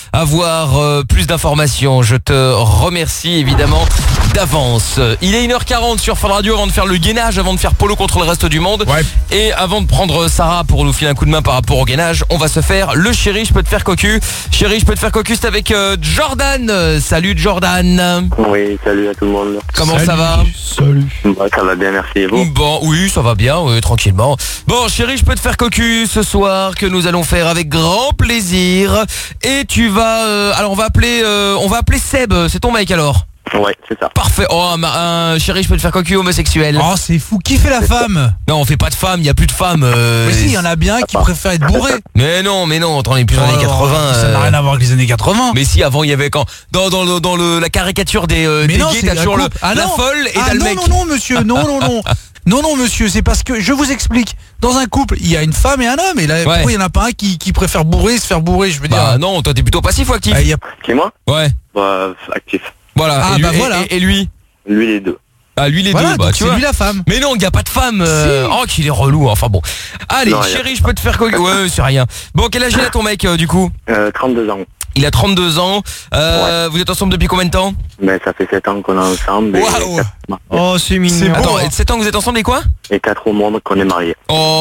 avoir plus d'informations. Je te remercie évidemment d'avance. Il est 1h40 sur Fun Radio avant de faire le gainage, avant de faire Polo contre le reste du monde. Ouais. Et avant de prendre Sarah pour nous filer un coup de main par rapport au gainage, on va se faire le chéri, je peux te faire cocu. Chéri, je peux te faire cocu, c'est avec Jordan. Salut Jordan. Oui, salut à tout le monde. Comment ça va? Salut. Bah, ça va bien, merci. Et vous? Bon, oui, ça va bien, oui, tranquillement. Bon, chéri, je peux te faire cocu ce soir, que nous allons faire avec grand plaisir. Et tu vas... alors, on va appeler Seb, c'est ton mec alors? Ouais, c'est ça. Parfait. Oh, chéri, je peux te faire cocu homosexuel. Oh, c'est fou. Qui fait la femme? Non, on fait pas de femmes, il y a plus de femmes. Mais si, il y en a bien qui préfèrent être bourré. Mais non, attends, on est plus dans les années 80. Ça n'a rien à voir avec les années 80. Mais si, avant, il y avait quand dans la caricature des Mais non, gays, c'est t'as la toujours coupe. Ah la non. folle et Ah t'as le non, mec. non, monsieur, non. Non, monsieur, c'est parce que, je vous explique, dans un couple, il y a une femme et un homme, et là, Ouais. pourquoi il n'y en a pas un qui préfère se faire bourrer, je veux Bah dire. non, toi t'es plutôt passif ou actif? Il y a- C'est moi? Ouais. Bah, actif. Voilà. Ah, et lui, bah voilà. et lui? Lui, les deux. Ah, lui les Voilà, deux, bah donc tu c'est vois. lui la femme. Mais non, il n'y a pas de femme. Si. Oh, qu'il est relou. Enfin bon. Allez, Non, y a chéri, je peux te faire cocu. Ouais, c'est rien. Bon, quel âge il a ton mec du coup? 32 ans. Il a 32 ans. Vous êtes ensemble depuis combien de temps? Mais ça fait 7 ans qu'on est ensemble. Waouh. Oh, c'est mignon. Attends, 7 ans que vous êtes ensemble et quoi? Et 4 au monde qu'on est mariés.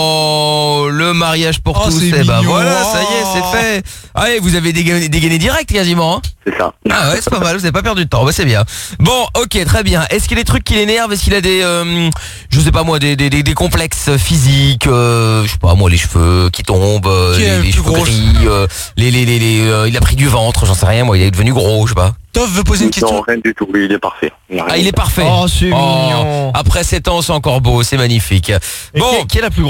Oh, le mariage pour Oh, tous. c'est Et bah mignon. voilà, ça y est, c'est fait. Allez, vous avez dégainé direct quasiment. Hein. C'est ça. Ah ouais, c'est pas mal, vous avez pas perdu de temps, bah c'est bien. Bon, ok, très bien. Est-ce qu'il y a des trucs qui l'énervent? Est-ce qu'il a des, je sais pas moi, des complexes physiques, je sais pas moi, les cheveux qui tombent, Qui est les plus cheveux grosse? gris, il a pris du ventre, j'en sais rien moi, il est devenu gros, je sais pas. Toff veut poser une question. Non, rien du tout. Oui, il est parfait. Ah, il est parfait. Oh, c'est mignon. Après 7 ans, c'est encore beau, c'est magnifique. Et Bon, qui est la plus grosse?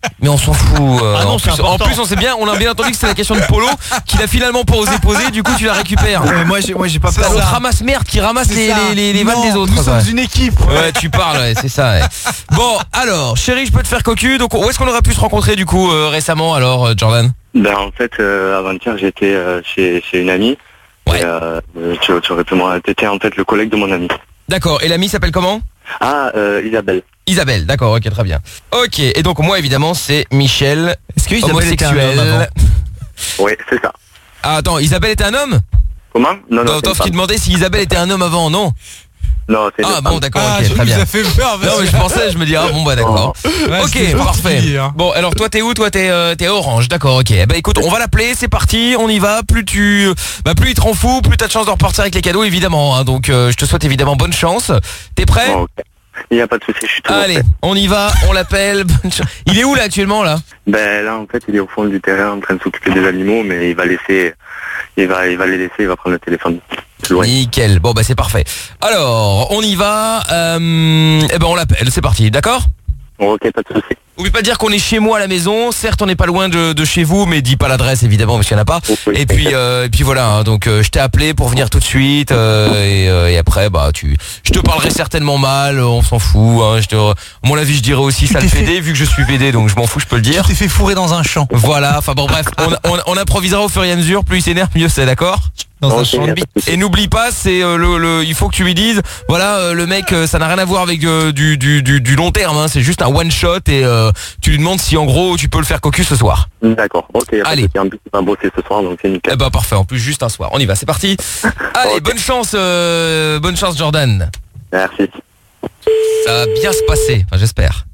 Mais on s'en fout. Ah non, en plus, on sait bien, on a bien entendu que c'était la question de Polo qu'il a finalement pas osé poser. Du coup, tu la récupères. Moi, j'ai pas C'est peur. l'autre ramasse merde qui ramasse les vannes des autres. Nous sommes une équipe. Ouais, tu parles, ouais, c'est ça. Ouais. Bon, alors, chérie, je peux te faire cocu. Donc, où est-ce qu'on aurait pu se rencontrer du coup récemment, alors, Jordan? Ben en fait, avant-hier, j'étais chez une amie. Ouais. Et, tu aurais pu moi, t'étais en fait le collègue de mon ami. D'accord. Et l'ami s'appelle comment? Ah, Isabelle. Isabelle, d'accord, ok, très bien. Ok, et donc moi évidemment c'est Michel. Est-ce que Isabelle était un homme avant? Oui, c'est ça. Ah attends, Isabelle était un homme? Comment? Non, Attends, qui demandait si Isabelle était un homme avant, non? Non, c'est Ah bon, d'accord, ok, très bien. Ça fait peur. Non mais je me dis ah bon bah d'accord. Ok, parfait. Bon alors toi t'es où? Toi t'es à Orange, d'accord, ok. Bah écoute, on va l'appeler, c'est parti, on y va. Plus il te rend fou, plus t'as de chance de repartir avec les cadeaux évidemment. Hein. Donc je te souhaite évidemment bonne chance. T'es prêt? Okay. Il n'y a pas de souci, je suis tout Allez, prêt. on y va, on l'appelle. Il est où là actuellement là? Ben là en fait il est au fond du terrain en train de s'occuper des animaux, mais il va les laisser, il va prendre le téléphone. Nickel, bon bah c'est parfait. Alors, on y va, eh ben on l'appelle, c'est parti, d'accord? Ok, pas de souci. Oublie pas de dire qu'on est chez moi à la maison. Certes, on n'est pas loin de chez vous, mais dis pas l'adresse évidemment parce qu'il n'y en a pas. Oui, et puis voilà. Hein, donc je t'ai appelé pour venir tout de suite et après bah je te parlerai certainement mal. On s'en fout. Hein, à mon avis, je dirais aussi sale PD vu que je suis PD, donc je m'en fous, je peux le dire. Tu t'es fait fourrer dans un champ. Voilà. Enfin bon bref, on improvisera au fur et à mesure. Plus il s'énerve, mieux c'est, d'accord? Dans un champ de bite. Et n'oublie pas, c'est il faut que tu lui dises, voilà, le mec, ça n'a rien à voir avec du long terme, hein, c'est juste un one shot et tu lui demandes si en gros tu peux le faire cocu ce soir. D'accord, ok. Allez. Il va bosser ce soir, donc c'est nickel. Eh ben parfait, en plus juste un soir. On y va, c'est parti. Allez, okay. Bonne chance Jordan. Merci. Ça va bien se passer, enfin, j'espère.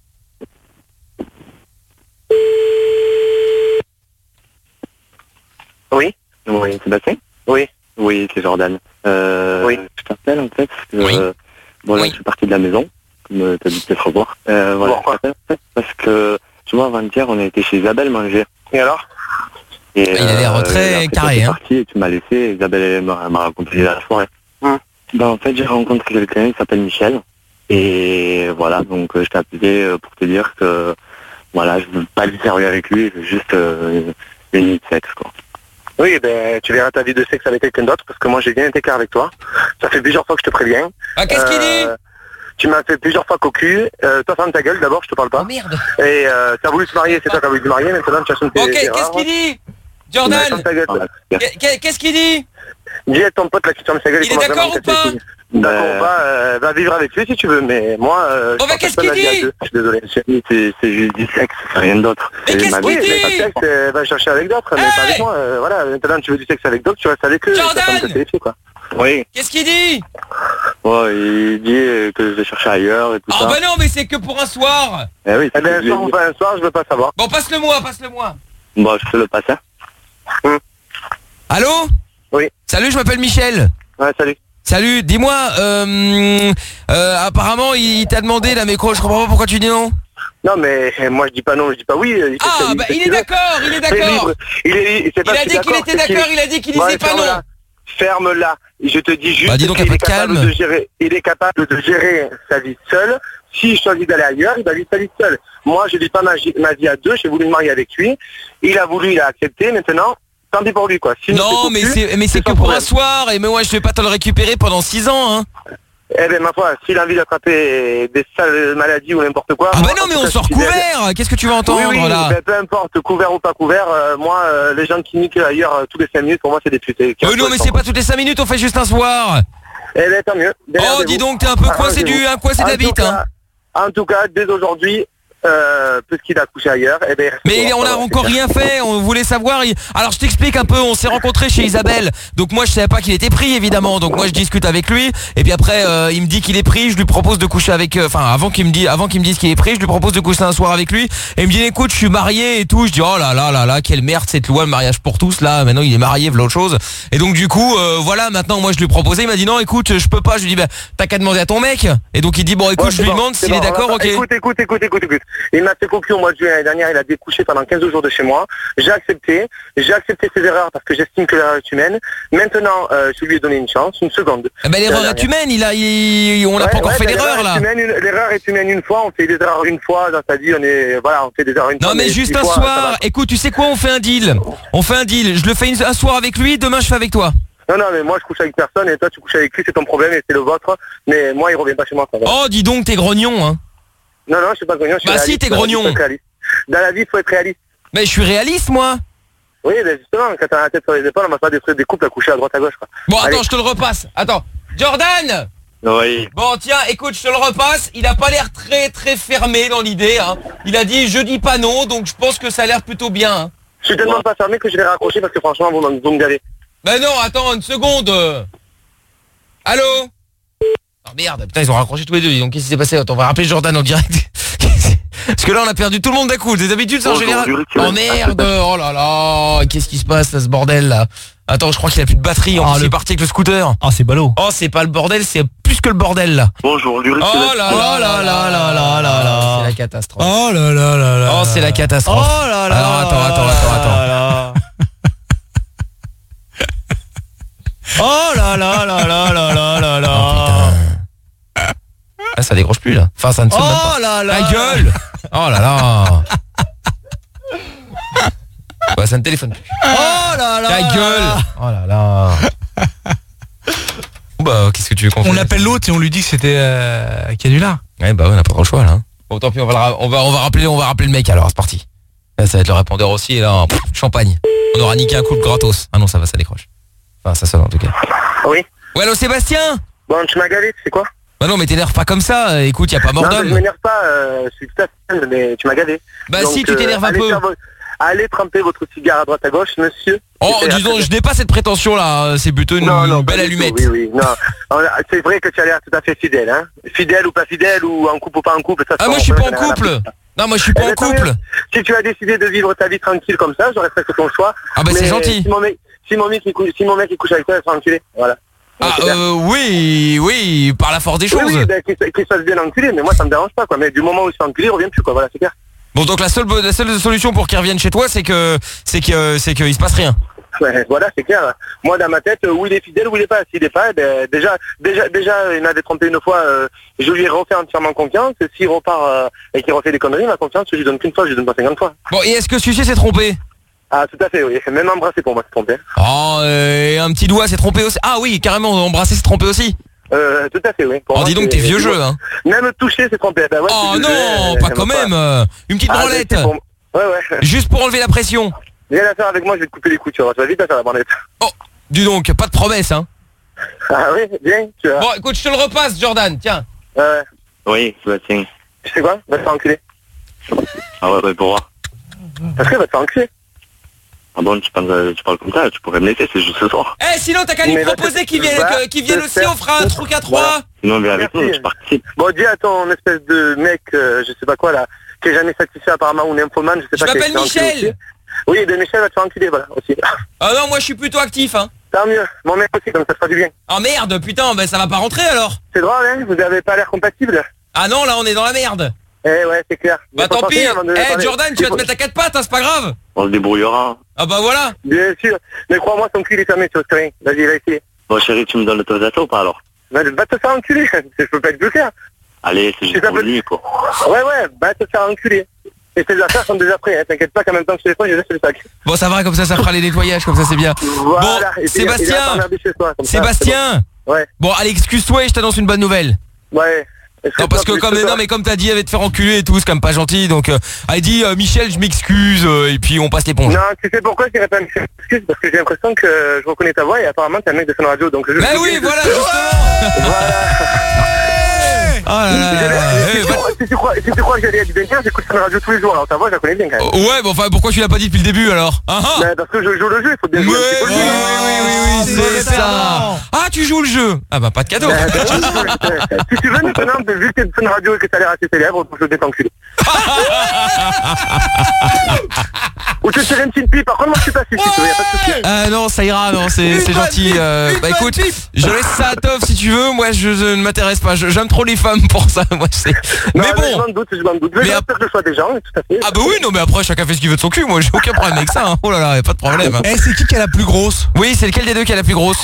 Oui, Sébastien. Oui, c'est Jordan. Oui. Je t'appelle en fait parce que bon là je suis parti de la maison, comme t'as dit peut-être revoir. Voilà. Pourquoi? En fait, parce que tu vois avant-hier on a été chez Isabelle manger. Et alors? Et il a l'air très carré. Hein. Parti et tu m'as laissé. Isabelle m'a raconté la soirée. Ben en fait j'ai rencontré quelqu'un qui s'appelle Michel. Et voilà, donc je t'ai appelé pour te dire que voilà, je veux pas du sérieux avec lui, je veux juste une nuit de sexe quoi. Oui, ben tu verras ta vie de sexe avec quelqu'un d'autre parce que moi j'ai bien été clair avec toi. Ça fait plusieurs fois que je te préviens. Ah, qu'est-ce qu'il dit? Tu m'as fait plusieurs fois cocu. Toi ferme ta gueule d'abord, je te parle pas. Oh merde. Et t'as voulu te marier, c'est toi qui as voulu te marier, maintenant tu as chanté. Ok, qu'est-ce qu'il dit? Jordan, qu'est-ce qu'il dit? Dis à ton pote là qui ferme sa gueule. Il est d'accord ou pas? D'accord, va vivre avec lui si tu veux, mais moi... Oh bah qu'est-ce qu'il dit? Je suis désolé, c'est juste du sexe, c'est rien d'autre. Mais qu'est-ce qu'il dit? Va chercher avec d'autres, mais pas avec moi. Voilà, maintenant tu veux du sexe avec d'autres, tu restes avec eux. Jordan! Quoi. Oui. Qu'est-ce qu'il dit? Ouais, il dit que je vais chercher ailleurs et tout ça. Ah bah non, mais c'est que pour un soir. Eh oui, un soir ou pas un soir, je veux pas savoir. Bon, passe-le-moi. Bon, je te le passe. Allô? Oui. Salut, je m'appelle Michel. Ouais, salut. Salut, dis-moi, apparemment il t'a demandé là, mais quoi, je comprends pas pourquoi tu dis non. Non mais moi je dis pas non, je dis pas oui. Ah bah il est d'accord. Il a dit qu'il était d'accord, il a dit qu'il disait pas non. Ferme-la. Je te dis juste dis donc un peu de calme. Il est capable de gérer sa vie seule. S'il choisit d'aller ailleurs, il va vivre sa vie seule. Moi je vis pas ma vie à deux, j'ai voulu me marier avec lui. Il a accepté, maintenant... Tant pis pour lui quoi. Non mais c'est que pour un soir et mais ouais je vais pas te le récupérer pendant 6 ans hein. Eh ben ma foi, s'il a envie d'attraper des sales maladies ou n'importe quoi. Ah bah non mais on sort couvert. Qu'est-ce que tu vas entendre oui, là ben, peu importe, couvert ou pas couvert, moi les gens qui niquent ailleurs tous les 5 minutes pour moi c'est des putes. Non mais c'est pas toutes les 5 minutes, on fait juste un soir. Eh ben tant mieux. Oh dis donc t'es un peu coincé de la bite hein. En tout cas dès aujourd'hui puisqu'il a couché ailleurs, eh ben, mais on a encore rien fait, on voulait savoir. Alors je t'explique un peu, on s'est rencontrés chez Isabelle. Donc moi je savais pas qu'il était pris évidemment. Donc moi je discute avec lui et puis après il me dit qu'il est pris, je lui propose de coucher avec avant qu'il me dise qu'il est pris, je lui propose de coucher un soir avec lui et il me dit écoute, je suis marié et tout. Je dis oh là là, quelle merde cette loi, le mariage pour tous là. Maintenant il est marié, voilà autre chose. Et donc du coup voilà, maintenant moi je lui ai proposé, il m'a dit non, écoute, je peux pas. Je lui dis bah t'as qu'à demander à ton mec. Et donc il dit bon écoute, je lui demande s'il est d'accord. OK. Écoute. Il m'a fait cocu au mois de juillet l'année dernière, il a découché pendant 15 jours de chez moi. J'ai accepté ses erreurs parce que j'estime que l'erreur est humaine. Maintenant, je lui ai donné une chance, une seconde. L'erreur est humaine, on n'a pas encore fait l'erreur là. L'erreur est humaine une fois, on fait des erreurs une fois dans sa vie, on fait des erreurs une fois. Non mais juste un soir, écoute, tu sais quoi, on fait un deal. Je le fais un soir avec lui, demain je fais avec toi. Non, mais moi je couche avec personne et toi tu couches avec lui, c'est ton problème et c'est le vôtre. Mais moi il revient pas chez moi. Ça va. Oh, dis donc, t'es grognon, hein. Non, je suis pas grognon, je suis réaliste. Bah si, t'es grognon. Dans la vie, il faut être réaliste. Mais je suis réaliste, moi. Oui, mais justement, quand t'as la tête sur les épaules, on va faire des couples à coucher à droite à gauche, quoi. Bon, attends, je te le repasse. Attends, Jordan. Oui. Bon, tiens, écoute, je te le repasse. Il a pas l'air très très fermé dans l'idée, hein. Il a dit, je dis pas non, donc je pense que ça a l'air plutôt bien, hein. Je suis tellement pas fermé que je vais raccrocher parce que franchement, vous me gavez. Ben non, attends, une seconde. Allô? Oh merde, putain, ils ont raccroché tous les deux. Donc qu'est-ce qui s'est passé? Attends, on va rappeler Jordan en direct. Parce que là, on a perdu tout le monde d'un coup. Des habitudes, c'est en général. Oh merde, oh là là, qu'est-ce qui se passe là, ce bordel là? Attends, je crois qu'il a plus de batterie. En plus, il est parti avec le scooter. Ah, c'est ballot. Oh, c'est pas le bordel, c'est plus que le bordel là. Bonjour, Luric. Oh là là là là là là là. C'est la catastrophe. Oh là là là là. Oh, c'est la catastrophe. Oh là là. Alors attends. Oh là là là là là là là là. Ah, ça décroche plus là. Enfin, ça ne sonne même pas. Oh là là. Ta gueule. Oh là là. Ouais, ça ne téléphone plus. Oh là là. Ta gueule. Oh là là. Bah, qu'est-ce que tu veux qu'on fasse? On appelle l'autre et on lui dit que c'était canular. Ouais, bah on n'a pas trop le choix là. Bon, tant pis, on va rappeler le mec alors, c'est parti. Là, ça va être le répondeur aussi et là, champagne. On aura niqué un coup de gratos. Ah non, ça va, ça décroche. Enfin, ça sonne en tout cas. Oui. Ouais, allô Sébastien. Bon, tu m'as gavé, tu sais quoi? Bah non, mais t'énerve pas comme ça. Écoute, y a pas mort d'homme. Non, je m'énerve pas, je suis tout à fait, mais tu m'as gavé. Bah donc, si, tu t'énerves un peu. Allez tremper votre cigare à droite à gauche, monsieur. Oh, disons, je n'ai pas cette prétention là. C'est plutôt une belle allumette. Oui, non. C'est vrai que tu as l'air tout à fait fidèle, hein. Fidèle ou pas fidèle, ou en couple ou pas en couple. Ça, moi je suis pas en couple. Non, moi je suis pas en couple. Si tu as décidé de vivre ta vie tranquille comme ça, je respecte ton choix. Ah bah c'est gentil. Si mon mec il couche avec toi, il sera enculé. Voilà. Ah oui, par la force des choses. Oui, qu'il se fasse bien enculé, mais moi ça me dérange pas quoi. Mais du moment où il se fait enculer, il revient plus quoi. Voilà, c'est clair. Bon, donc la seule solution pour qu'il revienne chez toi, c'est qu'il se passe rien. Ouais, voilà, c'est clair. Moi, dans ma tête, où il est fidèle, où il est pas. S'il est pas, déjà, il m'avait trompé une fois. Je lui ai refait entièrement confiance. S'il repart et qu'il refait des conneries, ma confiance, je lui donne qu'une fois, je lui donne pas 50 fois. Bon, et est-ce que Sucé s'est trompé? Ah, tout à fait, oui. Même embrasser pour moi, c'est trompé. Oh, un petit doigt s'est trompé aussi. Ah oui, carrément, embrasser s'est trompé aussi. Tout à fait, oui. Pour moi, dis donc, t'es vieux jeu, hein. Même toucher, c'est trompé. Ben, ouais, oh non, pas quand même. Une petite branlette. Ouais. Juste pour enlever la pression. Viens la faire avec moi, je vais te couper les coups, tu vas vite à faire la branlette. Oh, dis donc, pas de promesse, hein. Ah oui, bien, tu vois. Bon, écoute, je te le repasse, Jordan, tiens. Oui, Sébastien. Tu sais quoi? Va te faire enculer. Ah ouais, pour voir. Parce que va te faire enculer. Ah bon, tu parles comme ça, tu pourrais me laisser, c'est juste ce soir. Eh, sinon t'as qu'à lui proposer qu'il vienne aussi, on fera un truc à 3. Sinon, viens avec nous, je participe. Bon, dis à ton espèce de mec, je sais pas quoi là, qui est jamais satisfait apparemment ou nymphomane, je sais pas. Je m'appelle Michel. Oui, de Michel va te faire enculer, voilà, aussi. Ah non, moi je suis plutôt actif, hein. Tant mieux, mon mec aussi, comme ça fera du bien. Ah merde, putain, ben ça va pas rentrer alors. C'est drôle, hein, vous avez pas l'air compatible. Ah non, là on est dans la merde. Eh ouais, c'est clair. Bah tant pis. Jordan, tu vas te mettre à 4 pattes, hein, c'est pas grave. On se débrouillera. Ah bah voilà. Bien sûr. Mais crois-moi, son cul est fermé, tu vois rien. Vas-y, va essayer. Bon chérie, tu me donnes l'autorisation ou pas alors? Va te faire enculer. Je peux pas être plus clair. Allez, c'est juste pour lui, quoi. Ouais, va te faire enculer. Et tes affaires sont déjà prêtes, hein. T'inquiète pas qu'en même temps que je téléphone, je laisse le sac. Bon, ça va, comme ça fera les nettoyages, comme ça c'est bien. Voilà. Bon, Sébastien. Sébastien. Ouais. Bon, allez, excuse-toi et je t'annonce une bonne nouvelle. Ouais. Non parce que comme t'as dit, elle va te faire enculer et tout, c'est quand même pas gentil, donc elle dit Michel, je m'excuse et puis on passe l'éponge. Non, tu sais pourquoi je dirais pas Michel, excuse, parce que j'ai l'impression que je reconnais ta voix et apparemment t'es un mec de Fun Radio, donc je. Mais oui, voilà, justement. Oh là là. Si tu crois que j'allais être bien, j'écoute Fun Radio tous les jours, alors ta voix je la connais bien quand même. Ouais, bon enfin pourquoi tu l'as pas dit depuis le début alors? Parce que je joue le jeu, il faut bien jouer. Oui, c'est ça. Ah, tu joues le jeu. Ah bah pas de cadeau. Si tu veux maintenant, vu que t'es de Fun Radio et que t'as l'air assez célèbre, je vais t'enculer. Ou Ou tu tires une petite pipe. Par contre, moi, je suis pas si tu veux, y a pas de souci. Ah non, ça ira, non, c'est gentil. Bah écoute, je laisse ça à Tov si tu veux. Moi, je ne m'intéresse pas. J'aime trop les femmes pour ça. Moi, c'est. Non, Mais bon. Je m'en doute. Mais j'espère que je sois des gens, tout à fait. Ah bah oui, non, mais après, chacun fait ce qu'il veut de son cul. Moi, j'ai aucun problème avec ça. Hein. Oh là là, y a pas de problème. Eh, c'est qui a la plus grosse? Oui, c'est lequel des deux qui a la plus grosse?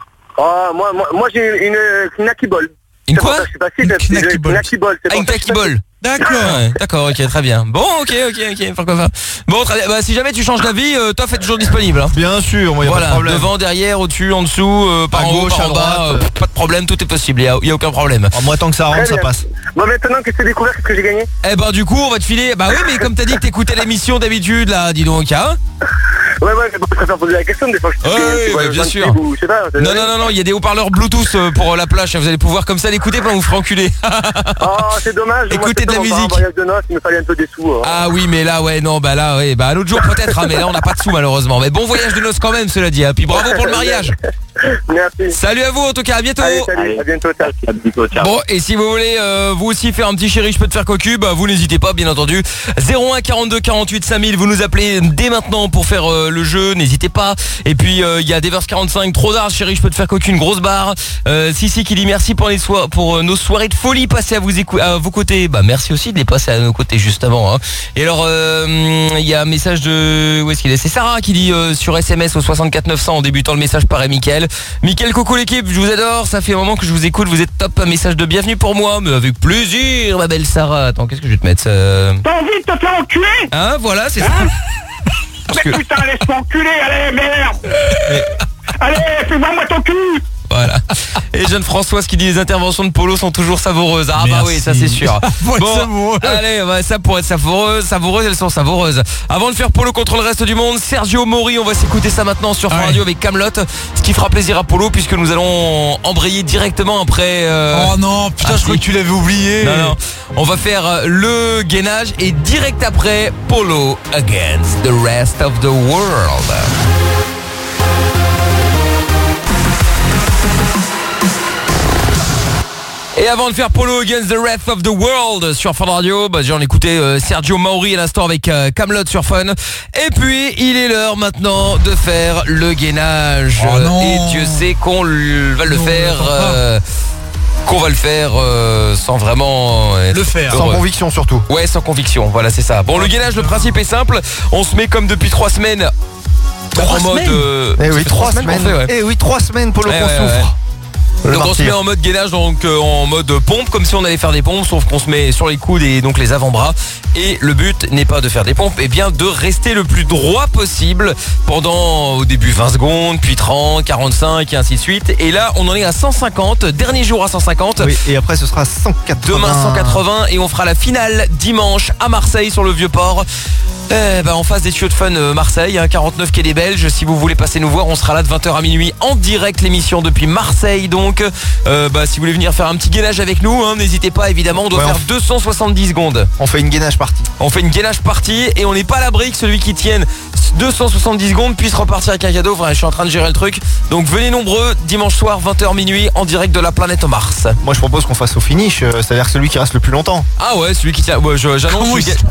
Moi, j'ai une Knacky Ball. Une quoi? Je sais pas si c'est une Knacky Ball. Ah, une Knacky Ball. D'accord. Ouais, d'accord, ok, très bien. Bon, ok, pourquoi pas. Bon, très bien. Bah, si jamais tu changes d'avis, Toff est toujours disponible. Hein. Bien sûr, moi, y a pas de problème. Devant, derrière, au-dessus, en dessous, par en haut, par en bas, pas de problème, tout est possible, y a aucun problème. Moi, tant que ça rentre, ça passe. Bon, maintenant que c'est découvert, qu'est-ce que j'ai gagné? Eh ben, du coup, on va te filer. Bah oui, mais comme t'as dit que t'écoutais l'émission d'habitude, là, dis donc, hein. Ouais, mais bon, je préfère poser la question des fois. Ouais, bien sûr. Je sais pas, non, il y a des haut-parleurs Bluetooth pour la plage. Vous allez pouvoir comme ça l'écouter pendant que vous ferez enculer. Oh, c'est dommage. Écoutez de la musique. Il me fallait un peu des sous. Ah oui, mais là, ouais, non, bah là, ouais, bah un autre jour peut-être, hein, mais là on n'a pas de sous malheureusement. Mais bon voyage de noces quand même, cela dit. Hein. Puis bravo pour le mariage. Merci. Salut à vous en tout cas, à bientôt. Allez, salut, à bientôt, ciao. Bon, et si vous voulez vous aussi faire un petit chéri, je peux te faire cocu, bah vous n'hésitez pas, bien entendu. 01 42 48 5000, vous nous appelez dès maintenant pour faire le jeu, n'hésitez pas. Et puis il y a Devers 45, trop d'art, chéri, je peux te faire cocu, une grosse barre. Sissi qui dit merci pour nos soirées de folie passées à vos côtés. Bah merci aussi de les passer à nos côtés justement. Hein. Et alors il y a un message de où est-ce qu'il est? C'est Sarah qui dit sur SMS au 64 900 en débutant le message par Mickaël. Mickaël, coucou l'équipe, je vous adore, ça fait un moment que je vous écoute, vous êtes top, un message de bienvenue pour moi, mais avec plaisir ma belle Sarah. Attends, qu'est-ce que je vais te mettre T'as envie de te faire enculer? Hein, voilà, c'est ça. Mais putain, laisse-moi enculer, allez, merde. Allez, fais-moi ton cul. Voilà. Et jeune Françoise qui dit les interventions de Polo sont toujours savoureuses. Ah bah oui, ça c'est sûr. Bon, allez, ouais, ça pour être savoureuse, elles sont savoureuses. Avant de faire Polo contre le reste du monde, Sergio Mori, on va s'écouter ça maintenant sur Radio avec Camelot, ce qui fera plaisir à Polo puisque nous allons embrayer directement après. Oh non, putain, je crois que tu l'avais oublié. Non, on va faire le gainage et direct après Polo against the rest of the world. Et avant de faire Polo against the rest of the world sur Fun Radio, bah j'en écouté Sergio Mauri à l'instant avec Camelot sur Fun. Et puis il est l'heure maintenant de faire le gainage. Et Dieu sait qu'on va le faire. Qu'on va le faire sans vraiment le faire sans conviction surtout. Ouais, sans conviction, voilà, c'est ça. Bon, le gainage, le principe est simple. On se met comme depuis 3 semaines en mode Eh oui, 3 semaines. Eh oui, 3 semaines Polo qu'on souffre. Donc on se met en mode gainage, donc en mode pompe, comme si on allait faire des pompes, sauf qu'on se met sur les coudes et donc les avant-bras. Et le but n'est pas de faire des pompes, mais bien de rester le plus droit possible pendant au début 20 secondes, puis 30, 45 et ainsi de suite. Et là on en est à 150, dernier jour à 150. Oui, et après ce sera 180. Demain 180 et on fera la finale dimanche à Marseille sur le Vieux-Port. En face des tuyaux de Fun Marseille, 49 quai des Belges. Si vous voulez passer nous voir, on sera là de 20h à minuit en direct, l'émission depuis Marseille. Donc si vous voulez venir faire un petit gainage avec nous, n'hésitez pas, évidemment. On doit faire 270 secondes. On fait une gainage partie. On fait une gainage partie et on n'est pas à l'abri que celui qui tienne 270 secondes puisse repartir avec un cadeau. Enfin, je suis en train de gérer le truc. Donc venez nombreux, dimanche soir 20h minuit en direct de la planète Mars. Moi je propose qu'on fasse au finish, c'est-à-dire celui qui reste le plus longtemps. Ah ouais, celui qui tient. Ouais, j'annonce.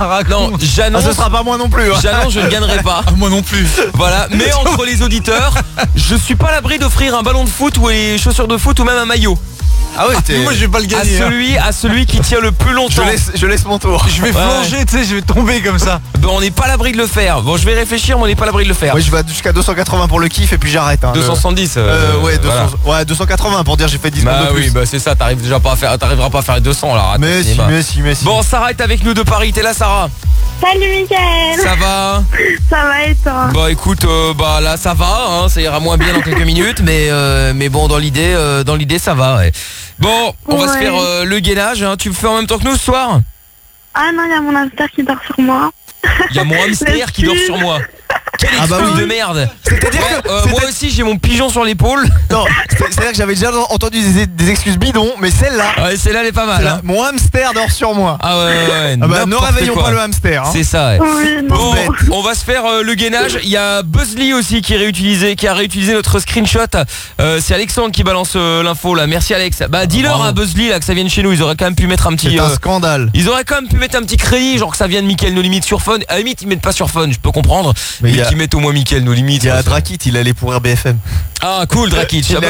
Ce sera pas moi non plus. J'annonce, je ne gagnerai pas. Moi non plus. Voilà, mais entre les auditeurs, je suis pas à l'abri d'offrir un ballon de foot ou les chaussures de foot ou même un maillot. Ah ouais, moi je vais pas le gagner. À celui qui tient le plus longtemps. Je laisse mon tour. Je vais plonger, tu sais, je vais tomber comme ça. On n'est pas à l'abri de le faire. Bon, je vais réfléchir, mais on n'est pas à l'abri de le faire. Ouais, je vais jusqu'à 280 pour le kiff et puis j'arrête. 270. Ouais, 200, voilà. Ouais, 280 pour dire j'ai fait 10 secondes de plus. Oui, c'est ça. T'arriveras pas à faire 200 là. Mais si. Bon, Sarah est avec nous de Paris. T'es là, Sarah? Salut Mickaël. Ça va? Ça va et toi? Bah écoute, là ça va, ça ira moins bien dans quelques minutes, mais bon, dans l'idée ça va. Ouais. Bon, on va se faire le gainage. Tu me fais en même temps que nous ce soir? Ah non, il y a mon hamster qui dort sur moi. Il y a mon hamster qui dort sur moi. Quelle excuse de merde. C'est-à-dire que moi aussi j'ai mon pigeon sur l'épaule. Non, c'est-à-dire que j'avais déjà entendu des excuses bidons, mais celle-là. Ouais, celle-là elle est pas mal. Hein. Mon hamster dort sur moi. Ah ouais. Ah bah, ne réveillons pas le hamster. Hein. C'est ça. Ouais. Oui, Bon, on va se faire le gainage. Il y a Buzzly aussi qui a réutilisé notre screenshot. C'est Alexandre qui balance l'info là. Merci Alex. Bah dis-leur à Buzzly là que ça vienne chez nous. Ils auraient quand même pu mettre un petit. C'est un scandale. Ils auraient quand même pu mettre un petit crédit, genre que ça vient de Mickaël No Limites sur Fun. À la limite ils mettent pas sur Fun, je peux comprendre. Mais qu'ils mettent au moins Mickaël No Limites. Il y a Drakit, il allait pourrir BFM. Ah cool Drakit. C'est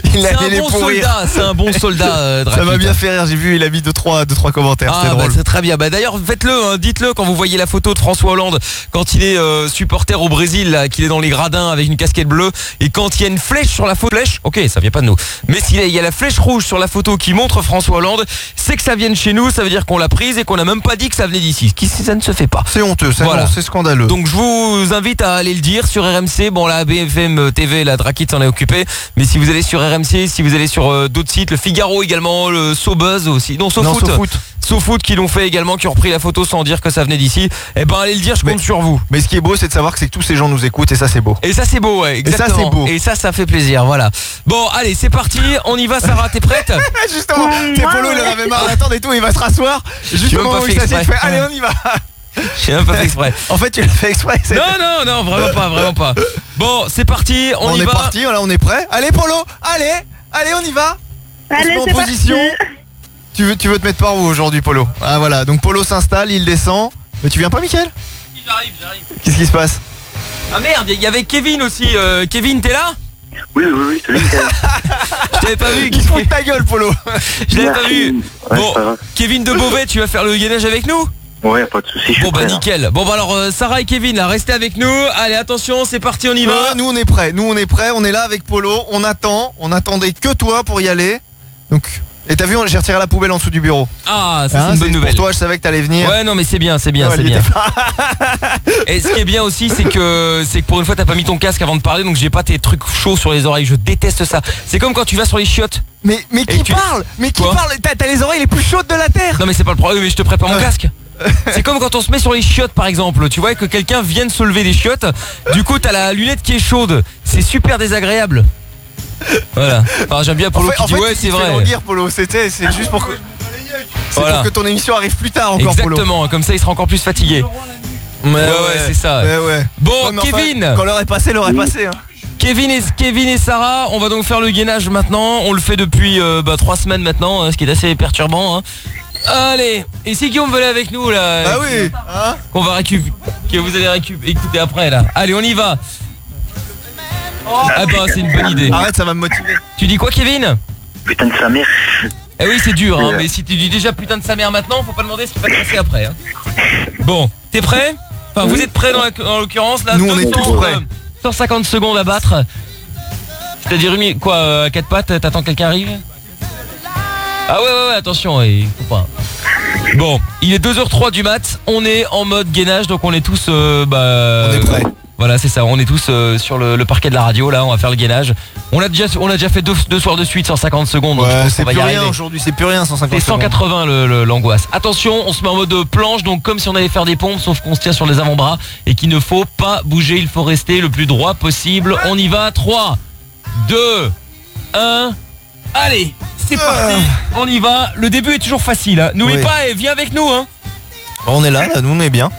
un bon soldat. C'est un bon soldat. Ça m'a bien fait rire. J'ai vu, il a mis 2-3 commentaires. Ah, c'était drôle. c'est très bien. Bah d'ailleurs faites-le, hein, dites-le quand vous voyez la photo de François Hollande quand il est supporter au Brésil, là, qu'il est dans les gradins avec une casquette bleue, et quand il y a une flèche sur la photo, ok, ça vient pas de nous, mais s'il y a la flèche rouge sur la photo qui montre François Hollande, c'est que ça vient de chez nous, ça veut dire qu'on l'a prise et qu'on n'a même pas dit que ça venait d'ici, ça ne se fait pas. C'est honteux, c'est scandaleux. Donc je vous invite à aller le dire sur RMC. Bon, la BFM TV, la Drakit s'en est occupé, mais si vous allez sur RMC, si vous allez sur d'autres sites, le Figaro également, le SoBuzz aussi, SoFoot qui l'ont fait également, qui ont repris la photo sans dire que ça venait d'ici, et ben allez le dire, je compte sur vous. Mais ce qui est beau, c'est de savoir que tous ces gens nous écoutent, et ça c'est beau. Et ça c'est beau, ouais, exactement. Et ça c'est beau. Et ça fait plaisir, voilà. Bon, allez, c'est parti, on y va. Sarah, t'es prête? Justement, c'est Polo, il en avait marre d'attendre et tout, il va se rasseoir. Justement, il s'assied, il fait allez, on y va. J'ai même pas fait exprès. En fait, tu l'as fait exprès. Non, vraiment pas. Bon, c'est parti, on y va. On est parti, voilà, on est prêt. Allez, Polo, allez, on y va. Allez, on se met en position. Tu veux te mettre par où aujourd'hui, Polo? Ah voilà, donc Polo s'installe, il descend. Mais tu viens pas, Mickaël? J'arrive. Qu'est-ce qui se passe? Ah merde, il y avait Kevin aussi. Kevin, t'es là? Oui, salut Mickaël. Je t'avais pas vu. Il se fout de ta gueule, Polo. Je l'avais pas vu. Bon, Kevin de Beauvais, tu vas faire le gainage avec nous? Ouais, pas de soucis. Bon bah nickel. Bon bah alors Sarah et Kevin là, restez avec nous. Allez, attention, c'est parti, on y va. Nous on est prêts, on est là avec Polo, on attendait que toi pour y aller. Donc, et t'as vu, j'ai retiré la poubelle en dessous du bureau. Ah, ça c'est une bonne nouvelle. Pour toi, je savais que t'allais venir. Ouais, non mais c'est bien. Et ce qui est bien aussi, c'est que pour une fois t'as pas mis ton casque avant de parler, donc j'ai pas tes trucs chauds sur les oreilles. Je déteste ça. C'est comme quand tu vas sur les chiottes. Mais qui parle? T'as les oreilles les plus chaudes de la terre. Non mais c'est pas le problème, mais je te prépare mon casque. C'est comme quand on se met sur les chiottes par exemple. Tu vois que quelqu'un vient de se lever des chiottes. Du coup t'as la lunette qui est chaude. C'est super désagréable. Voilà. Enfin, j'aime bien Polo qui dit ouais c'est vrai. Polo, c'est juste pour que pour que ton émission arrive plus tard encore. Exactement, Polo. comme ça il sera encore plus fatigué. Ouais, c'est ça. Ouais. Bon, Kevin. Quand l'heure est passée, hein. Kevin et Sarah, on va donc faire le gainage maintenant. On le fait depuis 3 semaines maintenant, ce qui est assez perturbant. Hein. Allez, et si Guillaume veut aller avec nous là? Ah oui, hein, qu'on va récupérer, que vous allez écouter après là. Allez, on y va. Ah bah c'est une bonne idée. Arrête, ça va me motiver. Tu dis quoi, Kevin? Putain de sa mère. Eh oui, c'est dur, hein, mais si tu dis déjà putain de sa mère maintenant, faut pas demander ce qui va te passer après. Hein. Bon, t'es prêt? Enfin, vous êtes prêts dans l'occurrence là? Nous on est tous prêts. 150 secondes à battre. C'est-à-dire quoi, à 4 pattes, t'attends que quelqu'un arrive? Ah ouais, attention, il faut pas. Bon, il est 2h03 du mat, on est en mode gainage, donc on est tous on est prêts. Voilà, c'est ça, on est tous sur le parquet de la radio là, on va faire le gainage. On a déjà fait deux soirs de suite 150 secondes. Ouais, c'est plus rien aujourd'hui, c'est plus rien 150 secondes. C'est 180 l'angoisse. Attention, on se met en mode planche, donc comme si on allait faire des pompes, sauf qu'on se tient sur les avant-bras et qu'il ne faut pas bouger, il faut rester le plus droit possible. On y va, 3, 2, 1, allez, c'est parti, on y va. Le début est toujours facile, hein. N'oublie pas, viens avec nous, hein. On est là, nous on est bien.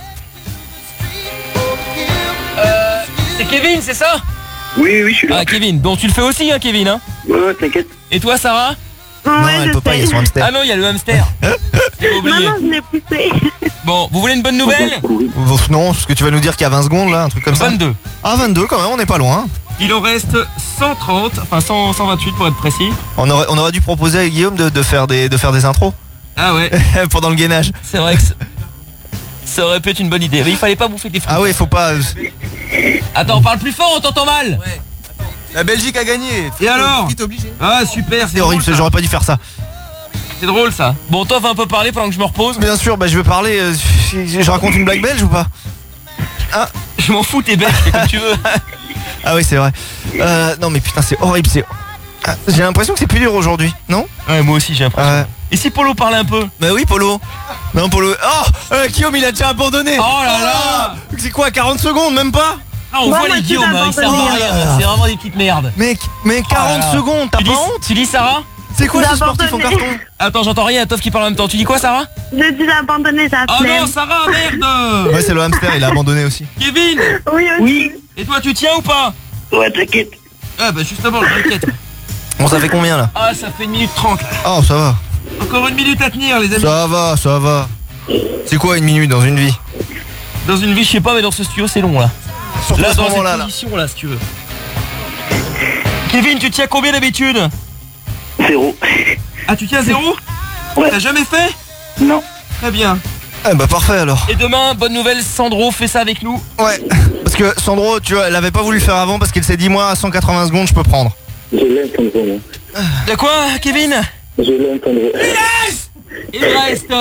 C'est Kevin, c'est ça? Oui, je suis là. Ah, Kevin, donc tu le fais aussi, hein, Kevin, hein? Ouais, t'inquiète. Et toi, Sarah? Ouais, non, elle peut pas, il y a son hamster. Ah non, il y a le hamster. J'ai oublié. Non, je l'ai poussé. Bon, vous voulez une bonne nouvelle? Non, ce que tu vas nous dire qu'il y a 20 secondes là, un truc comme 22. Ça. Ah, 22 quand même, on n'est pas loin. Il en reste 130, enfin 128 pour être précis. On aurait dû proposer à Guillaume de faire des intros. Ah ouais. Pendant le gainage. C'est vrai que ça aurait pu être une bonne idée. Mais il fallait pas bouffer des fruits. Ah oui, faut pas. Attends, parle plus fort, on t'entend mal. Ouais. La Belgique a gagné. Et alors? Obligé. Ah super, c'est horrible, j'aurais pas dû faire ça. C'est drôle ça. Bon, toi va un peu parler pendant que je me repose. Bien sûr, je veux parler. Je raconte une blague belge ou pas? Ah, je m'en fous, t'es belge, fais comme tu veux. Ah oui, c'est vrai. Non mais putain, c'est horrible, j'ai l'impression que c'est plus dur aujourd'hui, non? Ouais, moi aussi j'ai l'impression. Et si Polo parlait un peu? Bah oui, Polo. Non, Polo. Oh, Guillaume, il a déjà abandonné. Oh là là. C'est quoi, 40 secondes, même pas? Ah, on voit les Guillaume, ils servent à rien. C'est vraiment des petites merdes. Mec, mais 40 secondes, t'as pas honte? Tu dis Sarah? C'est quoi ce sportif en carton? Attends, j'entends rien, Toff qui parle en même temps. Tu dis quoi, Sarah? Je dis abandonné, j'ai Oh non, Sarah, merde. Ouais, c'est le hamster, il a abandonné aussi. Kevin. Oui. Et toi, tu tiens ou pas? Ouais, t'inquiète. Ah bah justement, t'inquiète. Bon, ça fait combien là? Ah, ça fait 1 minute 30 là. Oh, ça va. Encore 1 minute à tenir, les amis. Ça va. C'est quoi 1 minute dans une vie? Dans une vie, je sais pas, mais dans ce studio, c'est long là. Surtout là, à ce dans cette moment-là, là. position là, si tu veux. Kevin, tu tiens combien d'habitude? 0. Ah, tu tiens 0? Ouais. T'as jamais fait? Non. Très bien. Eh bah parfait alors. Et demain, bonne nouvelle, Sandro fait ça avec nous. Ouais. Parce que Sandro, tu vois, elle avait pas voulu le faire avant parce qu'elle s'est dit moi à 180 secondes je peux prendre. Je l'aime, Sandro, moi. De quoi, Kevin? Je l'aime, Sandro. Il reste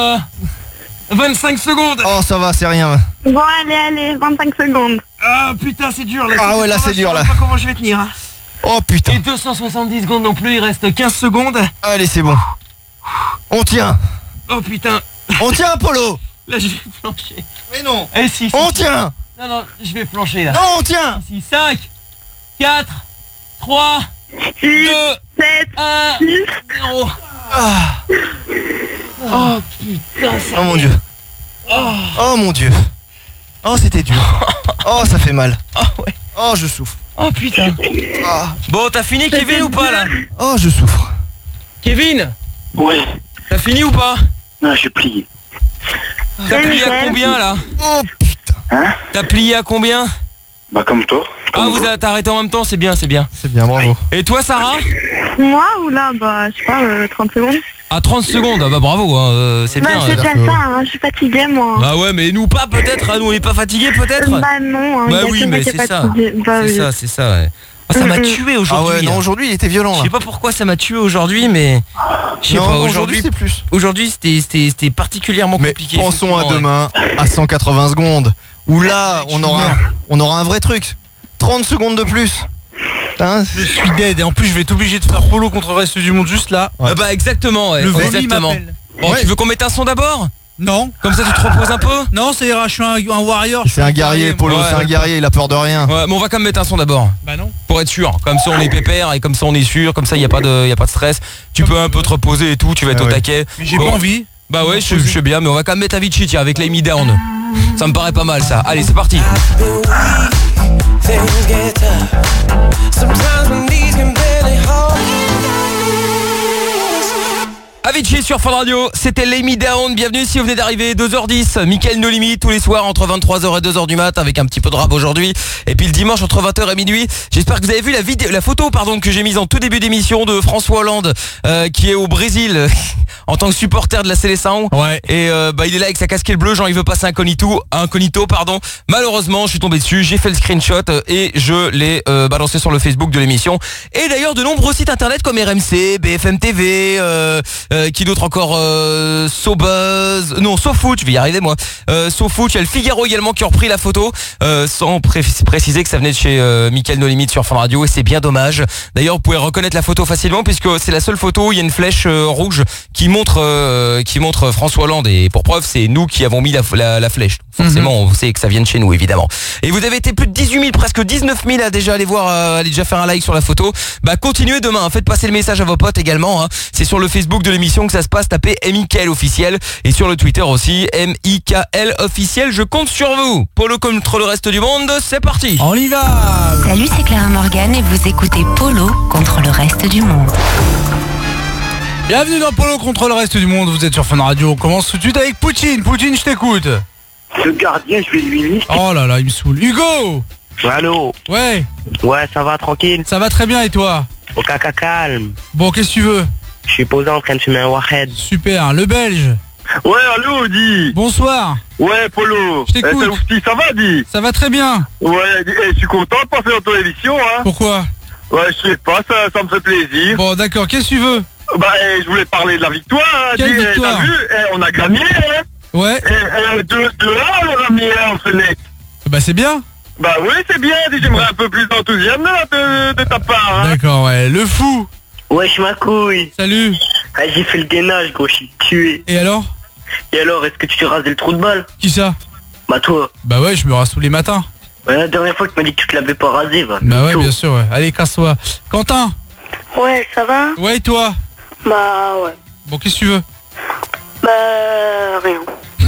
25 secondes. Oh, ça va, c'est rien. Bon, allez, 25 secondes. Ah putain, c'est dur là. Ah ouais, là c'est dur là. Je sais pas comment je vais tenir. Hein. Oh putain. Et 270 secondes non plus, il reste 15 secondes. Allez, c'est bon. On tient. Oh putain. On tient, Polo. Là, je vais flancher. Mais non. Eh si. On tient. Non, je vais flancher là. Non, on tient. 6, 5, 4, 3, 2, 7, 1, 0. Ah. Oh putain, ça. Oh mon dieu. Oh mon dieu. Oh, c'était dur. Oh, ça fait mal. Oh ouais. Oh, je souffre. Oh putain. Ah. Bon, t'as fini Kevin ou pas là? Oh, je souffre. Kevin? Ouais. T'as fini ou pas? Non, j'ai plié. T'as plié à combien là? Oh putain. Hein? T'as plié à combien? Bah comme toi. Ah, vous avez arrêté en même temps, c'est bien, c'est bien. C'est bien, bravo. Et toi, Sarah? Moi ou là, bah, je sais pas, 30 secondes. À 30 secondes, ah bah bravo, hein, c'est Bah, bien. c'est déjà ça, hein, je suis fatiguée, moi. Ah ouais, mais nous pas peut-être, hein, nous on est pas fatigués peut-être? Bah non, hein, Bah il y a oui, quelqu'un mais qui est c'est ça. fatigué. Bah oui. C'est ça, ouais. Ah, ça m'a tué aujourd'hui. Ah ouais, non, aujourd'hui il était violent Je là. sais pas pourquoi ça m'a tué aujourd'hui, mais je sais Non, pas, aujourd'hui c'est plus. Aujourd'hui c'était particulièrement Mais compliqué. pensons à effectivement, demain à 180 secondes où là on aura un vrai truc. 30 secondes de plus. Putain, Je suis dead et en plus je vais être obligé de faire Polo contre le reste du monde juste là. Ah bah exactement, ouais. Le vomi exactement. m'appelle. Bon, tu veux qu'on mette un son d'abord? Non. Comme ça tu te reposes un peu? Non, ça ira, je suis un warrior. c'est un guerrier, Polo, Ouais. c'est un guerrier, il a peur de rien. Ouais, mais on va quand même mettre un son d'abord. Bah non. Pour être sûr, comme ça on est pépère et comme ça on est sûr, comme ça il y a pas de stress. Tu peux un peu te reposer et tout, tu vas être Ah au ouais. taquet. Mais j'ai Bon. pas envie. Bah ouais, je sais bien, mais on va quand même mettre Avicii tiens, avec Lay Me Down. Ça me paraît pas mal ça. Allez, c'est parti. Avicii sur Fun Radio, c'était Lay Me Down. Bienvenue si vous venez d'arriver, 2h10, Mickaël No Limit tous les soirs entre 23h et 2h du mat avec un petit peu de rap aujourd'hui. Et puis le dimanche entre 20h et minuit. J'espère que vous avez vu la photo que j'ai mise en tout début d'émission de François Hollande qui est au Brésil en tant que supporter de la Seleção. Ouais. Et il est là avec sa casquette bleue, genre il veut passer incognito. Malheureusement, je suis tombé dessus, j'ai fait le screenshot et je l'ai balancé sur le Facebook de l'émission. Et d'ailleurs de nombreux sites internet comme RMC, BFM TV, qui d'autre encore, SoBuzz, non SoFoot, je vais y arriver moi. SoFoot, il y a le Figaro également qui a repris la photo, sans préciser que ça venait de chez Mickaël No Limit sur Fun Radio et c'est bien dommage. D'ailleurs vous pouvez reconnaître la photo facilement puisque c'est la seule photo où il y a une flèche rouge qui montre François Hollande et pour preuve c'est nous qui avons mis la flèche. Forcément on sait que ça vient de chez nous évidemment. Et vous avez été plus de 18 000, presque 19 000 à déjà aller voir, aller déjà faire un like sur la photo. Bah continuez demain, hein. Faites passer le message à vos potes également. Hein. C'est sur le Facebook de l'émission que ça se passe, tapez MIKL officiel et sur le Twitter aussi MIKL officiel. Je compte sur vous. Polo contre le reste du monde, c'est parti. On y va. Salut, c'est Clara Morgan et vous écoutez Polo contre le reste du monde. Bienvenue dans Polo contre le reste du monde, vous êtes sur Fun Radio. On commence tout de suite avec Poutine. Poutine, je t'écoute. Ce gardien, je vais lui. Oh là là, il me saoule. Hugo. Allô. Ouais. Ouais, ça va, tranquille. Ça va très bien et toi? Au caca calme. Bon, qu'est-ce que tu veux? Je suis posé en train de fumer un Warhead. Super, le Belge. Ouais, allô, dis. Bonsoir. Ouais, Polo. Je t'écoute. Salut, petit, ça va, dis. Ça va très bien. Ouais, je suis content de passer dans ton émission, hein. Pourquoi? Ouais, je sais pas, ça me fait plaisir. Bon, d'accord, qu'est-ce que tu veux? Bah, je voulais parler de la victoire, hein. Quelle victoire? T'as vu, on a gagné, hein. Ouais. 2-1, on a mis en fenêtre. Bah, c'est bien. Bah oui, c'est bien, j'aimerais un peu plus d'enthousiasme de ta part, hein. D'accord, ouais. Le fou. Wesh ma couille. Salut. Ah, j'ai fait le gainage, gros, je suis tué. Et alors? Et alors, est-ce que tu t'es rasé le trou de balle? Qui ça? Bah toi. Bah ouais, je me rase tous les matins. La dernière fois que tu m'as dit que tu te l'avais pas rasé, va. Bah ouais, bien sûr, ouais. Allez, casse-toi. Quentin. Ouais, ça va? Ouais, et toi? Bah ouais. Bon, qu'est-ce que tu veux? Bah rien.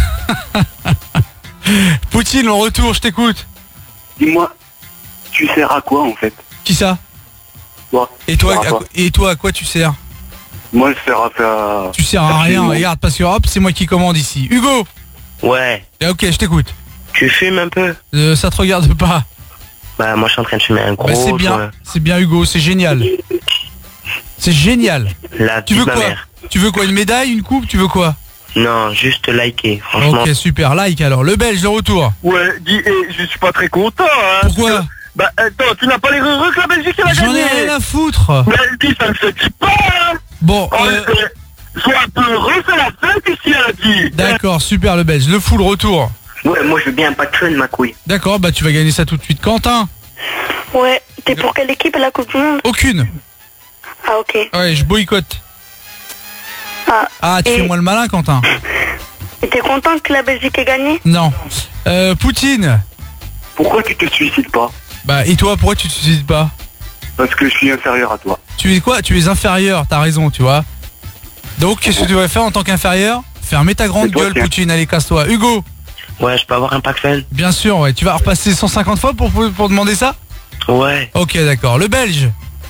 Poutine, en retour, je t'écoute. Dis-moi, tu sers à quoi en fait? Qui ça? Toi. Et toi, à quoi tu sers? Moi, je sers à faire... Tu sers à rien, regarde, parce que hop, c'est moi qui commande ici. Hugo. Ouais. Ok, je t'écoute. Tu fumes un peu? Ça te regarde pas. Bah moi je suis en train de fumer un gros. Bah, c'est bien Hugo, c'est génial. C'est génial. Tu veux quoi? Tu veux quoi? Une médaille, une coupe? Tu veux quoi? Non, juste liker, franchement. Ok, super, like alors. Le Belge de retour. Ouais, je suis pas très content. Hein, pourquoi? Bah attends, tu n'as pas les heureux que la Belgique elle a gagné. J'en ai rien à foutre. Mais elle dit, ça ne se dit pas. Hein. Bon, sois un peu heureux, c'est la fête ici, elle a dit. D'accord, super le Belge. Le full retour. Ouais, moi je veux bien un pack fun, ma couille. D'accord, bah tu vas gagner ça tout de suite. Quentin. Ouais, t'es pour quelle équipe à la Coupe du Monde? Aucune. Ah ok. Ouais, je boycotte. Tu fais moi le malin, Quentin. Et t'es content que la Belgique ait gagné? Non. Poutine. Pourquoi tu te suicides pas? Bah et toi, pourquoi tu te suicides pas? Parce que je suis inférieur à toi. Tu es quoi? Tu es inférieur, t'as raison, tu vois. Donc qu'est-ce que tu vas faire en tant qu'inférieur? Fermer ta grande gueule, Poutine, allez casse-toi. Hugo. Ouais, je peux avoir un pack fun? Bien sûr, ouais. Tu vas repasser 150 fois pour demander ça? Ouais. Ok, d'accord. Le Belge.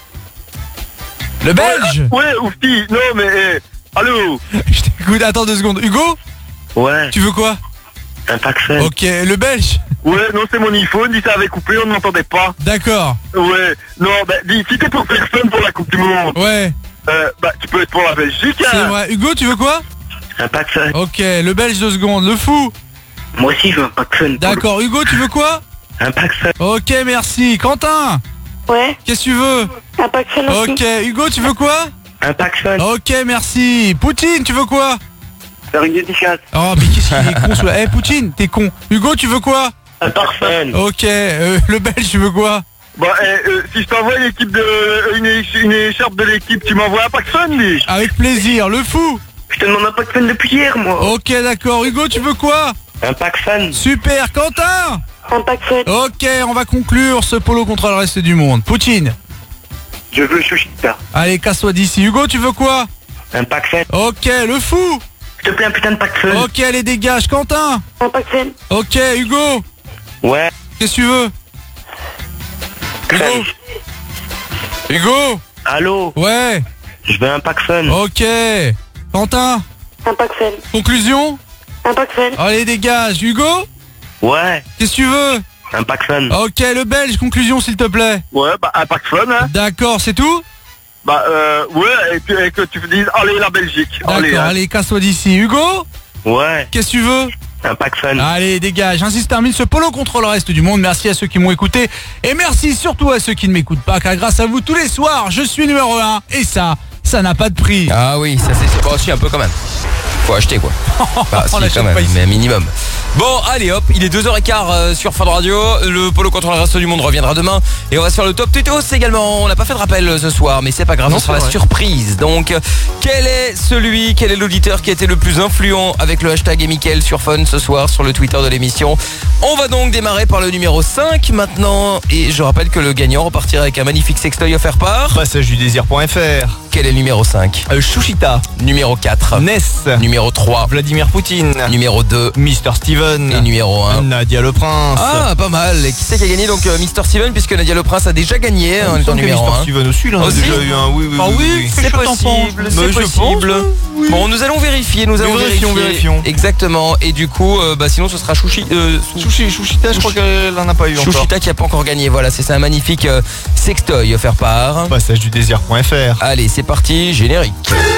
Le Belge. Ouais, oufti. Non mais allô. Je t'écoute, attends 2 secondes. Hugo. Ouais. Tu veux quoi? Un pack fun. Ok, le Belge. Ouais, non, c'est mon iPhone, dit ça avait coupé, on n'entendait pas. D'accord. Ouais, non, bah dis, si t'es pour personne pour la Coupe du Monde. Ouais. Bah tu peux être pour la Belgique. C'est vrai. Hugo, tu veux quoi? Un pack fun. Ok, le Belge 2 secondes. Le fou. Moi aussi je veux un pack fun. D'accord, Hugo, tu veux quoi? Un pack fun. Ok, merci. Quentin. Ouais. Qu'est-ce que tu veux? Un pack fun aussi. Ok, Hugo, tu veux quoi? Un pack fun. Ok, merci. Poutine, tu veux quoi? Faire une dédicace. Oh, mais qu'est-ce qu'il est con celui-là. Poutine, t'es con. Hugo, tu veux quoi? Un pack fun. Ok, le Belge, tu veux quoi? Bah, si je t'envoie une écharpe de l'équipe, tu m'envoies un pack fun, lui. Avec plaisir, le fou. Je te demande un pack fun depuis hier, moi. Ok, d'accord. Hugo, tu veux quoi? Un pack fun. Super, Quentin. Un pack fun. Ok, on va conclure ce polo contre le reste du monde. Poutine. Je veux Chouchita. Allez, casse-toi d'ici. Hugo, tu veux quoi? Un pack fun. Ok, le fou. S'il te plaît, un putain de pack fun. Ok, allez, dégage. Quentin. Un pack fun. Ok, Hugo. Ouais. Qu'est-ce que tu veux? Hugo. Hugo. Allô. Ouais. Je veux un pack fun. Ok. Quentin. Un pack fun. Conclusion? Un pack fun. Allez, dégage. Hugo. Ouais. Qu'est-ce que tu veux? Un pack fun. Ok, le Belge, conclusion s'il te plaît. Ouais, bah un pack fun, hein. D'accord, c'est tout? Bah ouais, et puis que tu dises, allez la Belgique. D'accord, allez, casse-toi d'ici. Hugo. Ouais. Qu'est-ce que tu veux? Un pack fun. Allez, dégage. Ainsi se termine ce polo contre le reste du monde. Merci à ceux qui m'ont écouté. Et merci surtout à ceux qui ne m'écoutent pas, car grâce à vous, tous les soirs, je suis numéro 1. Et ça n'a pas de prix. Ah oui, ça c'est pas aussi un peu quand même. Faut acheter quoi. Bah, si, quand même, mais un minimum. Bon, allez hop, il est 2h15 sur Fun Radio. Le polo contre le reste du monde reviendra demain. Et on va se faire le top tutos également. On n'a pas fait de rappel ce soir, mais c'est pas grave, on sera la surprise. Donc, quel est l'auditeur qui a été le plus influent avec le hashtag et Mickaël sur Fun ce soir sur le Twitter de l'émission? On va donc démarrer par le numéro 5 maintenant. Et je rappelle que le gagnant repartira avec un magnifique sextoy offert par PassageDuDésir.fr. Quel est le numéro 5? Chouchita. Numéro 4 Ness. Numéro 3 Vladimir Poutine. Numéro 2 Mr Steven. Et numéro 1 Nadia Le Prince. Ah, pas mal. Et qui c'est qui a gagné? Donc Mr Steven, puisque Nadia Le Prince a déjà gagné en étant numéro 1. Mr Steven aussi, là, on a déjà eu un. Oui, c'est possible. C'est possible. Bon, nous allons vérifier. Vérifions. Exactement. Et du coup, sinon ce sera Chouchita, je crois qu'elle en a pas eu encore. Chouchita qui a pas encore gagné. Voilà, c'est ça, un magnifique sextoy offert par PassageDuDésir.fr. Allez, c'est parti, générique.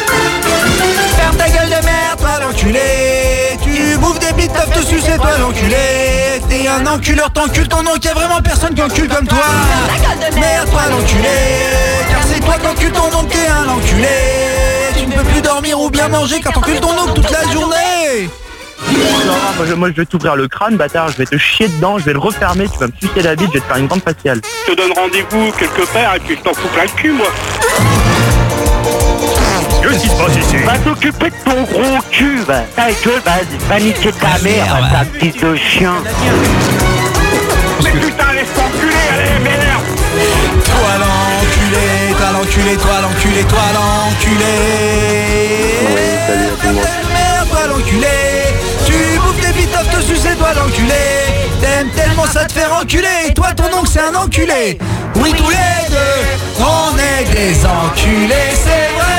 Ferme ta gueule de merde, toi l'enculé. Tu bouffes des bites, t'as te sucer, toi l'enculé. T'es un enculeur, t'encules ton nom, y'a vraiment personne qui encule comme toi. Merde, toi l'enculé. Car c'est toi qui encules ton nom, t'es un enculé. Tu ne peux plus dormir ou bien manger quand t'encules ton nom toute la journée. Non, moi je vais t'ouvrir le crâne, bâtard, je vais te chier dedans, je vais le refermer, tu vas me sucer la bite, je vais te faire une grande faciale. Je te donne rendez-vous quelque part et puis je t'en fous plein le cul, moi. Qu'est-ce qui se passe ici? Va t'occuper de ton gros cul, va. Ta gueule, va niquer ta mère, ta petite de chien. pense que... Putain, laisse-moi enculer, allez, merde. Toi l'enculé, toi l'enculé, toi l'enculé, toi l'enculé. Merde, toi l'enculé. Tu bouffes des bitofs, te sucer, toi l'enculé. T'aimes tellement ça te faire enculer. Et toi ton oncle c'est un enculé. Oui tous les deux, on est des enculés, c'est vrai.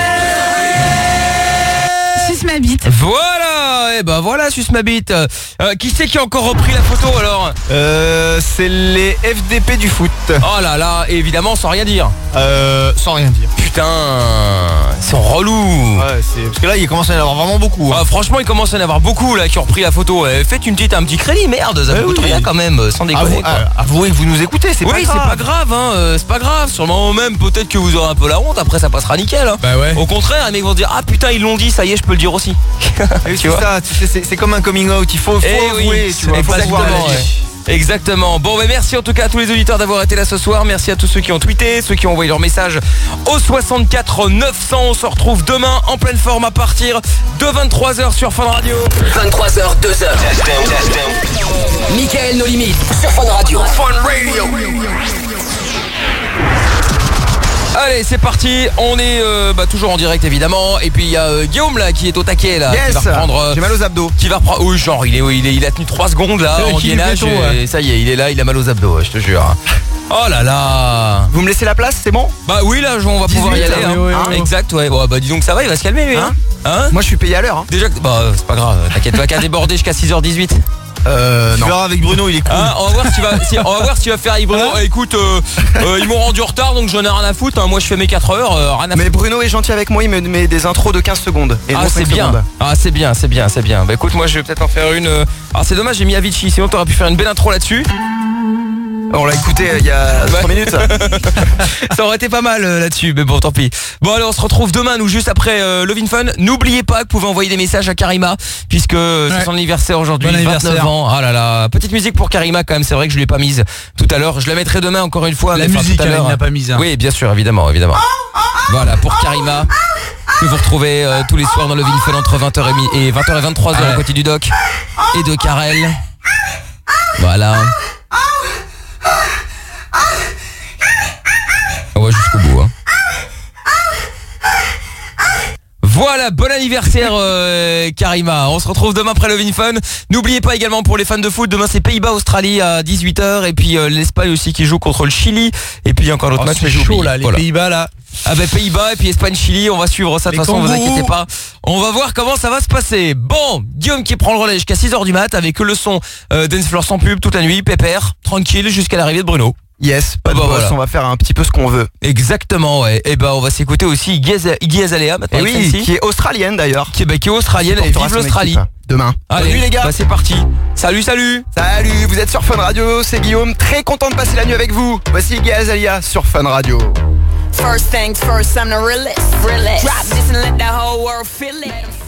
Suce ma bite. Voilà, et ben voilà, suce ma bite. Qui c'est qui a encore repris la photo alors? C'est les FDP du foot. Oh là là, et évidemment sans rien dire. Sans rien dire. Putain, ils sont relous. Ouais, parce que là il commence à y en avoir vraiment beaucoup. Hein. Ah, franchement, il commence à y en avoir beaucoup là qui ont repris la photo. Faites un petit crédit, merde, ça coûte rien quand même, sans déconner. Avouez que vous nous écoutez, c'est pas grave. Oui, c'est pas grave, hein, c'est pas grave. Sûrement même peut-être que vous aurez un peu la honte. Après, ça passera nickel. Hein. Bah ouais. Au contraire, les mecs vont se dire ah putain ils l'ont dit, ça y est, je peux le dire aussi. Tu vois ça, c'est comme un coming out. Il faut avouer. Tu vois, faut savoir exactement. Exactement. Bon, bah merci en tout cas à tous les auditeurs d'avoir été là ce soir. Merci à tous ceux qui ont tweeté, ceux qui ont envoyé leur message au 64 900. On se retrouve demain en pleine forme à partir de 23h sur Fun Radio. 23h, 2h. Mickaël No Limites sur Fun Radio. Fun Radio. Allez, c'est parti. On est toujours en direct évidemment. Et puis il y a Guillaume là qui est au taquet là. Yes. Qui va reprendre. J'ai mal aux abdos. Qui va reprendre. Oui, genre il a tenu 3 secondes là en gainage. Et ça y est, il est là, il a mal aux abdos, je te jure. Oh là là. Vous me laissez la place, c'est bon? Bah oui, là on va pouvoir y aller. Exact, ouais. Bon, bah disons que ça va, il va se calmer lui. Hein moi je suis payé à l'heure. Déjà, bah c'est pas grave. T'inquiète pas qu'à déborder jusqu'à 6h18. Tu verras avec Bruno, il est cool. On va voir si tu vas faire avec Bruno. Écoute, ils m'ont rendu en retard donc j'en ai rien à foutre. Hein. Moi je fais mes 4 heures, rien à foutre. Mais Bruno est gentil avec moi, il me met des intros de 15 secondes. Et c'est bien. C'est bien. Bah écoute, moi je vais peut-être en faire une. Alors c'est dommage, j'ai mis Avicii, sinon t'aurais pu faire une belle intro là-dessus. On l'a écouté il y a 3 minutes. Ça aurait été pas mal là-dessus, mais bon, tant pis. Bon, allez, on se retrouve demain, nous, juste après Love in Fun. N'oubliez pas que vous pouvez envoyer des messages à Karima, puisque c'est son anniversaire aujourd'hui, 29 ans. Ah là là, petite musique pour Karima quand même, c'est vrai que je l'ai pas mise tout à l'heure. Je la mettrai demain encore une fois. La musique, elle n'a pas mise. Hein. Oui, bien sûr, évidemment. Voilà, pour Karima, que vous retrouvez tous les soirs dans Love in Fun entre 20h et 23h à côté du doc et de Karel. Voilà. On va jusqu'au bout. Hein. Voilà, bon anniversaire Karima. On se retrouve demain après Love in Fun. N'oubliez pas également pour les fans de foot, demain c'est Pays-Bas-Australie à 18h. Et puis l'Espagne aussi qui joue contre le Chili. Et puis encore l'autre match. C'est chaud là, les Pays-Bas là. Ah bah Pays-Bas et puis Espagne-Chili, on va suivre ça de toute façon, vous inquiétez pas. On va voir comment ça va se passer. Bon, Guillaume qui prend le relais jusqu'à 6h du mat avec le son Dance Floor sans pub toute la nuit, pépère, tranquille jusqu'à l'arrivée de Bruno. Yes, pas de boss, voilà. On va faire un petit peu ce qu'on veut. Exactement, ouais. Et on va s'écouter aussi Iggy Azalea maintenant. Et oui, qui est australienne d'ailleurs. Qui est australienne et vive l'Australie. Demain. Allez, salut les gars. Bah c'est parti. Salut. Salut, vous êtes sur Fun Radio, c'est Guillaume, très content de passer la nuit avec vous. Voici Iggy Azalea sur Fun Radio. First things first, I'm the realest. Drop this and let the whole world feel it.